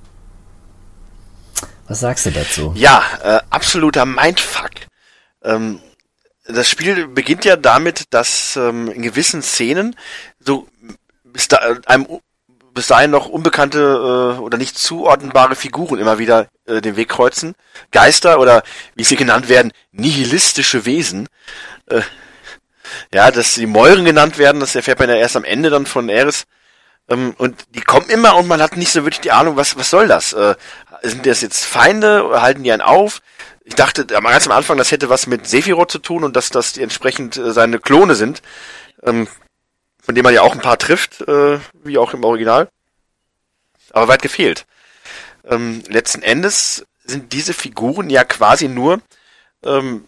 Was sagst du dazu? Ja, äh, absoluter Mindfuck. Ähm, das Spiel beginnt ja damit, dass ähm, in gewissen Szenen so bis, da, einem, bis dahin noch unbekannte äh, oder nicht zuordnenbare Figuren immer wieder äh, den Weg kreuzen. Geister oder, wie sie genannt werden, nihilistische Wesen. Äh, ja, dass die Mäuren genannt werden, das erfährt man ja erst am Ende dann von Aeris. Ähm, und die kommen immer und man hat nicht so wirklich die Ahnung, was was soll das? Äh, sind das jetzt Feinde? Halten die einen auf? Ich dachte ganz am Anfang, das hätte was mit Sephiroth zu tun und dass das die entsprechend äh, seine Klone sind, ähm, von denen man ja auch ein paar trifft, äh, wie auch im Original. Aber weit gefehlt. Ähm, letzten Endes sind diese Figuren ja quasi nur ähm,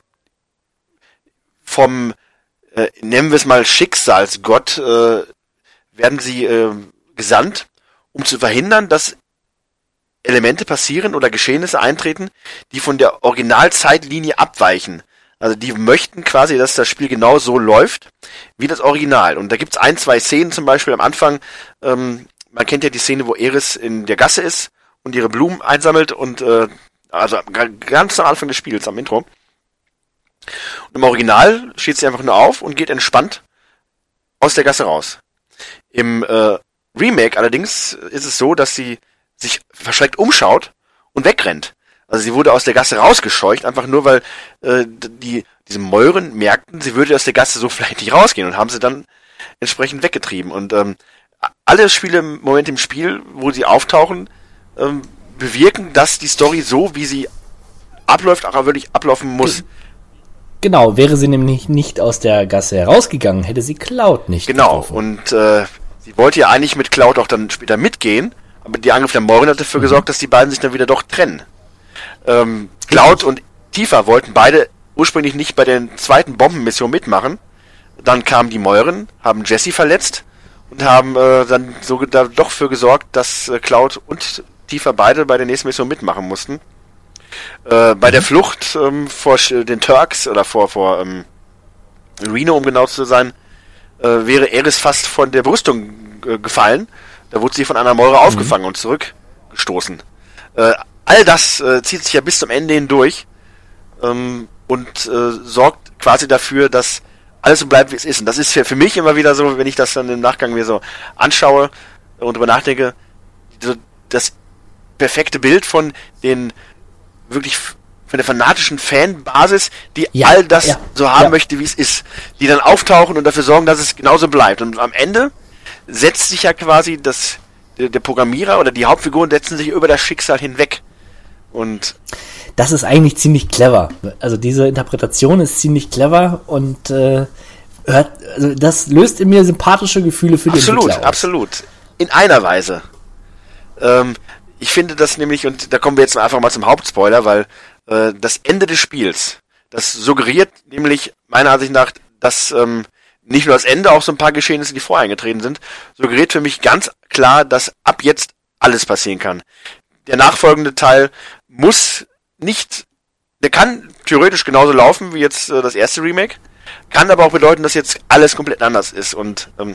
vom, äh, nennen wir es mal Schicksalsgott, äh, werden sie äh, gesandt, um zu verhindern, dass Elemente passieren oder Geschehnisse eintreten, die von der Originalzeitlinie abweichen. Also die möchten quasi, dass das Spiel genau so läuft, wie das Original. Und da gibt's ein, zwei Szenen zum Beispiel am Anfang. Ähm, man kennt ja die Szene, wo Aeris in der Gasse ist und ihre Blumen einsammelt und äh, also ganz am Anfang des Spiels, am Intro. Und im Original steht sie einfach nur auf und geht entspannt aus der Gasse raus. Im äh, Remake allerdings ist es so, dass sie sich verschreckt umschaut und wegrennt. Also sie wurde aus der Gasse rausgescheucht, einfach nur, weil äh, die diese Mäuren merkten, sie würde aus der Gasse so vielleicht nicht rausgehen und haben sie dann entsprechend weggetrieben. Und ähm, alle Spiele im Moment im Spiel, wo sie auftauchen, ähm, bewirken, dass die Story so, wie sie abläuft, auch wirklich ablaufen muss. Genau, wäre sie nämlich nicht aus der Gasse herausgegangen, hätte sie Cloud nicht Genau, getroffen. und äh, sie wollte ja eigentlich mit Cloud auch dann später mitgehen, aber die Angriff der Mäuren hat dafür mhm. gesorgt, dass die beiden sich dann wieder doch trennen. Ähm, Cloud und Tifa wollten beide ursprünglich nicht bei der zweiten Bombenmission mitmachen. Dann kamen die Mäuren, haben Jessie verletzt und haben äh, dann so da doch für gesorgt, dass äh, Cloud und Tifa beide bei der nächsten Mission mitmachen mussten. Äh, bei mhm. der Flucht ähm, vor den Turks oder vor vor ähm, Reno, um genau zu sein, äh, wäre Aeris fast von der Brüstung äh, gefallen. Da wurde sie von einer Mäure mhm. aufgefangen und zurückgestoßen. Äh, all das äh, zieht sich ja bis zum Ende hindurch ähm, und äh, sorgt quasi dafür, dass alles so bleibt, wie es ist. Und das ist für, für mich immer wieder so, wenn ich das dann im Nachgang mir so anschaue und drüber nachdenke, so das perfekte Bild von den wirklich von der fanatischen Fanbasis, die ja, all das ja, so haben ja. möchte, wie es ist. Die dann auftauchen und dafür sorgen, dass es genauso bleibt. Und am Ende setzt sich ja quasi das, der, der Programmierer oder die Hauptfiguren setzen sich über das Schicksal hinweg. Und das ist eigentlich ziemlich clever. Also diese Interpretation ist ziemlich clever und äh, hört, also das löst in mir sympathische Gefühle für die Absolut, Entwickler aus. Absolut. In einer Weise. Ähm, ich finde das nämlich, und da kommen wir jetzt einfach mal zum Hauptspoiler, weil äh, das Ende des Spiels, das suggeriert nämlich meiner Ansicht nach, dass ähm, nicht nur das Ende, auch so ein paar Geschehnisse, die vorher eingetreten sind, suggeriert für mich ganz klar, dass ab jetzt alles passieren kann. Der nachfolgende Teil muss nicht, der kann theoretisch genauso laufen wie jetzt äh, das erste Remake, kann aber auch bedeuten, dass jetzt alles komplett anders ist und ähm,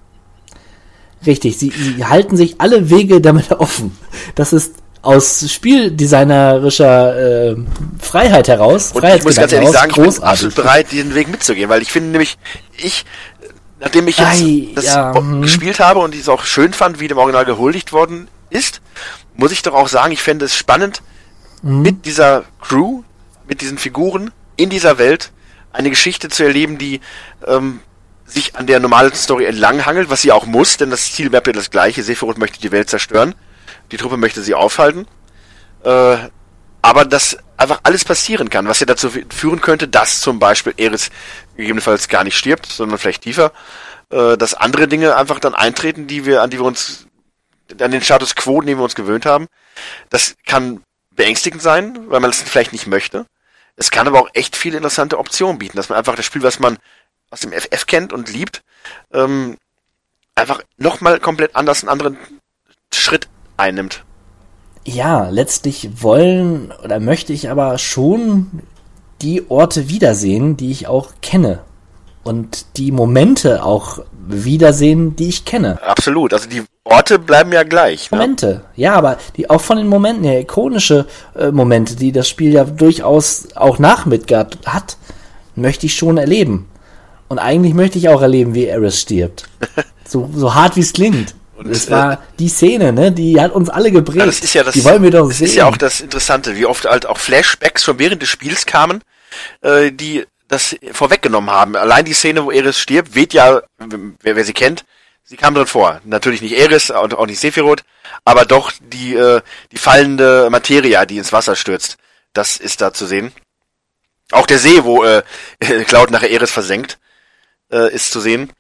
richtig, sie, sie halten sich alle Wege damit offen. Das ist aus spieldesignerischer äh, Freiheit heraus. Und ich muss ganz ehrlich sagen, großartig. Ich bin absolut bereit, diesen Weg mitzugehen, weil ich finde nämlich, ich, nachdem ich jetzt Ei, das ja, gespielt habe und ich es auch schön fand, wie dem Original gehuldigt worden ist, muss ich doch auch sagen, ich fände es spannend, mhm. mit dieser Crew, mit diesen Figuren in dieser Welt eine Geschichte zu erleben, die ähm, sich an der normalen Story entlanghangelt, was sie auch muss, denn das Ziel bleibt ja das gleiche. Sephiroth möchte die Welt zerstören, die Truppe möchte sie aufhalten, äh, aber dass einfach alles passieren kann, was ja dazu führen könnte, dass zum Beispiel Aeris gegebenenfalls gar nicht stirbt, sondern vielleicht tiefer, äh, dass andere Dinge einfach dann eintreten, die wir, an die wir uns, an den Status quo, an den wir uns gewöhnt haben. Das kann beängstigend sein, weil man das vielleicht nicht möchte. Es kann aber auch echt viele interessante Optionen bieten, dass man einfach das Spiel, was man aus dem F F kennt und liebt, ähm, einfach nochmal komplett anders einen anderen Schritt einnimmt. ja, letztlich wollen oder möchte ich aber schon die Orte wiedersehen, die ich auch kenne. Und die Momente auch wiedersehen, die ich kenne. Absolut, also die Orte bleiben ja gleich. Ne? Momente, ja, aber die auch von den Momenten her, ikonische äh, Momente, die das Spiel ja durchaus auch nach Midgard hat, möchte ich schon erleben. Und eigentlich möchte ich auch erleben, wie Aerys stirbt. so, so hart wie es klingt. Und es war äh, die Szene, ne, die hat uns alle geprägt. Ja, das ist ja das, die wollen wir doch das sehen. ist ja auch das Interessante, wie oft halt auch Flashbacks schon während des Spiels kamen, äh, die das vorweggenommen haben. Allein die Szene, wo Aerys stirbt, weht ja, wer, wer sie kennt, sie kam drin vor. Natürlich nicht Aerys und auch nicht Sephiroth, aber doch die äh, die fallende Materia, die ins Wasser stürzt. Das ist da zu sehen. Auch der See, wo äh, Cloud nachher Aerys versenkt, äh, ist zu sehen.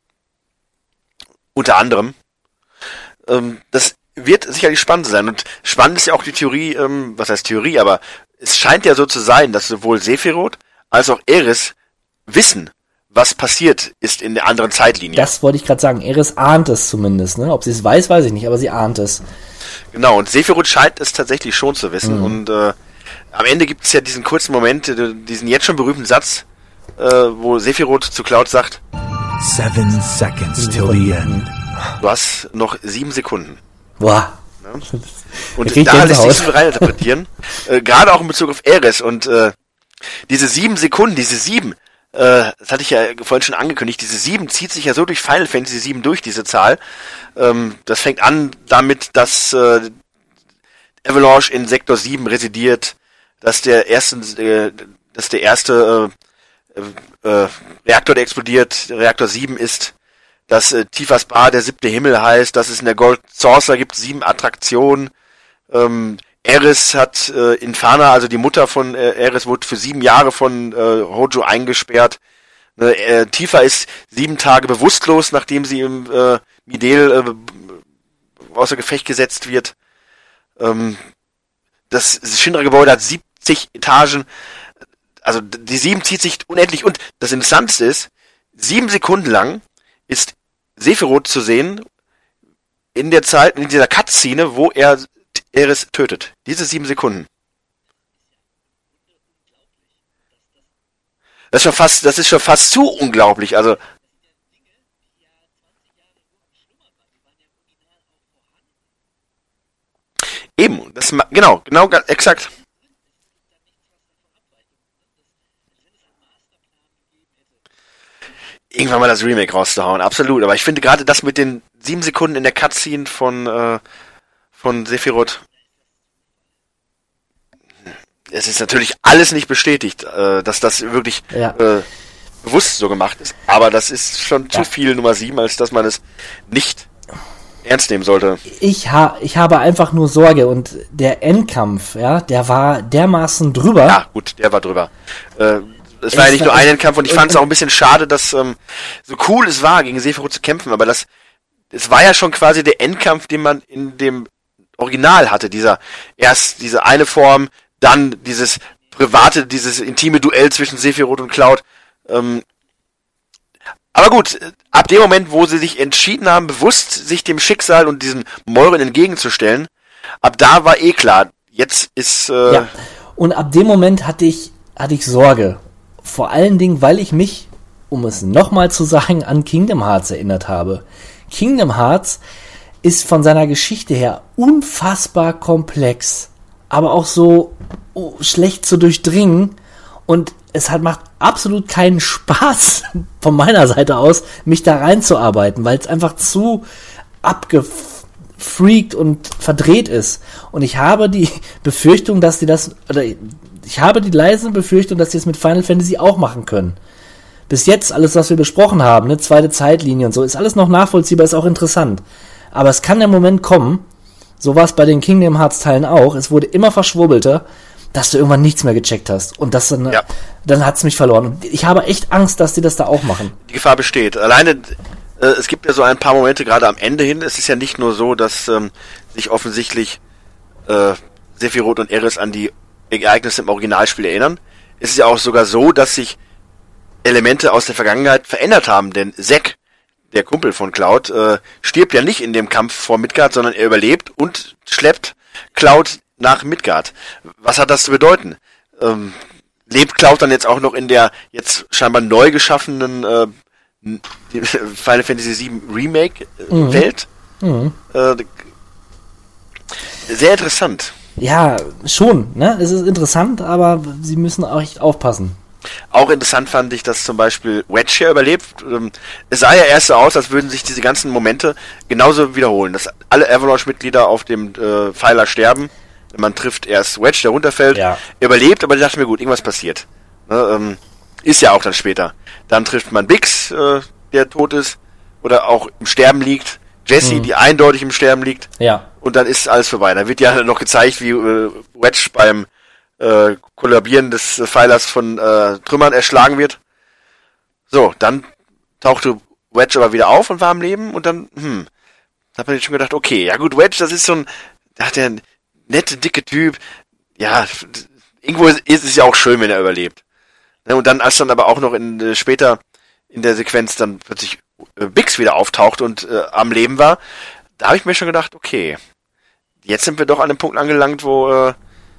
Unter anderem. Ähm, das wird sicherlich spannend sein. Und spannend ist ja auch die Theorie, ähm, was heißt Theorie, aber es scheint ja so zu sein, dass sowohl Sephiroth als auch Aerys wissen, was passiert ist in der anderen Zeitlinie. Das wollte ich gerade sagen. Aerys ahnt es zumindest. Ne? Ob sie es weiß, weiß ich nicht, aber sie ahnt es. Genau, und Sephiroth scheint es tatsächlich schon zu wissen. Mhm. Und äh, am Ende gibt es ja diesen kurzen Moment, diesen jetzt schon berühmten Satz, äh, wo Sephiroth zu Cloud sagt, Seven seconds till the end. Du hast noch sieben Sekunden. Boah. Ja? Und da lässt sich so reininterpretieren. äh, Gerade auch in Bezug auf Aerys. Und äh, diese sieben Sekunden, diese sieben, äh, das hatte ich ja vorhin schon angekündigt, diese sieben zieht sich ja so durch Final Fantasy sieben durch, diese Zahl. Ähm, das fängt an damit, dass äh, Avalanche in Sektor sieben residiert, dass der erste, äh, dass der erste äh, äh, Reaktor, der explodiert, Reaktor sieben ist, dass äh, Tifas Bar der siebte Himmel heißt, dass es in der Gold Saucer gibt sieben Attraktionen. Ähm, Aerys hat äh, Infana, also die Mutter von äh, Aerys, wurde für sieben Jahre von äh, Hojo eingesperrt. Ne, äh, Tifa ist sieben Tage bewusstlos, nachdem sie im äh, Midel äh, außer Gefecht gesetzt wird. Ähm, das Shinra-Gebäude hat siebzig Etagen. Also die sieben zieht sich unendlich. Und das Interessanteste ist, sieben Sekunden lang ist Sephiroth zu sehen in der Zeit, in dieser Cutscene, wo er Aerys tötet. Diese sieben Sekunden. Das ist schon fast, das ist schon fast zu unglaublich. Also eben, das genau, genau, exakt. Irgendwann mal das Remake rauszuhauen, absolut. Aber ich finde gerade das mit den sieben Sekunden in der Cutscene von äh, von Sephiroth, es ist natürlich alles nicht bestätigt, äh, dass das wirklich ja. äh, bewusst so gemacht ist. Aber das ist schon ja. zu viel Nummer sieben, als dass man es nicht ernst nehmen sollte. Ich, ha- ich habe einfach nur Sorge und der Endkampf, ja, der war dermaßen drüber. Ja, gut, der war drüber. Äh, es war ja nicht nur ein Endkampf und ich fand es auch ein bisschen schade, dass ähm, so cool es war, gegen Sephiroth zu kämpfen, aber das es war ja schon quasi der Endkampf, den man in dem Original hatte, dieser erst diese eine Form, dann dieses private, dieses intime Duell zwischen Sephiroth und Cloud. Ähm, aber gut, ab dem Moment, wo sie sich entschieden haben, bewusst sich dem Schicksal und diesen Meuren entgegenzustellen, ab da war eh klar, jetzt ist... Äh ja. Und ab dem Moment hatte ich, hatte ich Sorge. Vor allen Dingen, weil ich mich, um es nochmal zu sagen, an Kingdom Hearts erinnert habe. Kingdom Hearts ist von seiner Geschichte her unfassbar komplex, aber auch so oh, schlecht zu durchdringen und es hat, macht absolut keinen Spaß von meiner Seite aus, mich da reinzuarbeiten, weil es einfach zu abgefreakt und verdreht ist. Und ich habe die Befürchtung, dass die das, oder ich habe die leise Befürchtung, dass die es mit Final Fantasy auch machen können. Bis jetzt, alles, was wir besprochen haben, eine zweite Zeitlinie und so, ist alles noch nachvollziehbar, ist auch interessant. Aber es kann der Moment kommen, so war es bei den Kingdom Hearts Teilen auch, es wurde immer verschwurbelter, dass du irgendwann nichts mehr gecheckt hast. Und das dann, ja. dann hat's mich verloren. Und ich habe echt Angst, dass die das da auch machen. Die Gefahr besteht. Alleine, äh, es gibt ja so ein paar Momente, gerade am Ende hin, es ist ja nicht nur so, dass ähm, sich offensichtlich äh, Sephiroth und Aerys an die Ereignisse im Originalspiel erinnern. Es ist ja auch sogar so, dass sich Elemente aus der Vergangenheit verändert haben, denn Zack, der Kumpel von Cloud, äh, stirbt ja nicht in dem Kampf vor Midgard, sondern er überlebt und schleppt Cloud nach Midgard. Was hat das zu bedeuten? Ähm, lebt Cloud dann jetzt auch noch in der jetzt scheinbar neu geschaffenen äh, Final Fantasy sieben Remake Mhm. Welt? Mhm. Äh, sehr interessant. Ja, schon, ne? Es ist interessant, aber sie müssen auch echt aufpassen. Auch interessant fand ich, dass zum Beispiel Wedge hier überlebt. Ähm, Es sah ja erst so aus, als würden sich diese ganzen Momente genauso wiederholen, dass alle Avalanche-Mitglieder auf dem äh, Pfeiler sterben. Man trifft erst Wedge, der runterfällt, Ja. überlebt, aber ich dachte mir, gut, irgendwas passiert. Ne, ähm, ist ja auch dann später. Dann trifft man Bix, äh, der tot ist, oder auch im Sterben liegt. Jessie, Mhm. die eindeutig im Sterben liegt. Ja. Und dann ist alles vorbei. Da wird ja noch gezeigt, wie äh, Wedge beim äh, Kollabieren des äh, Pfeilers von äh, Trümmern erschlagen wird. So, dann tauchte Wedge aber wieder auf und war am Leben und dann, hm, da hat man sich schon gedacht, okay, ja gut, Wedge, das ist so ein, da hat der ein nette, dicke Typ, ja, irgendwo ist, ist es ja auch schön, wenn er überlebt. Ne, und dann, als dann aber auch noch in, äh, später in der Sequenz dann plötzlich äh, Bix wieder auftaucht und äh, am Leben war, da habe ich mir schon gedacht, okay, jetzt sind wir doch an dem Punkt angelangt, wo äh,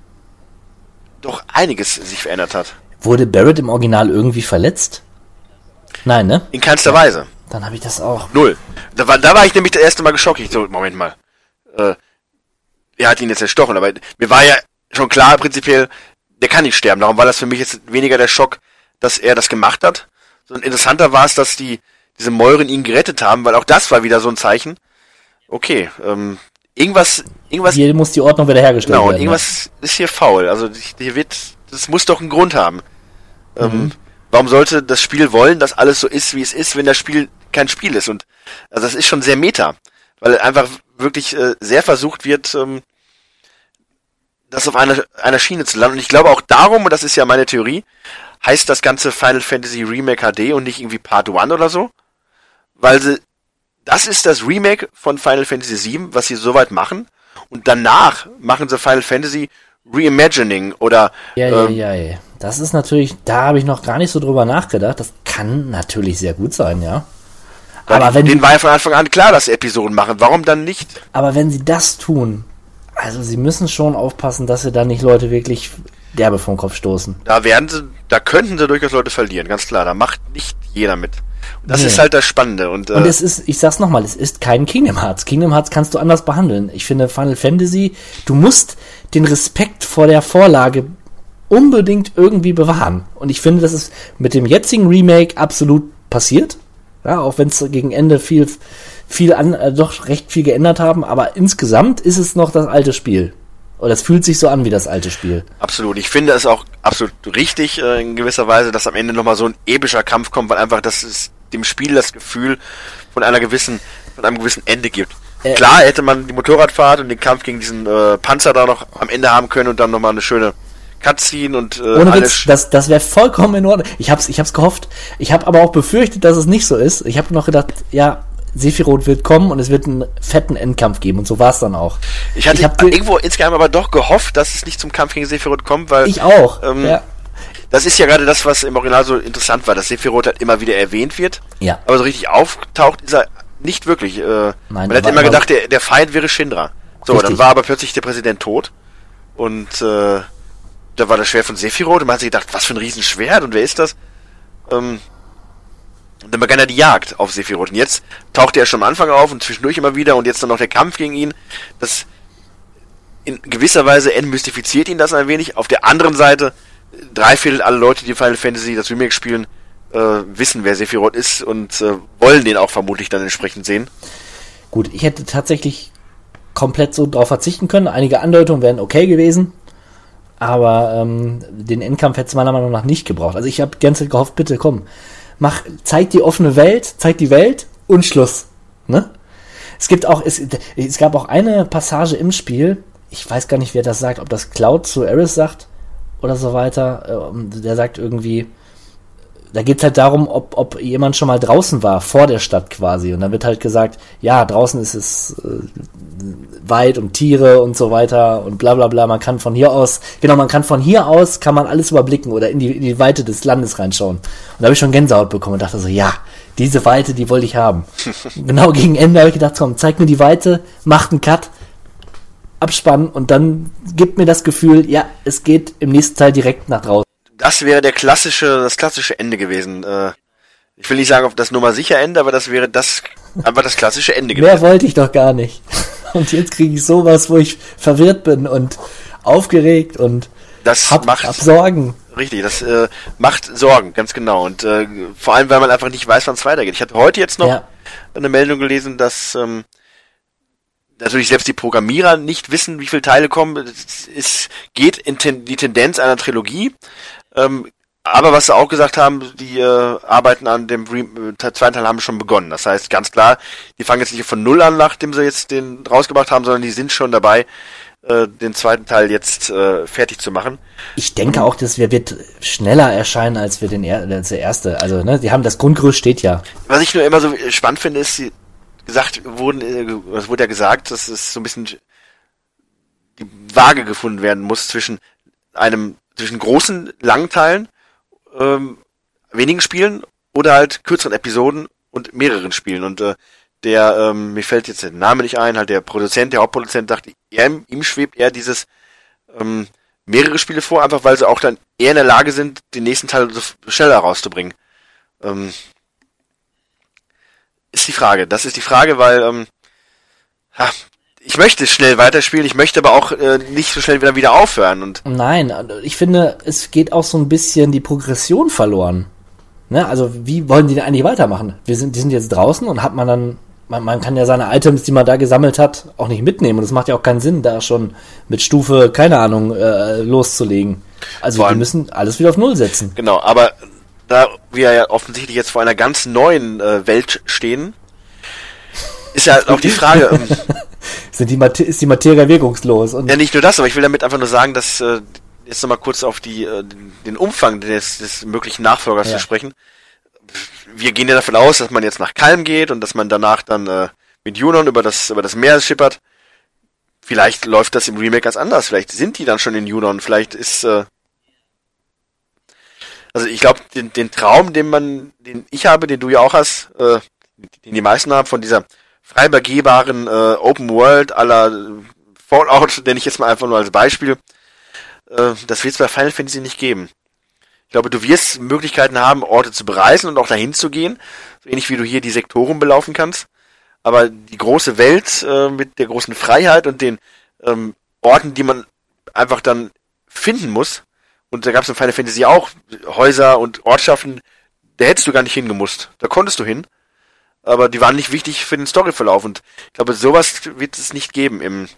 doch einiges sich verändert hat. Wurde Barrett im Original irgendwie verletzt? Nein, ne? In keinster Weise. Dann habe ich das auch. Null. Da war, da war ich nämlich das erste Mal geschockt. Ich so, Moment mal. Äh, er hat ihn jetzt erstochen, aber mir war ja schon klar, prinzipiell, der kann nicht sterben. Darum war das für mich jetzt weniger der Schock, dass er das gemacht hat. Sondern interessanter war es, dass die diese Mäuren ihn gerettet haben, weil auch das war wieder so ein Zeichen. Okay, ähm, irgendwas, irgendwas. Hier muss die Ordnung wieder hergestellt Genau, und werden. irgendwas ist hier faul. Also hier wird, das muss doch einen Grund haben. Ähm, Mhm. Warum sollte das Spiel wollen, dass alles so ist, wie es ist, wenn das Spiel kein Spiel ist? Und also das ist schon sehr meta, weil einfach wirklich äh, sehr versucht wird, ähm, das auf einer einer Schiene zu landen. Und ich glaube auch darum, und das ist ja meine Theorie, heißt das ganze Final Fantasy Remake H D und nicht irgendwie Part eins oder so, weil sie, das ist das Remake von Final Fantasy sieben, was sie soweit machen, und danach machen sie Final Fantasy Reimagining oder Ja, ja, ähm, ja, ja. Das ist natürlich, da habe ich noch gar nicht so drüber nachgedacht. Das kann natürlich sehr gut sein, ja. Weil Aber wenn, denen die, war ja von Anfang an klar, dass sie Episoden machen. Warum dann nicht? aber wenn sie das tun, also sie müssen schon aufpassen, dass sie da nicht Leute wirklich derbe vom Kopf stoßen. Da werden sie, da könnten sie durchaus Leute verlieren, ganz klar. Da macht nicht jeder mit. Und das Nee. ist halt das Spannende. Und, äh, Und es ist, ich sag's nochmal, es ist kein Kingdom Hearts. Kingdom Hearts kannst du anders behandeln. Ich finde Final Fantasy, du musst den Respekt vor der Vorlage unbedingt irgendwie bewahren. Und ich finde, das ist mit dem jetzigen Remake absolut passiert. Ja, auch wenn es gegen Ende viel, viel an, äh, doch recht viel geändert haben. Aber insgesamt ist es noch das alte Spiel. Oder es fühlt sich so an wie das alte Spiel. absolut. Ich finde es auch absolut richtig, äh, in gewisser Weise, dass am Ende nochmal so ein epischer Kampf kommt, weil einfach das ist dem Spiel das Gefühl von einer gewissen, von einem gewissen Ende gibt. Äh, Klar hätte man die Motorradfahrt und den Kampf gegen diesen äh, Panzer da noch am Ende haben können und dann nochmal eine schöne Cutscene und äh, Ohne alles. Witz, das, das wäre vollkommen in Ordnung. Ich hab's, ich hab's gehofft. Ich habe aber auch befürchtet, dass es nicht so ist. Ich habe noch gedacht, ja, Sephiroth wird kommen und es wird einen fetten Endkampf geben. Und so war es dann auch. Ich hatte ich hab, irgendwo insgeheim aber doch gehofft, dass es nicht zum Kampf gegen Sephiroth kommt, weil ich auch. ähm, ja. das ist ja gerade das, was im Original so interessant war, dass Sephiroth halt immer wieder erwähnt wird, Ja. aber so richtig auftaucht ist er nicht wirklich. Äh, Nein, man der hat war immer immer- gedacht, der, der Feind wäre Shinra. So, Richtig. dann war aber plötzlich der Präsident tot und äh, da war das Schwert von Sephiroth und man hat sich gedacht, was für ein Riesenschwert und wer ist das? Ähm, und dann begann er die Jagd auf Sephiroth und jetzt tauchte er schon am Anfang auf und zwischendurch immer wieder und jetzt dann noch der Kampf gegen ihn. Das in gewisser Weise entmystifiziert ihn das ein wenig. Auf der anderen Seite, drei Viertel aller Leute, die Final Fantasy das Remake spielen, äh, wissen, wer Sephiroth ist und äh, wollen den auch vermutlich dann entsprechend sehen. Gut, ich hätte tatsächlich komplett so drauf verzichten können. Einige Andeutungen wären okay gewesen. Aber ähm, den Endkampf hätte es meiner Meinung nach nicht gebraucht. Also ich habe die ganze Zeit gehofft, bitte komm, mach, zeig die offene Welt, zeig die Welt und Schluss. Ne? Es gibt auch, es, es gab auch eine Passage im Spiel, ich weiß gar nicht, wer das sagt, ob das Cloud zu Aerith sagt oder so weiter. Äh, der sagt irgendwie, da geht es halt darum, ob, ob jemand schon mal draußen war, vor der Stadt quasi. Und dann wird halt gesagt, ja, draußen ist es äh, Wald und Tiere und so weiter und bla bla bla. Man kann von hier aus, genau, man kann von hier aus, kann man alles überblicken oder in die, in die Weite des Landes reinschauen. Und da habe ich schon Gänsehaut bekommen und dachte so, ja, diese Weite, die wollte ich haben. Genau gegen Ende habe ich gedacht, komm, zeig mir die Weite, macht einen Cut. Abspann und dann gibt mir das Gefühl, ja, es geht im nächsten Teil direkt nach draußen. Das wäre der klassische, das klassische Ende gewesen. Äh, ich will nicht sagen, ob das Nummer sicher Ende, aber das wäre das, aber das klassische Ende gewesen. Mehr wollte ich doch gar nicht. Und jetzt kriege ich sowas, wo ich verwirrt bin und aufgeregt und das hab, macht hab Sorgen. Richtig, das äh, macht Sorgen, ganz genau. Und äh, vor allem, weil man einfach nicht weiß, wann es weitergeht. Ich hatte heute jetzt noch Ja. eine Meldung gelesen, dass ähm, natürlich selbst die Programmierer nicht wissen, wie viele Teile kommen. Es, es geht in ten, die Tendenz einer Trilogie. Ähm, aber was sie auch gesagt haben, die äh, arbeiten an dem Re- äh, zweiten Teil, haben schon begonnen. Das heißt, ganz klar, die fangen jetzt nicht von Null an, nachdem sie jetzt den rausgebracht haben, sondern die sind schon dabei, äh, den zweiten Teil jetzt äh, fertig zu machen. Ich denke auch, dass wir wird schneller erscheinen, als wir den er- als der erste. Also, ne, die haben das Grundgerüst steht ja. Was ich nur immer so spannend finde, ist, sie gesagt wurden, äh, es wurde ja gesagt, dass es so ein bisschen die Waage gefunden werden muss zwischen einem, zwischen großen, langen Teilen, ähm, wenigen Spielen oder halt kürzeren Episoden und mehreren Spielen. Und äh, der, ähm, mir fällt jetzt der Name nicht ein, halt der Produzent, der Hauptproduzent dachte, er, ihm schwebt eher dieses ähm, mehrere Spiele vor, einfach weil sie auch dann eher in der Lage sind, den nächsten Teil so schneller rauszubringen. Ähm, ist die Frage. Das ist die Frage, weil ähm, ha, ich möchte schnell weiterspielen, ich möchte aber auch äh, nicht so schnell wieder wieder aufhören. Und Nein, ich finde, es geht auch so ein bisschen die Progression verloren. Ne? Also, wie wollen die denn eigentlich weitermachen? Wir sind, die sind jetzt draußen und hat man dann, man, man kann ja seine Items, die man da gesammelt hat, auch nicht mitnehmen. Und es macht ja auch keinen Sinn, da schon mit Stufe, keine Ahnung, äh, loszulegen. Also, wir müssen alles wieder auf Null setzen. Genau, aber da wir ja offensichtlich jetzt vor einer ganz neuen äh, Welt stehen, ist ja auch die Frage, ähm, Sind die Mat- ist die Materie wirkungslos? Und ja, nicht nur das, aber ich will damit einfach nur sagen, dass äh, jetzt nochmal kurz auf die äh, den Umfang des, des möglichen Nachfolgers Ja. zu sprechen. Wir gehen ja davon aus, dass man jetzt nach Kalm geht und dass man danach dann äh, mit Junon über das über das Meer schippert. Vielleicht läuft das im Remake ganz anders. Vielleicht sind die dann schon in Junon. Vielleicht ist äh, also ich glaube, den, den Traum, den man, den ich habe, den du ja auch hast, äh, den die meisten haben, von dieser frei begehbaren äh, Open World à la Fallout, nenne ich jetzt mal einfach nur als Beispiel, äh, das wird es bei Final Fantasy nicht geben. Ich glaube, du wirst Möglichkeiten haben, Orte zu bereisen und auch dahin zu gehen, so ähnlich wie du hier die Sektoren belaufen kannst. Aber die große Welt äh, mit der großen Freiheit und den ähm, Orten, die man einfach dann finden muss, und da gab es in Final Fantasy auch Häuser und Ortschaften, da hättest du gar nicht hingemusst. Da konntest du hin. Aber die waren nicht wichtig für den Storyverlauf. Und ich glaube, sowas wird es nicht geben im,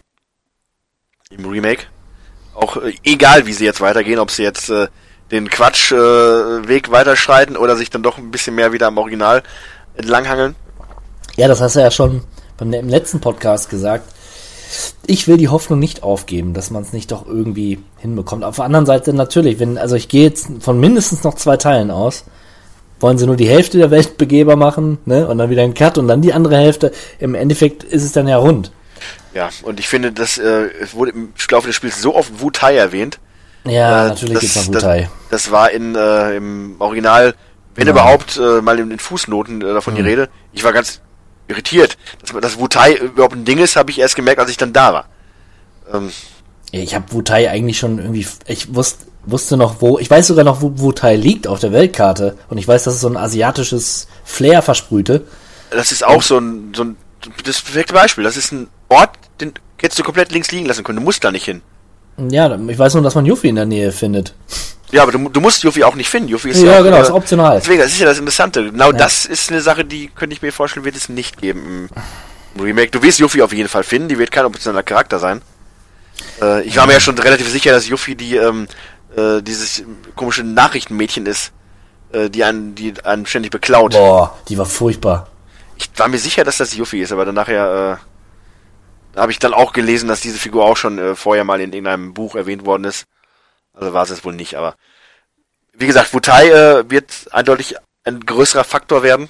im Remake. Auch äh, egal, wie sie jetzt weitergehen, ob sie jetzt äh, den Quatschweg äh, weiterschreiten oder sich dann doch ein bisschen mehr wieder am Original entlanghangeln. ja, das hast du ja schon beim, im letzten Podcast gesagt. Ich will die Hoffnung nicht aufgeben, dass man es nicht doch irgendwie hinbekommt. Auf der anderen Seite natürlich, wenn, also ich gehe jetzt von mindestens noch zwei Teilen aus. Wollen sie nur die Hälfte der Welt begehbar machen, ne? Und dann wieder einen Cut und dann die andere Hälfte. Im Endeffekt ist es dann ja rund. Ja, und ich finde, das äh, es wurde im Laufe des Spiels so oft Wutai erwähnt. Ja, äh, natürlich das, gibt's noch Wutai. Das, das war in äh, im Original, wenn Ja. überhaupt, äh, mal in den Fußnoten äh, davon Mhm. die Rede. Ich war ganz irritiert. Dass, dass Wutai überhaupt ein Ding ist, habe ich erst gemerkt, als ich dann da war. Ähm, Ich habe Wutai eigentlich schon irgendwie, ich wusste, wusste noch wo, ich weiß sogar noch, wo Wutai liegt auf der Weltkarte. Und ich weiß, dass es so ein asiatisches Flair versprühte. das ist auch so ein, so ein das perfekte Beispiel. Das ist ein Ort, den hättest du komplett links liegen lassen können. Du musst da nicht hin. Ja, ich weiß nur, dass man Yuffie in der Nähe findet. Ja, aber du, du musst Yuffie auch nicht finden. Yuffie ist Ja, ja, auch, genau, äh, ist optional. Deswegen, das ist ja das Interessante. Genau Ja. das ist eine Sache, die könnte ich mir vorstellen, wird es nicht geben im Remake. Du wirst Yuffie auf jeden Fall finden. Die wird kein optionaler Charakter sein. Äh, ich war mir ja schon relativ sicher, dass Yuffie die ähm, äh, dieses komische Nachrichtenmädchen ist, äh, die einen, die einen ständig beklaut. Boah, die war furchtbar. Ich war mir sicher, dass das Yuffie ist, aber dann nachher äh, habe ich dann auch gelesen, dass diese Figur auch schon äh, vorher mal in irgendeinem Buch erwähnt worden ist. Also war es jetzt wohl nicht, aber wie gesagt, Wutai äh, wird eindeutig ein größerer Faktor werden.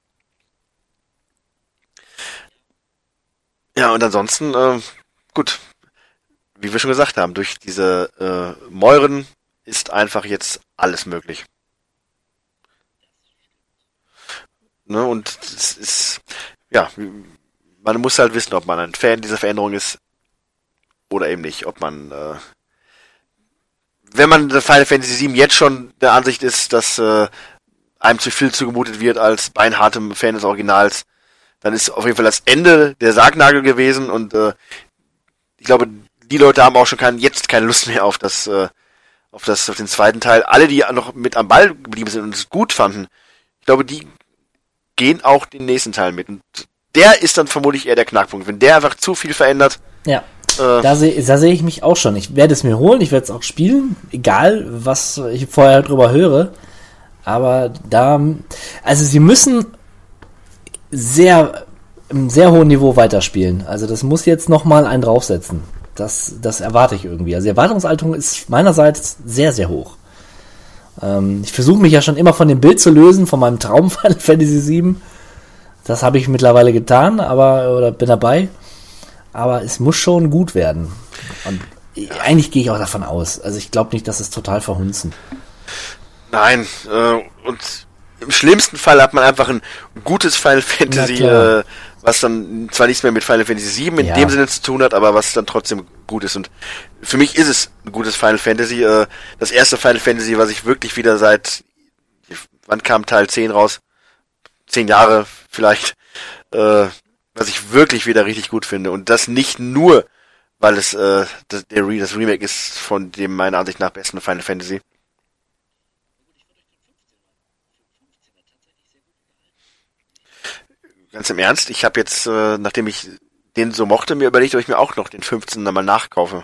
Ja, und ansonsten, äh, gut, wie wir schon gesagt haben, durch diese äh, Mäuren ist einfach jetzt alles möglich. Ne, und es ist, ja, man muss halt wissen, ob man ein Fan dieser Veränderung ist. oder eben nicht, ob man, äh, wenn man Final Fantasy sieben jetzt schon der Ansicht ist, dass äh, einem zu viel zugemutet wird als beinhartem Fan des Originals, dann ist auf jeden Fall das Ende der Sargnagel gewesen und äh, ich glaube, die Leute haben auch schon kein, jetzt keine Lust mehr auf das, äh, auf das, auf den zweiten Teil. Alle, die noch mit am Ball geblieben sind und es gut fanden, ich glaube, die gehen auch den nächsten Teil mit. Und der ist dann vermutlich eher der Knackpunkt. Wenn der einfach zu viel verändert. Ja. Äh, da sehe da seh ich mich auch schon. Ich werde es mir holen, ich werde es auch spielen, egal was ich vorher drüber höre. Aber da, also sie müssen sehr, im sehr hohen Niveau weiterspielen. Also das muss jetzt nochmal einen draufsetzen. Das, das erwarte ich irgendwie. Also die Erwartungshaltung ist meinerseits sehr, sehr hoch. Ähm, ich versuche mich ja schon immer von dem Bild zu lösen, von meinem Traum Final Fantasy sieben. Das habe ich mittlerweile getan, aber oder bin dabei. Aber es muss schon gut werden. Und eigentlich gehe ich auch davon aus. Also ich glaube nicht, dass es total verhunzen. Nein, äh, und im schlimmsten Fall hat man einfach ein gutes Final Fantasy, äh, was dann zwar nichts mehr mit Final Fantasy sieben in ja. dem Sinne zu tun hat, aber was dann trotzdem gut ist. Und für mich ist es ein gutes Final Fantasy. Äh, das erste Final Fantasy, was ich wirklich wieder seit, wann kam Teil zehn raus? Zehn Jahre vielleicht, äh, was ich wirklich wieder richtig gut finde. Und das nicht nur, weil es äh, das, der Re- das Remake ist von dem meiner Ansicht nach besten Final Fantasy. Ganz im Ernst, ich habe jetzt, äh, nachdem ich den so mochte, mir überlegt, ob ich mir auch noch den fünfzehnten mal nachkaufe.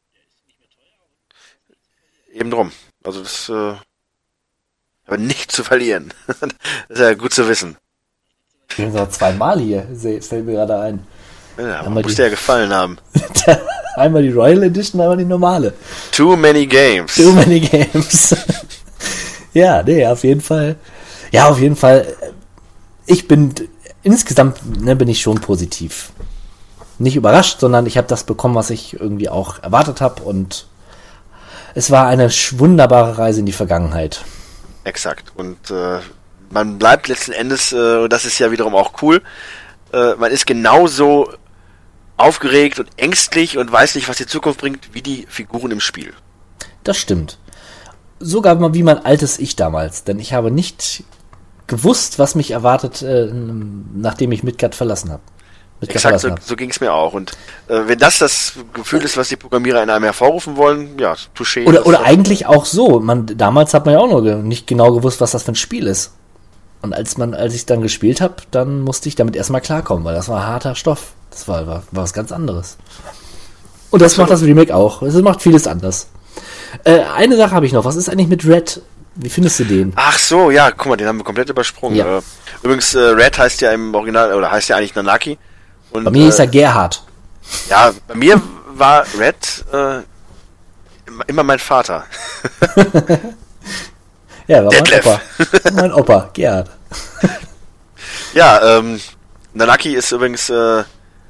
Eben drum. Also das, äh, aber nicht zu verlieren. Das ist ja gut zu wissen. Ich bin so zweimal hier, fällt mir gerade ein. Ja, man muss dir ja gefallen haben. Einmal die Royal Edition, einmal die normale. Too many games. Too many games. Ja, nee, auf jeden Fall. Ja, auf jeden Fall. Ich bin, insgesamt ne, bin ich schon positiv. Nicht überrascht, sondern ich habe das bekommen, was ich irgendwie auch erwartet habe und es war eine wunderbare Reise in die Vergangenheit. Exakt. Und äh, man bleibt letzten Endes, äh, das ist ja wiederum auch cool, äh, man ist genauso aufgeregt und ängstlich und weiß nicht, was die Zukunft bringt, wie die Figuren im Spiel. Das stimmt. Sogar mal wie mein altes Ich damals, denn ich habe nicht gewusst, was mich erwartet, äh, nachdem ich Midgard verlassen habe. Exakt, so, so ging es mir auch. Und äh, wenn das das Gefühl ist, was die Programmierer in einem hervorrufen wollen, ja, touché. Oder, oder eigentlich auch so. Man, damals hat man ja auch noch ge- nicht genau gewusst, was das für ein Spiel ist. Und als man, als ich dann gespielt habe, dann musste ich damit erstmal klarkommen, weil das war harter Stoff. Das war, war, war was ganz anderes. Und das macht das Remake auch. Es macht vieles anders. Äh, eine Sache habe ich noch. Was ist eigentlich mit Red? Wie findest du den? Ach so, ja, guck mal, den haben wir komplett übersprungen. Ja. Äh, übrigens, äh, Red heißt ja im Original, oder heißt ja eigentlich Nanaki. Und, bei mir äh, ist er Gerhard. Ja, bei mir war Red äh, immer mein Vater. Ja, war Detlef. mein Opa. Mein Opa, Gerhard. Ja, ähm, Nanaki ist übrigens, äh,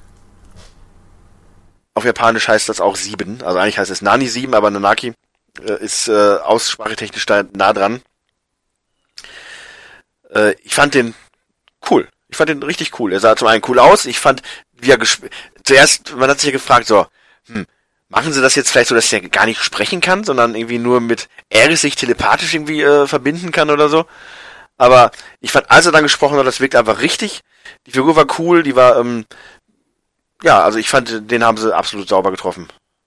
auf Japanisch heißt das auch sieben. Also eigentlich heißt es Nani sieben, aber Nanaki äh, ist äh, aussprachetechnisch da nah dran. Äh, ich fand den cool. Ich fand den richtig cool. Er sah zum einen cool aus. Ich fand, wie er gesp- zuerst, man hat sich ja gefragt, so, hm, machen sie das jetzt vielleicht so, dass er gar nicht sprechen kann, sondern irgendwie nur mit er sich telepathisch irgendwie äh, verbinden kann oder so. Aber ich fand, als er dann gesprochen hat, das wirkt einfach richtig. Die Figur war cool, die war, ähm, ja, also ich fand, den haben sie absolut sauber getroffen.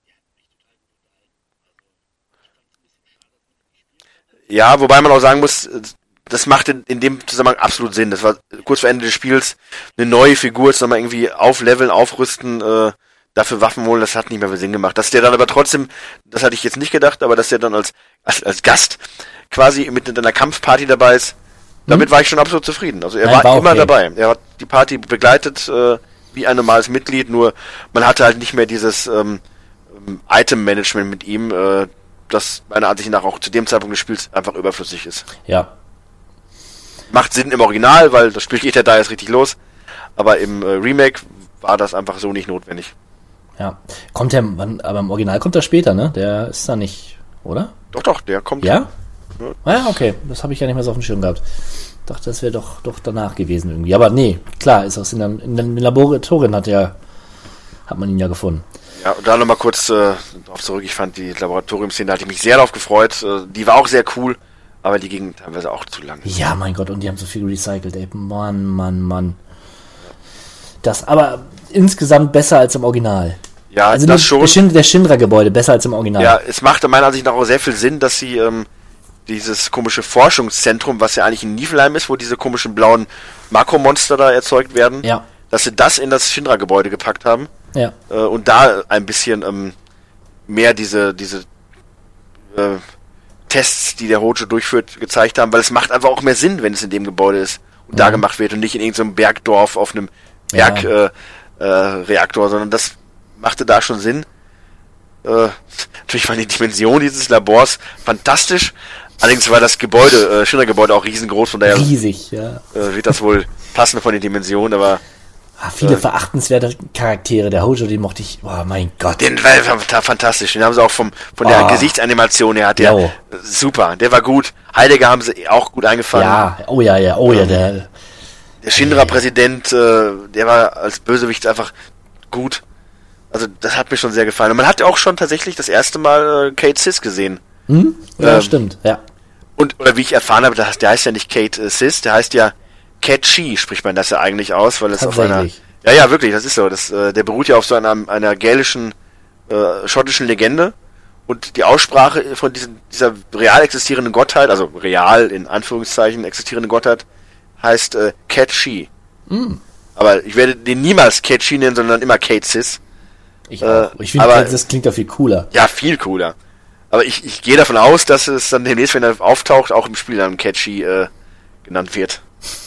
Ja, wobei man auch sagen muss, das macht in, in dem Zusammenhang absolut Sinn. Das war kurz vor Ende des Spiels eine neue Figur, jetzt nochmal irgendwie aufleveln, aufrüsten, äh, dafür Waffen holen, das hat nicht mehr viel Sinn gemacht. Dass der dann aber trotzdem, das hatte ich jetzt nicht gedacht, aber dass der dann als, als, als Gast quasi mit in einer Kampfparty dabei ist, damit hm. war ich schon absolut zufrieden. Also er Nein, war, war immer okay. dabei. Er hat die Party begleitet, äh, wie ein normales Mitglied, nur man hatte halt nicht mehr dieses ähm, Item-Management mit ihm, äh, das meiner Ansicht nach auch zu dem Zeitpunkt des Spiels einfach überflüssig ist. Ja. Macht Sinn im Original, weil das Spiel geht ja da jetzt richtig los, aber im äh, Remake war das einfach so nicht notwendig. Ja. Kommt der, wann, aber im Original kommt er später, ne? Der ist da nicht, oder? Doch, doch, der kommt. Ja? Ja, ah, ja okay. Das habe ich ja nicht mehr so auf dem Schirm gehabt. Ich dachte, das wäre doch, doch danach gewesen irgendwie. Aber nee, klar, ist aus in, der, in den Laboratorien hat ja, hat man ihn ja gefunden. Ja, und da nochmal kurz äh, darauf zurück, ich fand die Laboratoriumszene, da hatte ich mich sehr darauf gefreut. Äh, die war auch sehr cool, aber die ging teilweise auch zu lang. Ja, mein Gott, und die haben so viel recycelt, ey. Mann, Mann, Mann. Das aber insgesamt besser als im Original. Ja, also das schon. Der, Shin- der Shinra-Gebäude besser als im Original. Ja, es machte meiner Ansicht nach auch sehr viel Sinn, dass sie ähm, dieses komische Forschungszentrum, was ja eigentlich in Niflheim ist, wo diese komischen blauen Makromonster da erzeugt werden, ja. dass sie das in das Shinra-Gebäude gepackt haben. Ja. Äh, und da ein bisschen ähm, mehr diese diese äh, Tests, die der Hojo durchführt, gezeigt haben, weil es macht einfach auch mehr Sinn, wenn es in dem Gebäude ist und mhm. da gemacht wird und nicht in irgendeinem Bergdorf auf einem Bergreaktor, ja. äh, äh, sondern das machte da schon Sinn. Äh, natürlich waren die Dimensionen dieses Labors fantastisch. Allerdings war das Gebäude, äh, Shinra-Gebäude auch riesengroß, von daher riesig, ja. äh, wird das wohl passen von den Dimensionen, aber ah, viele äh, verachtenswerte Charaktere. Der Hojo, den mochte ich, oh mein Gott. Den war fantastisch. Den haben sie auch vom, von der oh. Gesichtsanimation her, hat der jo. super, der war gut. Heidegger haben sie auch gut eingefangen. Ja, oh ja, ja, oh ja, der Der Shinra-Präsident, äh, der war als Bösewicht einfach gut. Also das hat mir schon sehr gefallen. Und man hat auch schon tatsächlich das erste Mal äh, Kate Sis gesehen. Hm? Ja, ähm, stimmt, ja. Und, oder wie ich erfahren habe, der heißt, der heißt ja nicht Kate äh, Sis, der heißt ja Cat Shi, spricht man das ja eigentlich aus, weil es auf einer... Ja, ja, wirklich, das ist so. Das, äh, der beruht ja auf so einer, einer gälischen, äh, schottischen Legende. Und die Aussprache von diesen, dieser real existierenden Gottheit, also real in Anführungszeichen existierende Gottheit, heißt äh, Cat Shi. Mm. Aber ich werde den niemals Cat Shi nennen, sondern immer Kate Sis. Ich auch. Ich finde, das klingt doch viel cooler. Ja, viel cooler. Aber ich, ich gehe davon aus, dass es dann demnächst, wenn er auftaucht, auch im Spiel dann Cat Shi äh, genannt wird.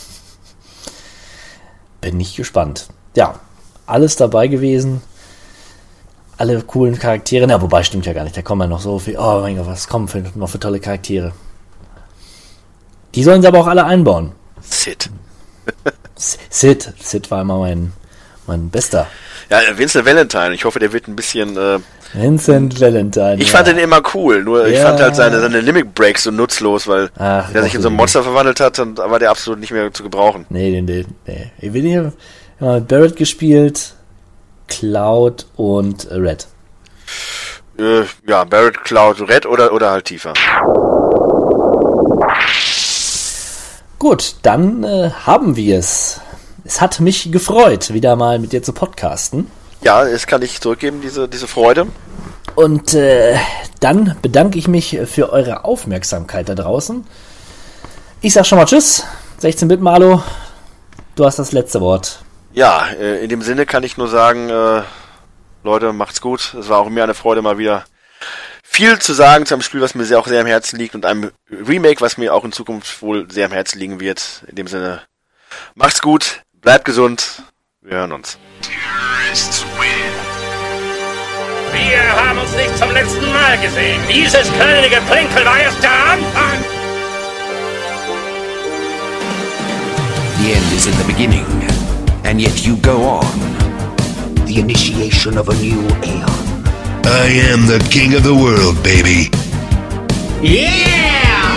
Bin ich gespannt. Ja, alles dabei gewesen. Alle coolen Charaktere. Na, wobei, stimmt ja gar nicht. Da kommen ja noch so viel. Oh mein Gott, was kommen für, noch für tolle Charaktere. Die sollen sie aber auch alle einbauen. Sid. Sid. Sid war immer mein, mein Bester. Ja, Vincent Valentine. Ich hoffe, der wird ein bisschen... Äh, Vincent Valentine. Ich ja. fand den immer cool. Nur ja. ich fand halt seine, seine Limit Breaks so nutzlos, weil Ach, er sich in so ein Monster verwandelt hat und da war der absolut nicht mehr zu gebrauchen. Nee, den, den, nee. Ich bin hier ja, Barrett gespielt, Cloud und äh, Red. Äh, ja, Barrett, Cloud, Red oder, oder halt tiefer. Gut, dann äh, haben wir es. Es hat mich gefreut, wieder mal mit dir zu podcasten. Ja, das kann ich zurückgeben, diese, diese Freude. Und äh, dann bedanke ich mich für eure Aufmerksamkeit da draußen. Ich sag schon mal Tschüss, sechzehn-Bit Malo, du hast das letzte Wort. Ja, äh, in dem Sinne kann ich nur sagen, äh, Leute, macht's gut. Es war auch mir eine Freude, mal wieder viel zu sagen zu einem Spiel, was mir sehr, auch sehr am Herzen liegt und einem Remake, was mir auch in Zukunft wohl sehr am Herzen liegen wird. In dem Sinne, macht's gut, bleibt gesund, wir hören uns. Wir haben uns nicht zum letzten Mal gesehen. Dieses kleine Geplänkel war erst der Anfang. The end is in the beginning, and yet you go on. The initiation of a new Aeon. I am the king of the world, baby. Yeah!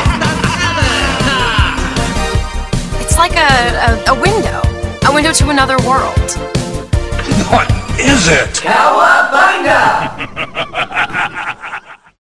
It's like a, a, a window. A window to another world. What is it? Cowabunga!